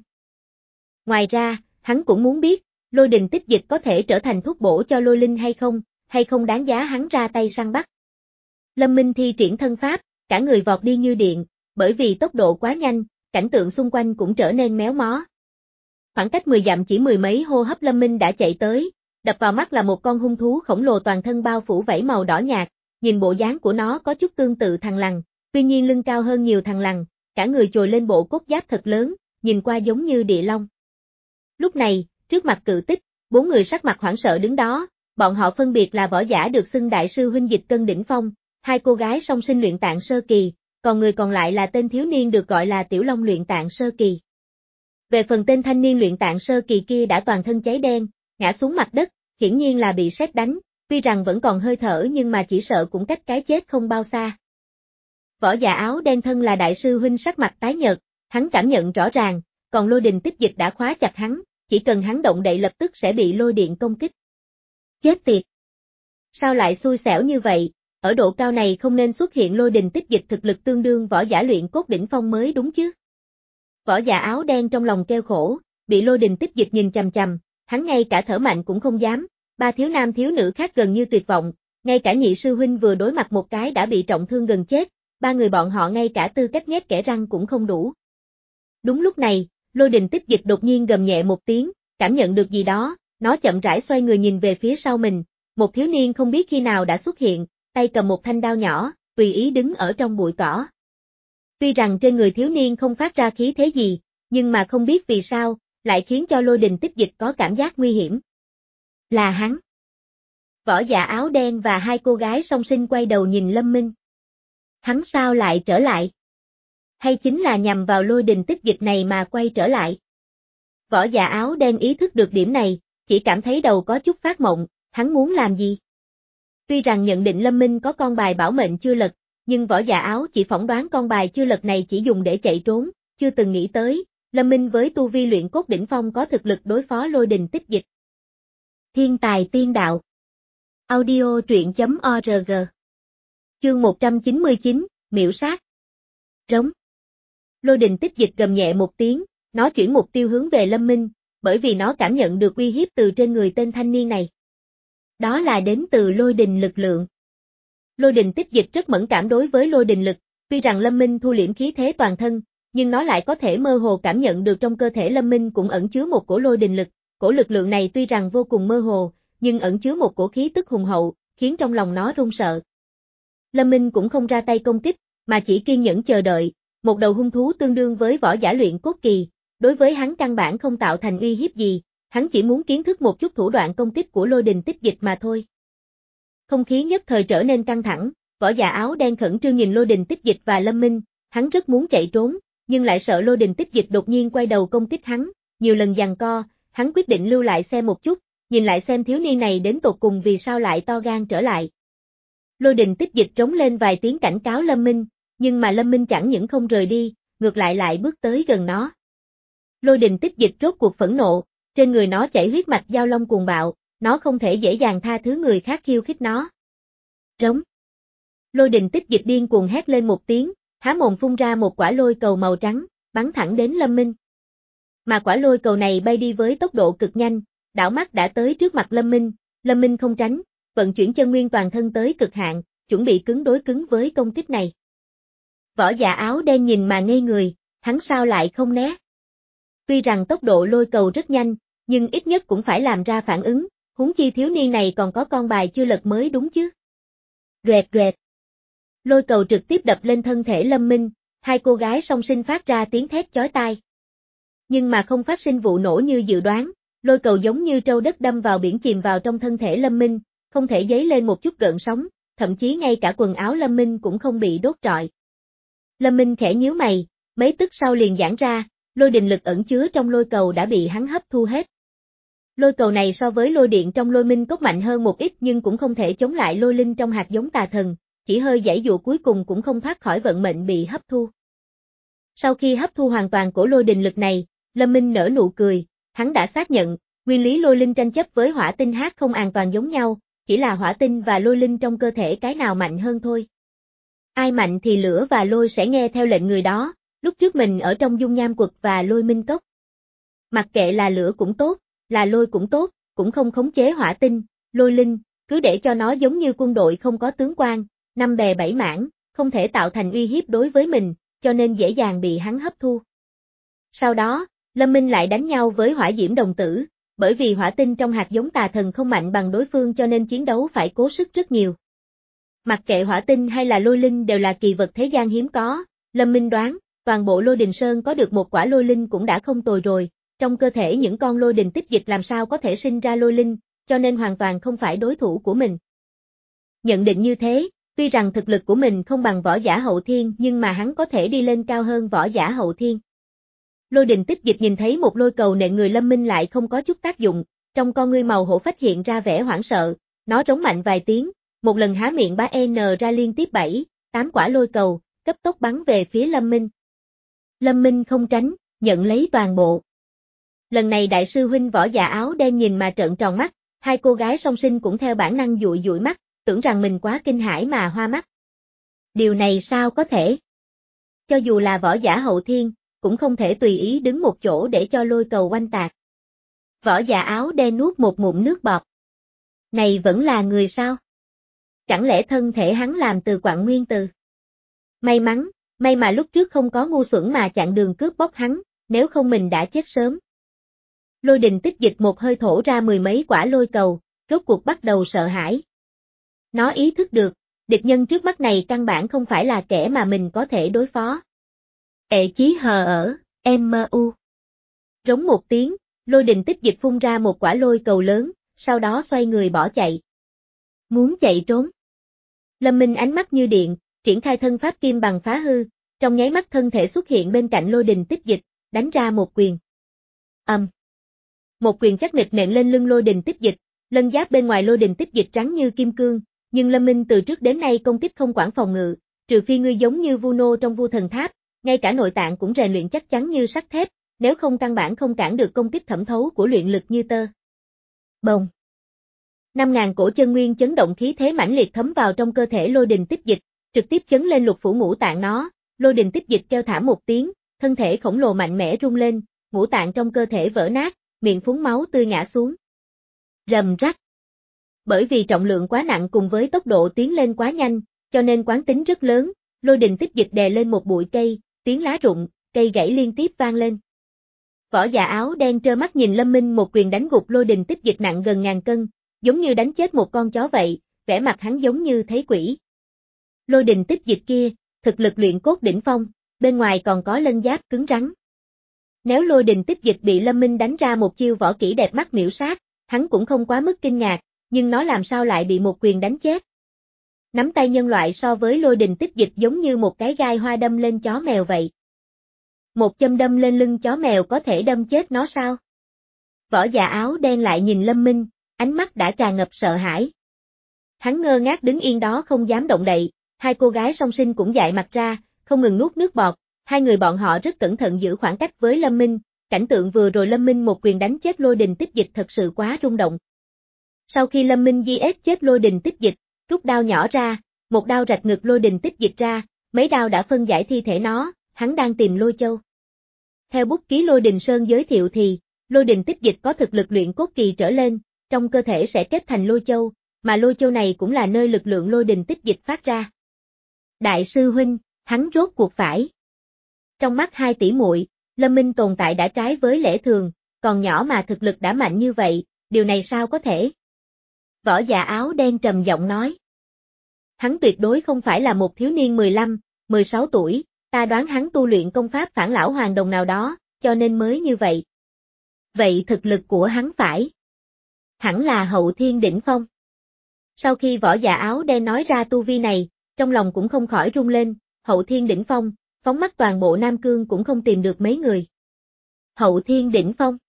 Ngoài ra, hắn cũng muốn biết, lôi đình tích dịch có thể trở thành thuốc bổ cho lôi linh hay không, hay không đáng giá hắn ra tay săn bắt. Lâm Minh thi triển thân pháp, cả người vọt đi như điện, bởi vì tốc độ quá nhanh, cảnh tượng xung quanh cũng trở nên méo mó. Khoảng cách mười dặm chỉ mười mấy hô hấp Lâm Minh đã chạy tới, đập vào mắt là một con hung thú khổng lồ toàn thân bao phủ vảy màu đỏ nhạt, nhìn bộ dáng của nó có chút tương tự thằn lằn, tuy nhiên lưng cao hơn nhiều thằn lằn, cả người trồi lên bộ cốt giáp thật lớn, nhìn qua giống như địa long. Lúc này, trước mặt cự tích, bốn người sắc mặt hoảng sợ đứng đó, bọn họ phân biệt là võ giả được xưng đại sư huynh Dịch Cân đỉnh phong, hai cô gái song sinh luyện tạng sơ kỳ, còn người còn lại là tên thiếu niên được gọi là Tiểu Long luyện tạng sơ kỳ. Về phần tên thanh niên luyện tạng sơ kỳ kia đã toàn thân cháy đen, ngã xuống mặt đất, hiển nhiên là bị sét đánh, tuy rằng vẫn còn hơi thở nhưng mà chỉ sợ cũng cách cái chết không bao xa. Võ giả áo đen thân là đại sư huynh sắc mặt tái nhợt, hắn cảm nhận rõ ràng, còn lôi đình tích dịch đã khóa chặt hắn, chỉ cần hắn động đậy lập tức sẽ bị lôi điện công kích. Chết tiệt! Sao lại xui xẻo như vậy, ở độ cao này không nên xuất hiện lôi đình tích dịch thực lực tương đương võ giả luyện cốt đỉnh phong mới đúng chứ? Võ giả áo đen trong lòng kêu khổ, bị lôi đình tích dịch nhìn chằm chằm, hắn ngay cả thở mạnh cũng không dám, ba thiếu nam thiếu nữ khác gần như tuyệt vọng, ngay cả nhị sư huynh vừa đối mặt một cái đã bị trọng thương gần chết, ba người bọn họ ngay cả tư cách nhét kẽ răng cũng không đủ. Đúng lúc này, lôi đình tích dịch đột nhiên gầm nhẹ một tiếng, cảm nhận được gì đó, nó chậm rãi xoay người nhìn về phía sau mình, một thiếu niên không biết khi nào đã xuất hiện, tay cầm một thanh đao nhỏ, tùy ý đứng ở trong bụi cỏ. Tuy rằng trên người thiếu niên không phát ra khí thế gì, nhưng mà không biết vì sao, lại khiến cho lôi đình tích dịch có cảm giác nguy hiểm. Là hắn. Võ giả áo đen và hai cô gái song sinh quay đầu nhìn Lâm Minh. Hắn sao lại trở lại? Hay chính là nhằm vào lôi đình tích dịch này mà quay trở lại? Võ giả áo đen ý thức được điểm này, chỉ cảm thấy đầu có chút phát mộng, hắn muốn làm gì? Tuy rằng nhận định Lâm Minh có con bài bảo mệnh chưa lật, nhưng võ giả áo chỉ phỏng đoán con bài chưa lật này chỉ dùng để chạy trốn, chưa từng nghĩ tới, Lâm Minh với tu vi luyện cốt đỉnh phong có thực lực đối phó lôi đình tích dịch. Thiên tài tiên đạo. Audio truyện chấm org. Chương một trăm chín mươi chín, miễu sát. Rống. Lôi đình tích dịch gầm nhẹ một tiếng, nó chuyển mục tiêu hướng về Lâm Minh, bởi vì nó cảm nhận được uy hiếp từ trên người tên thanh niên này. Đó là đến từ lôi đình lực lượng. Lôi đình tích dịch rất mẫn cảm đối với lôi đình lực, tuy rằng Lâm Minh thu liễm khí thế toàn thân, nhưng nó lại có thể mơ hồ cảm nhận được trong cơ thể Lâm Minh cũng ẩn chứa một cổ lôi đình lực, cổ lực lượng này tuy rằng vô cùng mơ hồ, nhưng ẩn chứa một cổ khí tức hùng hậu, khiến trong lòng nó run sợ. Lâm Minh cũng không ra tay công kích, mà chỉ kiên nhẫn chờ đợi, một đầu hung thú tương đương với võ giả luyện cốt kỳ, đối với hắn căn bản không tạo thành uy hiếp gì, hắn chỉ muốn kiến thức một chút thủ đoạn công kích của lôi đình tích dịch mà thôi. Không khí nhất thời trở nên căng thẳng, võ giả áo đen khẩn trương nhìn lôi đình tích dịch và Lâm Minh, hắn rất muốn chạy trốn, nhưng lại sợ lôi đình tích dịch đột nhiên quay đầu công kích hắn, nhiều lần giằng co, hắn quyết định lưu lại xem một chút, nhìn lại xem thiếu niên này đến tột cùng vì sao lại to gan trở lại. Lôi đình tích dịch trống lên vài tiếng cảnh cáo Lâm Minh, nhưng mà Lâm Minh chẳng những không rời đi, ngược lại lại bước tới gần nó. Lôi đình tích dịch rốt cuộc phẫn nộ, trên người nó chảy huyết mạch giao long cuồng bạo, nó không thể dễ dàng tha thứ người khác khiêu khích nó. Rống. Lôi đình tích dịch điên cuồng hét lên một tiếng, há mồm phun ra một quả lôi cầu màu trắng, bắn thẳng đến Lâm Minh. Mà quả lôi cầu này bay đi với tốc độ cực nhanh, đảo mắt đã tới trước mặt Lâm Minh, Lâm Minh không tránh, vận chuyển chân nguyên toàn thân tới cực hạn, chuẩn bị cứng đối cứng với công kích này. Võ giả áo đen nhìn mà ngây người, hắn sao lại không né? Tuy rằng tốc độ lôi cầu rất nhanh, nhưng ít nhất cũng phải làm ra phản ứng, huống chi thiếu niên này còn có con bài chưa lật mới đúng chứ. Rẹt rẹt. Lôi cầu trực tiếp đập lên thân thể Lâm Minh, hai cô gái song sinh phát ra tiếng thét chói tai. Nhưng mà không phát sinh vụ nổ như dự đoán, lôi cầu giống như trâu đất đâm vào biển chìm vào trong thân thể Lâm Minh, không thể dấy lên một chút gợn sóng, thậm chí ngay cả quần áo Lâm Minh cũng không bị đốt trọi. Lâm Minh khẽ nhíu mày, mấy tức sau liền giãn ra, lôi đình lực ẩn chứa trong lôi cầu đã bị hắn hấp thu hết. Lôi cầu này so với lôi điện trong lôi minh cốt mạnh hơn một ít nhưng cũng không thể chống lại lôi linh trong hạt giống tà thần, chỉ hơi giãy dụa cuối cùng cũng không thoát khỏi vận mệnh bị hấp thu. Sau khi hấp thu hoàn toàn cổ lôi đình lực này, Lâm Minh nở nụ cười, hắn đã xác nhận, nguyên lý lôi linh tranh chấp với hỏa tinh hát không hoàn toàn giống nhau, chỉ là hỏa tinh và lôi linh trong cơ thể cái nào mạnh hơn thôi. Ai mạnh thì lửa và lôi sẽ nghe theo lệnh người đó, lúc trước mình ở trong dung nham quật và lôi minh cốc. Mặc kệ là lửa cũng tốt, là lôi cũng tốt, cũng không khống chế hỏa tinh, lôi linh, cứ để cho nó giống như quân đội không có tướng quan, năm bè bảy mảng, không thể tạo thành uy hiếp đối với mình, cho nên dễ dàng bị hắn hấp thu. Sau đó, Lâm Minh lại đánh nhau với hỏa diễm đồng tử, bởi vì hỏa tinh trong hạt giống tà thần không mạnh bằng đối phương cho nên chiến đấu phải cố sức rất nhiều. Mặc kệ hỏa tinh hay là lôi linh đều là kỳ vật thế gian hiếm có, Lâm Minh đoán, toàn bộ lôi đình sơn có được một quả lôi linh cũng đã không tồi rồi, trong cơ thể những con lôi đình tích dịch làm sao có thể sinh ra lôi linh, cho nên hoàn toàn không phải đối thủ của mình. Nhận định như thế, tuy rằng thực lực của mình không bằng võ giả hậu thiên nhưng mà hắn có thể đi lên cao hơn võ giả hậu thiên. Lôi đình tích dịch nhìn thấy một lôi cầu nện người Lâm Minh lại không có chút tác dụng, trong con ngươi màu hổ phách hiện ra vẻ hoảng sợ, nó rống mạnh vài tiếng, một lần há miệng bá n ra liên tiếp bảy, tám quả lôi cầu, cấp tốc bắn về phía Lâm Minh. Lâm Minh không tránh, nhận lấy toàn bộ. Lần này đại sư huynh võ giả áo đen nhìn mà trợn tròn mắt, hai cô gái song sinh cũng theo bản năng dụi dụi mắt, tưởng rằng mình quá kinh hãi mà hoa mắt. Điều này sao có thể? Cho dù là võ giả hậu thiên, cũng không thể tùy ý đứng một chỗ để cho lôi cầu oanh tạc. Võ giả áo đen nuốt một ngụm nước bọt. Này vẫn là người sao? Chẳng lẽ thân thể hắn làm từ quặng nguyên từ? May mắn, may mà lúc trước không có ngu xuẩn mà chặn đường cướp bóc hắn, nếu không mình đã chết sớm. Lôi đình tích dịch một hơi thổ ra mười mấy quả lôi cầu, rốt cuộc bắt đầu sợ hãi. Nó ý thức được, địch nhân trước mắt này căn bản không phải là kẻ mà mình có thể đối phó. Ệ chí hờ ở, em u. Rống một tiếng, lôi đình tích dịch phun ra một quả lôi cầu lớn, sau đó xoay người bỏ chạy. Muốn chạy trốn. Lâm Minh ánh mắt như điện, triển khai thân pháp kim bằng phá hư, trong nháy mắt thân thể xuất hiện bên cạnh lôi đình tích dịch, đánh ra một quyền. Ầm. Um. Một quyền chắc nịch nện lên lưng lôi đình tích dịch, lân giáp bên ngoài lôi đình tích dịch trắng như kim cương, nhưng Lâm Minh từ trước đến nay công kích không quản phòng ngự, trừ phi ngươi giống như Vu Nô trong Vu Thần Tháp, ngay cả nội tạng cũng rèn luyện chắc chắn như sắt thép, nếu không căn bản không cản được công kích thẩm thấu của luyện lực như tơ. Bồng. Năm ngàn cổ chân nguyên chấn động khí thế mãnh liệt thấm vào trong cơ thể Lôi Đình Tích Dịch, trực tiếp chấn lên lục phủ ngũ tạng nó, Lôi Đình Tích Dịch kêu thảm một tiếng, thân thể khổng lồ mạnh mẽ rung lên, ngũ tạng trong cơ thể vỡ nát, miệng phúng máu tươi ngã xuống. Rầm rắc. Bởi vì trọng lượng quá nặng cùng với tốc độ tiến lên quá nhanh, cho nên quán tính rất lớn, Lôi Đình Tích Dịch đè lên một bụi cây, tiếng lá rụng, cây gãy liên tiếp vang lên. Võ Giả áo đen trơ mắt nhìn Lâm Minh một quyền đánh gục Lôi Đình Tích Dịch nặng gần ngàn cân, giống như đánh chết một con chó vậy, vẻ mặt hắn giống như thấy quỷ. Lôi Đình Tích Dịch kia, thực lực luyện cốt đỉnh phong, bên ngoài còn có lân giáp cứng rắn. Nếu Lôi Đình Tích Dịch bị Lâm Minh đánh ra một chiêu võ kỹ đẹp mắt miểu sát, hắn cũng không quá mức kinh ngạc, nhưng nó làm sao lại bị một quyền đánh chết. Nắm tay nhân loại so với Lôi Đình Tích Dịch giống như một cái gai hoa đâm lên chó mèo vậy. Một châm đâm lên lưng chó mèo có thể đâm chết nó sao? Võ Giả áo đen lại nhìn Lâm Minh, ánh mắt đã tràn ngập sợ hãi. Hắn ngơ ngác đứng yên đó không dám động đậy, hai cô gái song sinh cũng dại mặt ra, không ngừng nuốt nước bọt, hai người bọn họ rất cẩn thận giữ khoảng cách với Lâm Minh, cảnh tượng vừa rồi Lâm Minh một quyền đánh chết Lôi Đình Tích Dịch thật sự quá rung động. Sau khi Lâm Minh di ép chết Lôi Đình Tích Dịch, rút đao nhỏ ra, một đao rạch ngực Lôi Đình Tích Dịch ra, mấy đao đã phân giải thi thể nó, hắn đang tìm Lôi Châu. Theo bút ký Lôi Đình Sơn giới thiệu thì, Lôi Đình Tích Dịch có thực lực luyện cốt kỳ trở lên, trong cơ thể sẽ kết thành Lôi Châu, mà Lôi Châu này cũng là nơi lực lượng Lôi Đình Tích Dịch phát ra. Đại sư huynh, hắn rốt cuộc phải. Trong mắt hai tỷ muội, Lâm Minh tồn tại đã trái với lẽ thường, còn nhỏ mà thực lực đã mạnh như vậy, điều này sao có thể? Võ Giả áo đen trầm giọng nói. Hắn tuyệt đối không phải là một thiếu niên mười lăm, mười sáu tuổi, ta đoán hắn tu luyện công pháp phản lão hoàng đồng nào đó, cho nên mới như vậy. Vậy thực lực của hắn phải hẳn là hậu thiên đỉnh phong. Sau khi Võ Giả áo đen nói ra tu vi này, trong lòng cũng không khỏi rung lên, hậu thiên đỉnh phong, phóng mắt toàn bộ Nam Cương cũng không tìm được mấy người. Hậu thiên đỉnh phong.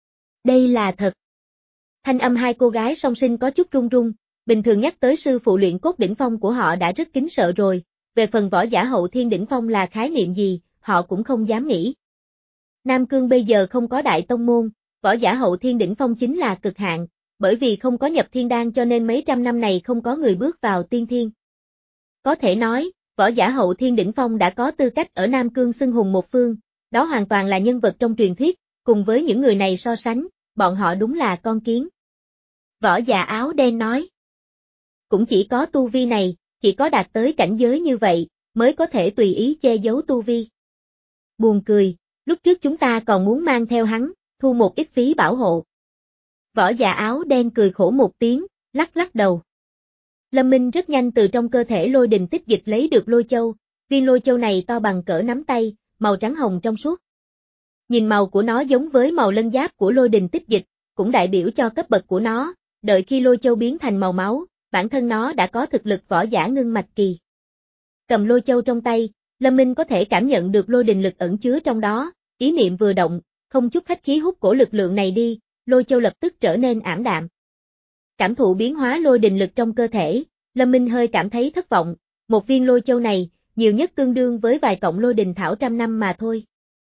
Đây là thật. Thanh âm hai cô gái song sinh có chút run run, bình thường nhắc tới sư phụ luyện cốt đỉnh phong của họ đã rất kính sợ rồi, về phần võ giả hậu thiên đỉnh phong là khái niệm gì, họ cũng không dám nghĩ. Nam Cương bây giờ không có đại tông môn, võ giả hậu thiên đỉnh phong chính là cực hạn, bởi vì không có nhập thiên đan cho nên mấy trăm năm này không có người bước vào tiên thiên. Có thể nói, võ giả hậu thiên đỉnh phong đã có tư cách ở Nam Cương xưng hùng một phương, đó hoàn toàn là nhân vật trong truyền thuyết, cùng với những người này so sánh, bọn họ đúng là con kiến. Võ Giả áo đen nói. Cũng chỉ có tu vi này, chỉ có đạt tới cảnh giới như vậy, mới có thể tùy ý che giấu tu vi. Buồn cười, lúc trước chúng ta còn muốn mang theo hắn, thu một ít phí bảo hộ. Võ Giả áo đen cười khổ một tiếng, lắc lắc đầu. Lâm Minh rất nhanh từ trong cơ thể Lôi Đình Tích Dịch lấy được Lôi Châu, viên Lôi Châu này to bằng cỡ nắm tay, màu trắng hồng trong suốt. Nhìn màu của nó giống với màu lân giáp của Lôi Đình Tích Dịch, cũng đại biểu cho cấp bậc của nó, đợi khi Lôi Châu biến thành màu máu, bản thân nó đã có thực lực võ giả ngưng mạch kỳ. Cầm Lôi Châu trong tay, Lâm Minh có thể cảm nhận được Lôi Đình lực ẩn chứa trong đó, ý niệm vừa động, không chút khách khí hút cổ lực lượng này đi, Lôi Châu lập tức trở nên ảm đạm. Cảm thụ biến hóa Lôi Đình lực trong cơ thể, Lâm Minh hơi cảm thấy thất vọng, một viên Lôi Châu này, nhiều nhất tương đương với vài cọng Lôi Đình thảo trăm năm mà thôi.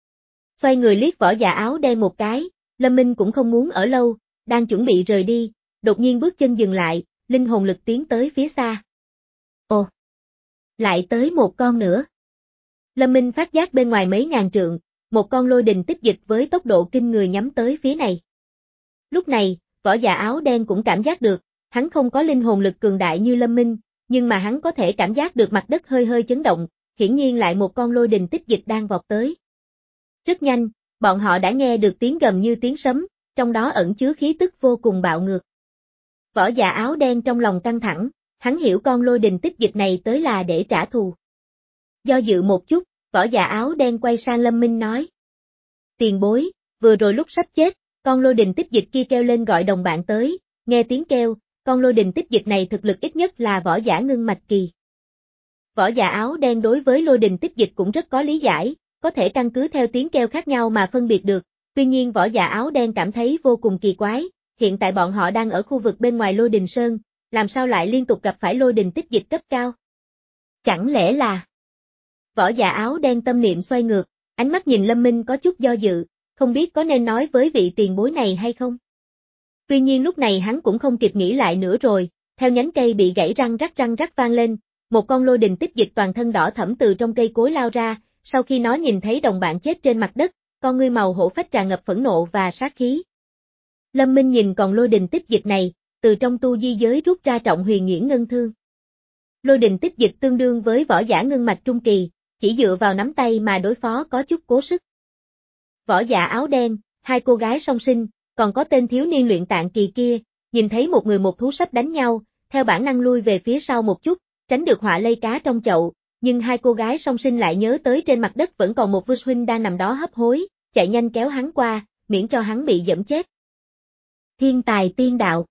Xoay người liếc Võ Giả áo đen một cái, Lâm Minh cũng không muốn ở lâu, đang chuẩn bị rời đi, đột nhiên bước chân dừng lại, linh hồn lực tiến tới phía xa. Ồ! Lại tới một con nữa. Lâm Minh phát giác bên ngoài mấy ngàn trượng, một con Lôi Đình Tích Dịch với tốc độ kinh người nhắm tới phía này. Lúc này, Võ Giả áo đen cũng cảm giác được, hắn không có linh hồn lực cường đại như Lâm Minh, nhưng mà hắn có thể cảm giác được mặt đất hơi hơi chấn động, hiển nhiên lại một con Lôi Đình Tích Dịch đang vọt tới. Rất nhanh, bọn họ đã nghe được tiếng gầm như tiếng sấm, trong đó ẩn chứa khí tức vô cùng bạo ngược. Võ Giả áo đen trong lòng căng thẳng, hắn hiểu con Lôi Đình Tích Dịch này tới là để trả thù. Do dự một chút, Võ Giả áo đen quay sang Lâm Minh nói. Tiền bối, vừa rồi lúc sắp chết, con Lôi Đình Tích Dịch kia kêu lên gọi đồng bạn tới, nghe tiếng kêu, con Lôi Đình Tích Dịch này thực lực ít nhất là võ giả ngưng mạch kỳ. Võ Giả áo đen đối với Lôi Đình Tích Dịch cũng rất có lý giải, có thể căn cứ theo tiếng kêu khác nhau mà phân biệt được, tuy nhiên Võ Giả áo đen cảm thấy vô cùng kỳ quái, hiện tại bọn họ đang ở khu vực bên ngoài Lôi Đình Sơn, làm sao lại liên tục gặp phải Lôi Đình Tích Dịch cấp cao? Chẳng lẽ là Võ Giả áo đen tâm niệm xoay ngược, ánh mắt nhìn Lâm Minh có chút do dự, không biết có nên nói với vị tiền bối này hay không. Tuy nhiên lúc này hắn cũng không kịp nghĩ lại nữa rồi, theo nhánh cây bị gãy răng rắc răng rắc vang lên, một con lôi đình tích dịch toàn thân đỏ thẫm từ trong cây cối lao ra, sau khi nó nhìn thấy đồng bạn chết trên mặt đất, con ngươi màu hổ phách tràn ngập phẫn nộ và sát khí. Lâm Minh nhìn còn lôi đình tích dịch này, từ trong tu di giới rút ra trọng huyền nghiễn ngân thương. Lôi đình tích dịch tương đương với võ giả ngưng mạch trung kỳ, chỉ dựa vào nắm tay mà đối phó có chút cố sức. Võ giả áo đen, hai cô gái song sinh, còn có tên thiếu niên luyện tạng kỳ kia, nhìn thấy một người một thú sắp đánh nhau, theo bản năng lui về phía sau một chút, tránh được họa lây cá trong chậu, nhưng hai cô gái song sinh lại nhớ tới trên mặt đất vẫn còn một Vư huynh đang nằm đó hấp hối, chạy nhanh kéo hắn qua, miễn cho hắn bị giẫm chết. Thiên tài tiên đạo.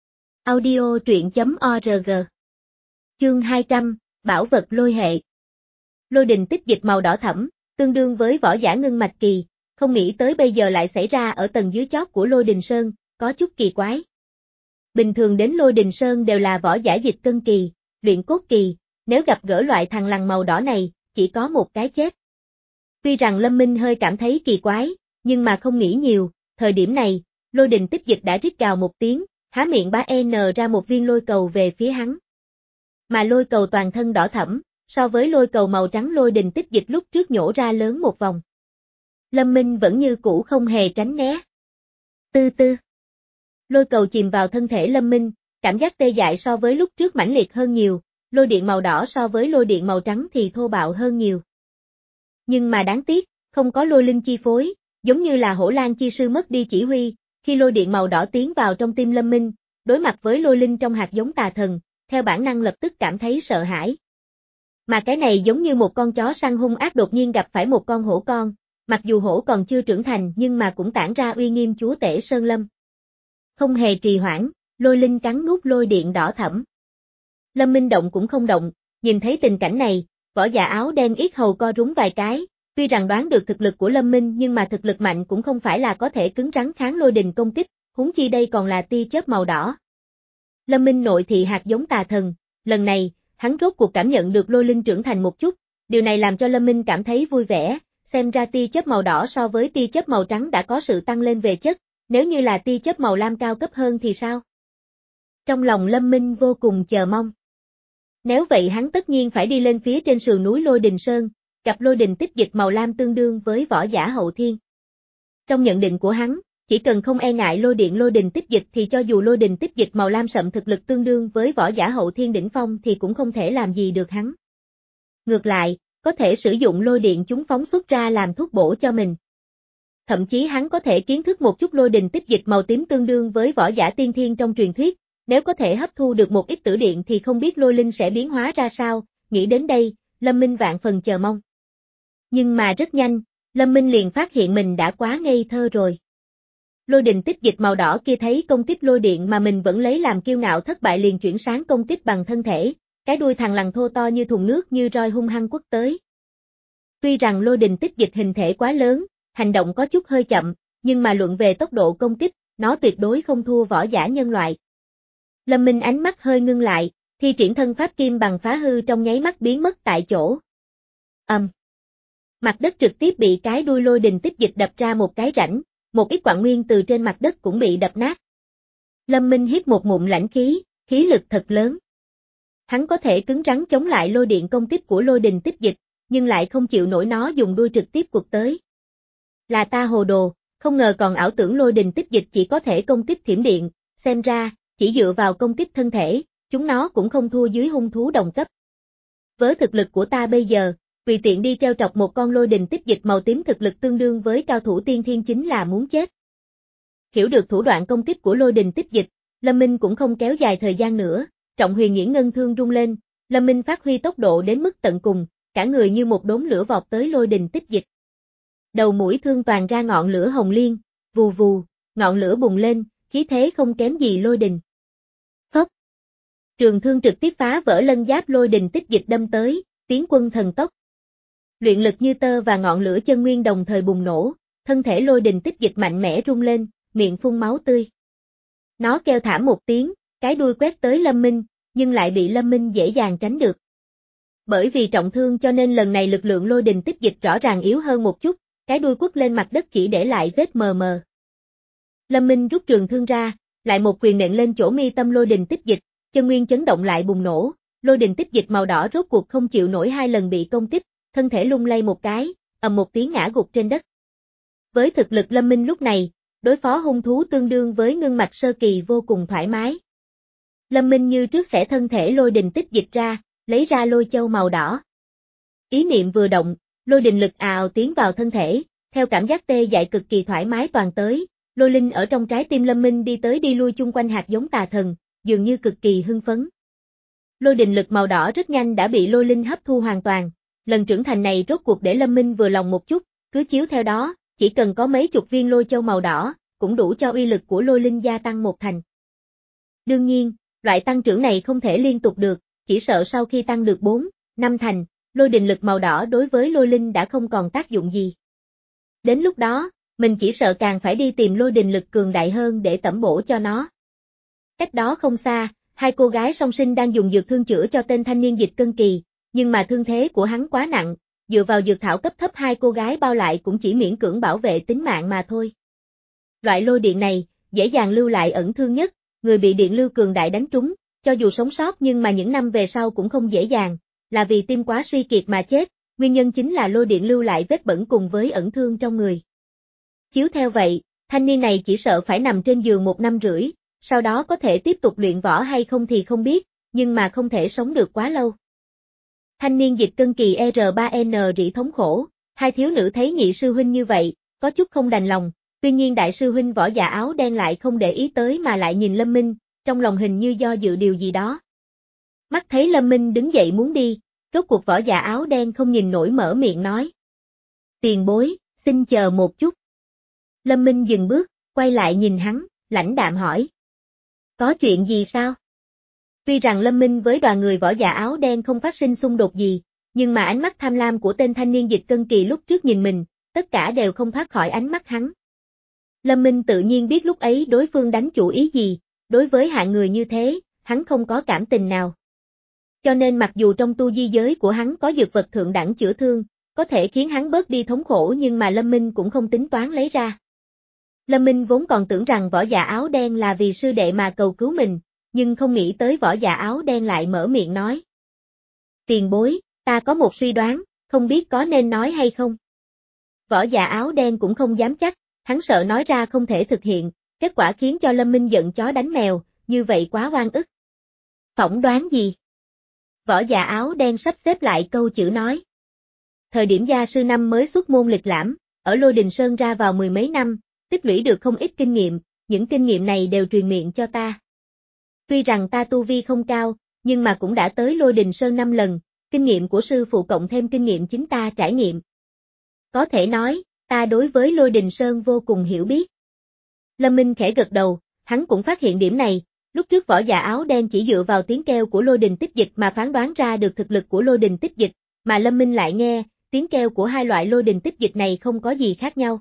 Audio truyện chấm org. Chương hai trăm, Bảo vật lôi hệ. Lôi đình tích dịch màu đỏ thẫm, tương đương với võ giả ngưng mạch kỳ, không nghĩ tới bây giờ lại xảy ra ở tầng dưới chót của lôi đình sơn, có chút kỳ quái. Bình thường đến lôi đình sơn đều là võ giả dịch cân kỳ, luyện cốt kỳ, nếu gặp gỡ loại thằng lằn màu đỏ này, chỉ có một cái chết. Tuy rằng Lâm Minh hơi cảm thấy kỳ quái, nhưng mà không nghĩ nhiều, thời điểm này, lôi đình tích dịch đã rít gào một tiếng, há miệng bá n ra một viên lôi cầu về phía hắn. Mà lôi cầu toàn thân đỏ thẫm, so với lôi cầu màu trắng lôi đình tích dịch lúc trước nhổ ra lớn một vòng. Lâm Minh vẫn như cũ không hề tránh né. Tư tư. Lôi cầu chìm vào thân thể Lâm Minh, cảm giác tê dại so với lúc trước mãnh liệt hơn nhiều, lôi điện màu đỏ so với lôi điện màu trắng thì thô bạo hơn nhiều. Nhưng mà đáng tiếc, không có lôi linh chi phối, giống như là hổ lan chi sư mất đi chỉ huy, khi lôi điện màu đỏ tiến vào trong tim Lâm Minh, đối mặt với lôi linh trong hạt giống tà thần, theo bản năng lập tức cảm thấy sợ hãi. Mà cái này giống như một con chó săn hung ác đột nhiên gặp phải một con hổ con, mặc dù hổ còn chưa trưởng thành nhưng mà cũng tản ra uy nghiêm chúa tể Sơn Lâm. Không hề trì hoãn, lôi linh cắn nuốt lôi điện đỏ thẫm. Lâm Minh động cũng không động, nhìn thấy tình cảnh này, võ giả áo đen yết hầu co rúm vài cái, tuy rằng đoán được thực lực của Lâm Minh nhưng mà thực lực mạnh cũng không phải là có thể cứng rắn kháng lôi đình công kích, huống chi đây còn là tia chớp màu đỏ. Lâm Minh nội thị hạt giống tà thần, lần này, hắn rốt cuộc cảm nhận được lôi linh trưởng thành một chút, điều này làm cho Lâm Minh cảm thấy vui vẻ, xem ra tia chớp màu đỏ so với tia chớp màu trắng đã có sự tăng lên về chất, nếu như là tia chớp màu lam cao cấp hơn thì sao? Trong lòng Lâm Minh vô cùng chờ mong. Nếu vậy hắn tất nhiên phải đi lên phía trên sườn núi Lôi Đình Sơn, gặp lôi đình tích dịch màu lam tương đương với võ giả hậu thiên. Trong nhận định của hắn, chỉ cần không e ngại lôi điện lôi đình tích dịch thì cho dù lôi đình tích dịch màu lam sậm thực lực tương đương với võ giả hậu thiên đỉnh phong thì cũng không thể làm gì được hắn. Ngược lại, có thể sử dụng lôi điện chúng phóng xuất ra làm thuốc bổ cho mình. Thậm chí hắn có thể kiến thức một chút lôi đình tích dịch màu tím tương đương với võ giả tiên thiên trong truyền thuyết, nếu có thể hấp thu được một ít tử điện thì không biết lôi linh sẽ biến hóa ra sao, nghĩ đến đây, Lâm Minh vạn phần chờ mong. Nhưng mà rất nhanh, Lâm Minh liền phát hiện mình đã quá ngây thơ rồi. Lôi đình tích dịch màu đỏ kia thấy công kích lôi điện mà mình vẫn lấy làm kiêu ngạo thất bại liền chuyển sáng công kích bằng thân thể, cái đuôi thằng lằn thô to như thùng nước như roi hung hăng quất tới. Tuy rằng lôi đình tích dịch hình thể quá lớn, hành động có chút hơi chậm, nhưng mà luận về tốc độ công kích, nó tuyệt đối không thua võ giả nhân loại. Lâm Minh ánh mắt hơi ngưng lại, thi triển thân pháp kim bằng phá hư trong nháy mắt biến mất tại chỗ. Ầm. Um. Mặt đất trực tiếp bị cái đuôi lôi đình tích dịch đập ra một cái rãnh, một ít quặng nguyên từ trên mặt đất cũng bị đập nát. Lâm Minh hít một ngụm lãnh khí, khí lực thật lớn. Hắn có thể cứng rắn chống lại lôi điện công kích của lôi đình tích dịch, nhưng lại không chịu nổi nó dùng đuôi trực tiếp quật tới. Là ta hồ đồ, không ngờ còn ảo tưởng lôi đình tích dịch chỉ có thể công kích thiểm điện, xem ra, chỉ dựa vào công kích thân thể, chúng nó cũng không thua dưới hung thú đồng cấp. Với thực lực của ta bây giờ, tùy tiện đi treo chọc một con lôi đình tích dịch màu tím thực lực tương đương với cao thủ tiên thiên chính là muốn chết. Hiểu được thủ đoạn công kích của lôi đình tích dịch, Lâm Minh cũng không kéo dài thời gian nữa, trọng huyền nghiễn ngân thương rung lên, Lâm Minh phát huy tốc độ đến mức tận cùng, cả người như một đốm lửa vọt tới lôi đình tích dịch. Đầu mũi thương toàn ra ngọn lửa hồng liên, vù vù, ngọn lửa bùng lên, khí thế không kém gì lôi đình. Phốc. Trường thương trực tiếp phá vỡ lân giáp lôi đình tích dịch đâm tới, tiến quân thần tốc. Luyện lực như tơ và ngọn lửa chân nguyên đồng thời bùng nổ, thân thể lôi đình tích dịch mạnh mẽ rung lên, miệng phun máu tươi. Nó kêu thảm một tiếng, cái đuôi quét tới Lâm Minh, nhưng lại bị Lâm Minh dễ dàng tránh được. Bởi vì trọng thương cho nên lần này lực lượng lôi đình tích dịch rõ ràng yếu hơn một chút, cái đuôi quất lên mặt đất chỉ để lại vết mờ mờ. Lâm Minh rút trường thương ra, lại một quyền nện lên chỗ mi tâm lôi đình tích dịch, chân nguyên chấn động lại bùng nổ, lôi đình tích dịch màu đỏ rốt cuộc không chịu nổi hai lần bị công kích, thân thể lung lay một cái, ầm một tiếng ngã gục trên đất. Với thực lực Lâm Minh lúc này, đối phó hung thú tương đương với ngưng mạch sơ kỳ vô cùng thoải mái. Lâm Minh như trước xẻ thân thể lôi đình tích dịch ra, lấy ra lôi châu màu đỏ. Ý niệm vừa động, lôi đình lực ào tiến vào thân thể, theo cảm giác tê dại cực kỳ thoải mái toàn tới, lôi linh ở trong trái tim Lâm Minh đi tới đi lui chung quanh hạt giống tà thần, dường như cực kỳ hưng phấn. Lôi đình lực màu đỏ rất nhanh đã bị lôi linh hấp thu hoàn toàn, lần trưởng thành này rốt cuộc để Lâm Minh vừa lòng một chút, cứ chiếu theo đó, chỉ cần có mấy chục viên lôi châu màu đỏ, cũng đủ cho uy lực của lôi linh gia tăng một thành. Đương nhiên, loại tăng trưởng này không thể liên tục được, chỉ sợ sau khi tăng được bốn, năm thành, lôi đình lực màu đỏ đối với lôi linh đã không còn tác dụng gì. Đến lúc đó, mình chỉ sợ càng phải đi tìm lôi đình lực cường đại hơn để tẩm bổ cho nó. Cách đó không xa, hai cô gái song sinh đang dùng dược thương chữa cho tên thanh niên dịch cân kỳ, nhưng mà thương thế của hắn quá nặng, dựa vào dược thảo cấp thấp hai cô gái bao lại cũng chỉ miễn cưỡng bảo vệ tính mạng mà thôi. Loại lôi điện này, dễ dàng lưu lại ẩn thương nhất, người bị điện lưu cường đại đánh trúng, cho dù sống sót nhưng mà những năm về sau cũng không dễ dàng, là vì tim quá suy kiệt mà chết, nguyên nhân chính là lôi điện lưu lại vết bẩn cùng với ẩn thương trong người. Chiếu theo vậy, thanh niên này chỉ sợ phải nằm trên giường một năm rưỡi, sau đó có thể tiếp tục luyện võ hay không thì không biết, nhưng mà không thể sống được quá lâu. Thanh niên dịch cân kỳ R ba N rỉ thống khổ, hai thiếu nữ thấy nhị sư huynh như vậy, có chút không đành lòng, tuy nhiên đại sư huynh võ dạ áo đen lại không để ý tới mà lại nhìn Lâm Minh, trong lòng hình như do dự điều gì đó. Mắt thấy Lâm Minh đứng dậy muốn đi, rốt cuộc võ dạ áo đen không nhìn nổi mở miệng nói. Tiền bối, xin chờ một chút. Lâm Minh dừng bước, quay lại nhìn hắn, lãnh đạm hỏi. Có chuyện gì sao? Tuy rằng Lâm Minh với đoàn người võ dạ áo đen không phát sinh xung đột gì, nhưng mà ánh mắt tham lam của tên thanh niên dịch cân kỳ lúc trước nhìn mình, tất cả đều không thoát khỏi ánh mắt hắn. Lâm Minh tự nhiên biết lúc ấy đối phương đánh chủ ý gì, đối với hạng người như thế, hắn không có cảm tình nào. Cho nên mặc dù trong tu di giới của hắn có dược vật thượng đẳng chữa thương, có thể khiến hắn bớt đi thống khổ nhưng mà Lâm Minh cũng không tính toán lấy ra. Lâm Minh vốn còn tưởng rằng võ dạ áo đen là vì sư đệ mà cầu cứu mình, nhưng không nghĩ tới võ dạ áo đen lại mở miệng nói. Tiền bối, ta có một suy đoán, không biết có nên nói hay không. Võ dạ áo đen cũng không dám chắc, hắn sợ nói ra không thể thực hiện, kết quả khiến cho Lâm Minh giận chó đánh mèo, như vậy quá oan ức. Phỏng đoán gì? Võ dạ áo đen sắp xếp lại câu chữ nói. Thời điểm gia sư năm mới xuất môn lịch lãm, ở Lôi Đình Sơn ra vào mười mấy năm, tích lũy được không ít kinh nghiệm, những kinh nghiệm này đều truyền miệng cho ta. Tuy rằng ta tu vi không cao, nhưng mà cũng đã tới Lôi Đình Sơn năm lần, kinh nghiệm của sư phụ cộng thêm kinh nghiệm chính ta trải nghiệm. Có thể nói, ta đối với Lôi Đình Sơn vô cùng hiểu biết. Lâm Minh khẽ gật đầu, hắn cũng phát hiện điểm này, lúc trước võ dạ áo đen chỉ dựa vào tiếng kêu của Lôi Đình tích dịch mà phán đoán ra được thực lực của Lôi Đình tích dịch, mà Lâm Minh lại nghe, tiếng kêu của hai loại Lôi Đình tích dịch này không có gì khác nhau.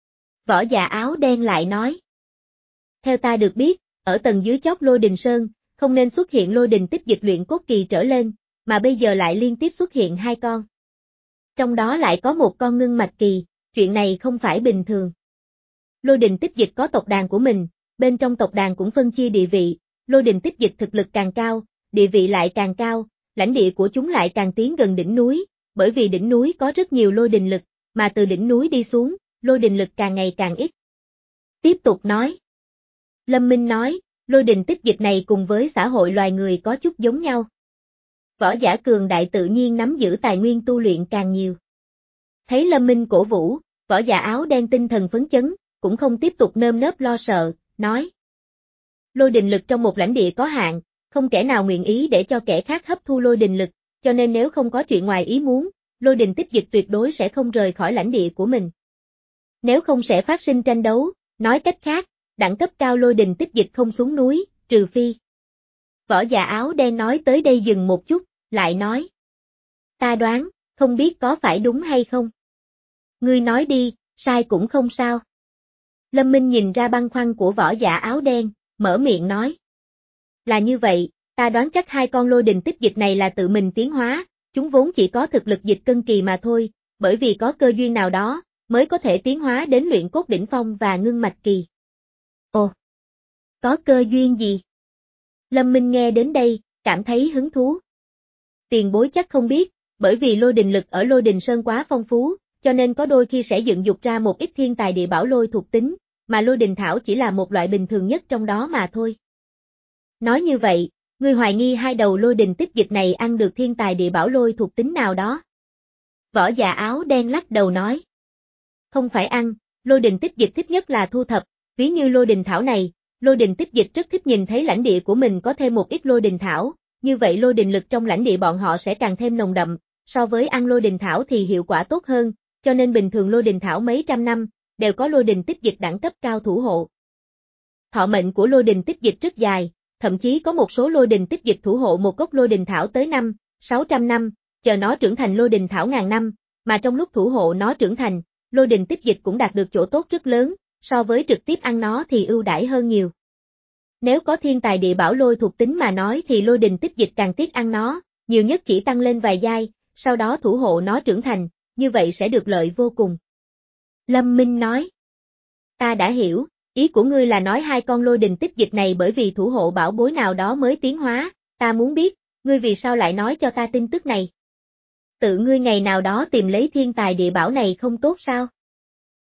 Võ dạ áo đen lại nói. Theo ta được biết, ở tầng dưới chót Lôi Đình Sơn, không nên xuất hiện Lôi Đình tích dịch luyện cốt kỳ trở lên, mà bây giờ lại liên tiếp xuất hiện hai con. Trong đó lại có một con ngưng mạch kỳ, chuyện này không phải bình thường. Lôi Đình tích dịch có tộc đàn của mình, bên trong tộc đàn cũng phân chia địa vị, Lôi Đình tích dịch thực lực càng cao, địa vị lại càng cao, lãnh địa của chúng lại càng tiến gần đỉnh núi, bởi vì đỉnh núi có rất nhiều lôi đình lực, mà từ đỉnh núi đi xuống, lôi đình lực càng ngày càng ít. Tiếp tục nói. Lâm Minh nói, lôi đình tích dịch này cùng với xã hội loài người có chút giống nhau. Võ giả cường đại tự nhiên nắm giữ tài nguyên tu luyện càng nhiều. Thấy Lâm Minh cổ vũ, võ giả áo đen tinh thần phấn chấn, cũng không tiếp tục nơm nớp lo sợ, nói. Lôi đình lực trong một lãnh địa có hạn, không kẻ nào nguyện ý để cho kẻ khác hấp thu lôi đình lực, cho nên nếu không có chuyện ngoài ý muốn, lôi đình tích dịch tuyệt đối sẽ không rời khỏi lãnh địa của mình. Nếu không sẽ phát sinh tranh đấu, nói cách khác, đẳng cấp cao lôi đình tích dịch không xuống núi, trừ phi. Võ giả áo đen nói tới đây dừng một chút, lại nói. Ta đoán, không biết có phải đúng hay không. Ngươi nói đi, sai cũng không sao. Lâm Minh nhìn ra băn khoăn của võ giả áo đen, mở miệng nói. Là như vậy, ta đoán chắc hai con lôi đình tích dịch này là tự mình tiến hóa, Chúng vốn chỉ có thực lực dịch cân kỳ mà thôi, bởi vì có cơ duyên nào đó, mới có thể tiến hóa đến luyện cốt đỉnh phong và ngưng mạch kỳ. Ồ! Có cơ duyên gì? Lâm Minh nghe đến đây, cảm thấy hứng thú. Tiền bối chắc không biết, bởi vì lôi đình lực ở lôi đình sơn quá phong phú, cho nên có đôi khi sẽ dựng dục ra một ít thiên tài địa bảo lôi thuộc tính, mà lôi đình thảo chỉ là một loại bình thường nhất trong đó mà thôi. Nói như vậy, ngươi hoài nghi hai đầu lôi đình tích dịch này ăn được thiên tài địa bảo lôi thuộc tính nào đó. Võ Dạ áo đen lắc đầu nói. Không phải ăn, lôi đình tích dịch thích nhất là thu thập, ví như lôi đình thảo này, lôi đình tích dịch rất thích nhìn thấy lãnh địa của mình có thêm một ít lôi đình thảo, như vậy lôi đình lực trong lãnh địa bọn họ sẽ càng thêm nồng đậm, so với ăn lôi đình thảo thì hiệu quả tốt hơn, cho nên bình thường lôi đình thảo mấy trăm năm, đều có lôi đình tích dịch đẳng cấp cao thủ hộ. Thọ mệnh của lôi đình tích dịch rất dài, thậm chí có một số lôi đình tích dịch thủ hộ một gốc lôi đình thảo tới năm, sáu trăm năm, chờ nó trưởng thành lôi đình thảo ngàn năm, mà trong lúc thủ hộ nó trưởng thành, lôi đình tích dịch cũng đạt được chỗ tốt rất lớn, so với trực tiếp ăn nó thì ưu đãi hơn nhiều. Nếu có thiên tài địa bảo lôi thuộc tính mà nói thì lôi đình tích dịch càng tiếc ăn nó, nhiều nhất chỉ tăng lên vài giai, sau đó thủ hộ nó trưởng thành, như vậy sẽ được lợi vô cùng. Lâm Minh nói. Ta đã hiểu, ý của ngươi là nói hai con lôi đình tích dịch này bởi vì thủ hộ bảo bối nào đó mới tiến hóa, ta muốn biết, ngươi vì sao lại nói cho ta tin tức này? Tự ngươi ngày nào đó tìm lấy thiên tài địa bảo này không tốt sao?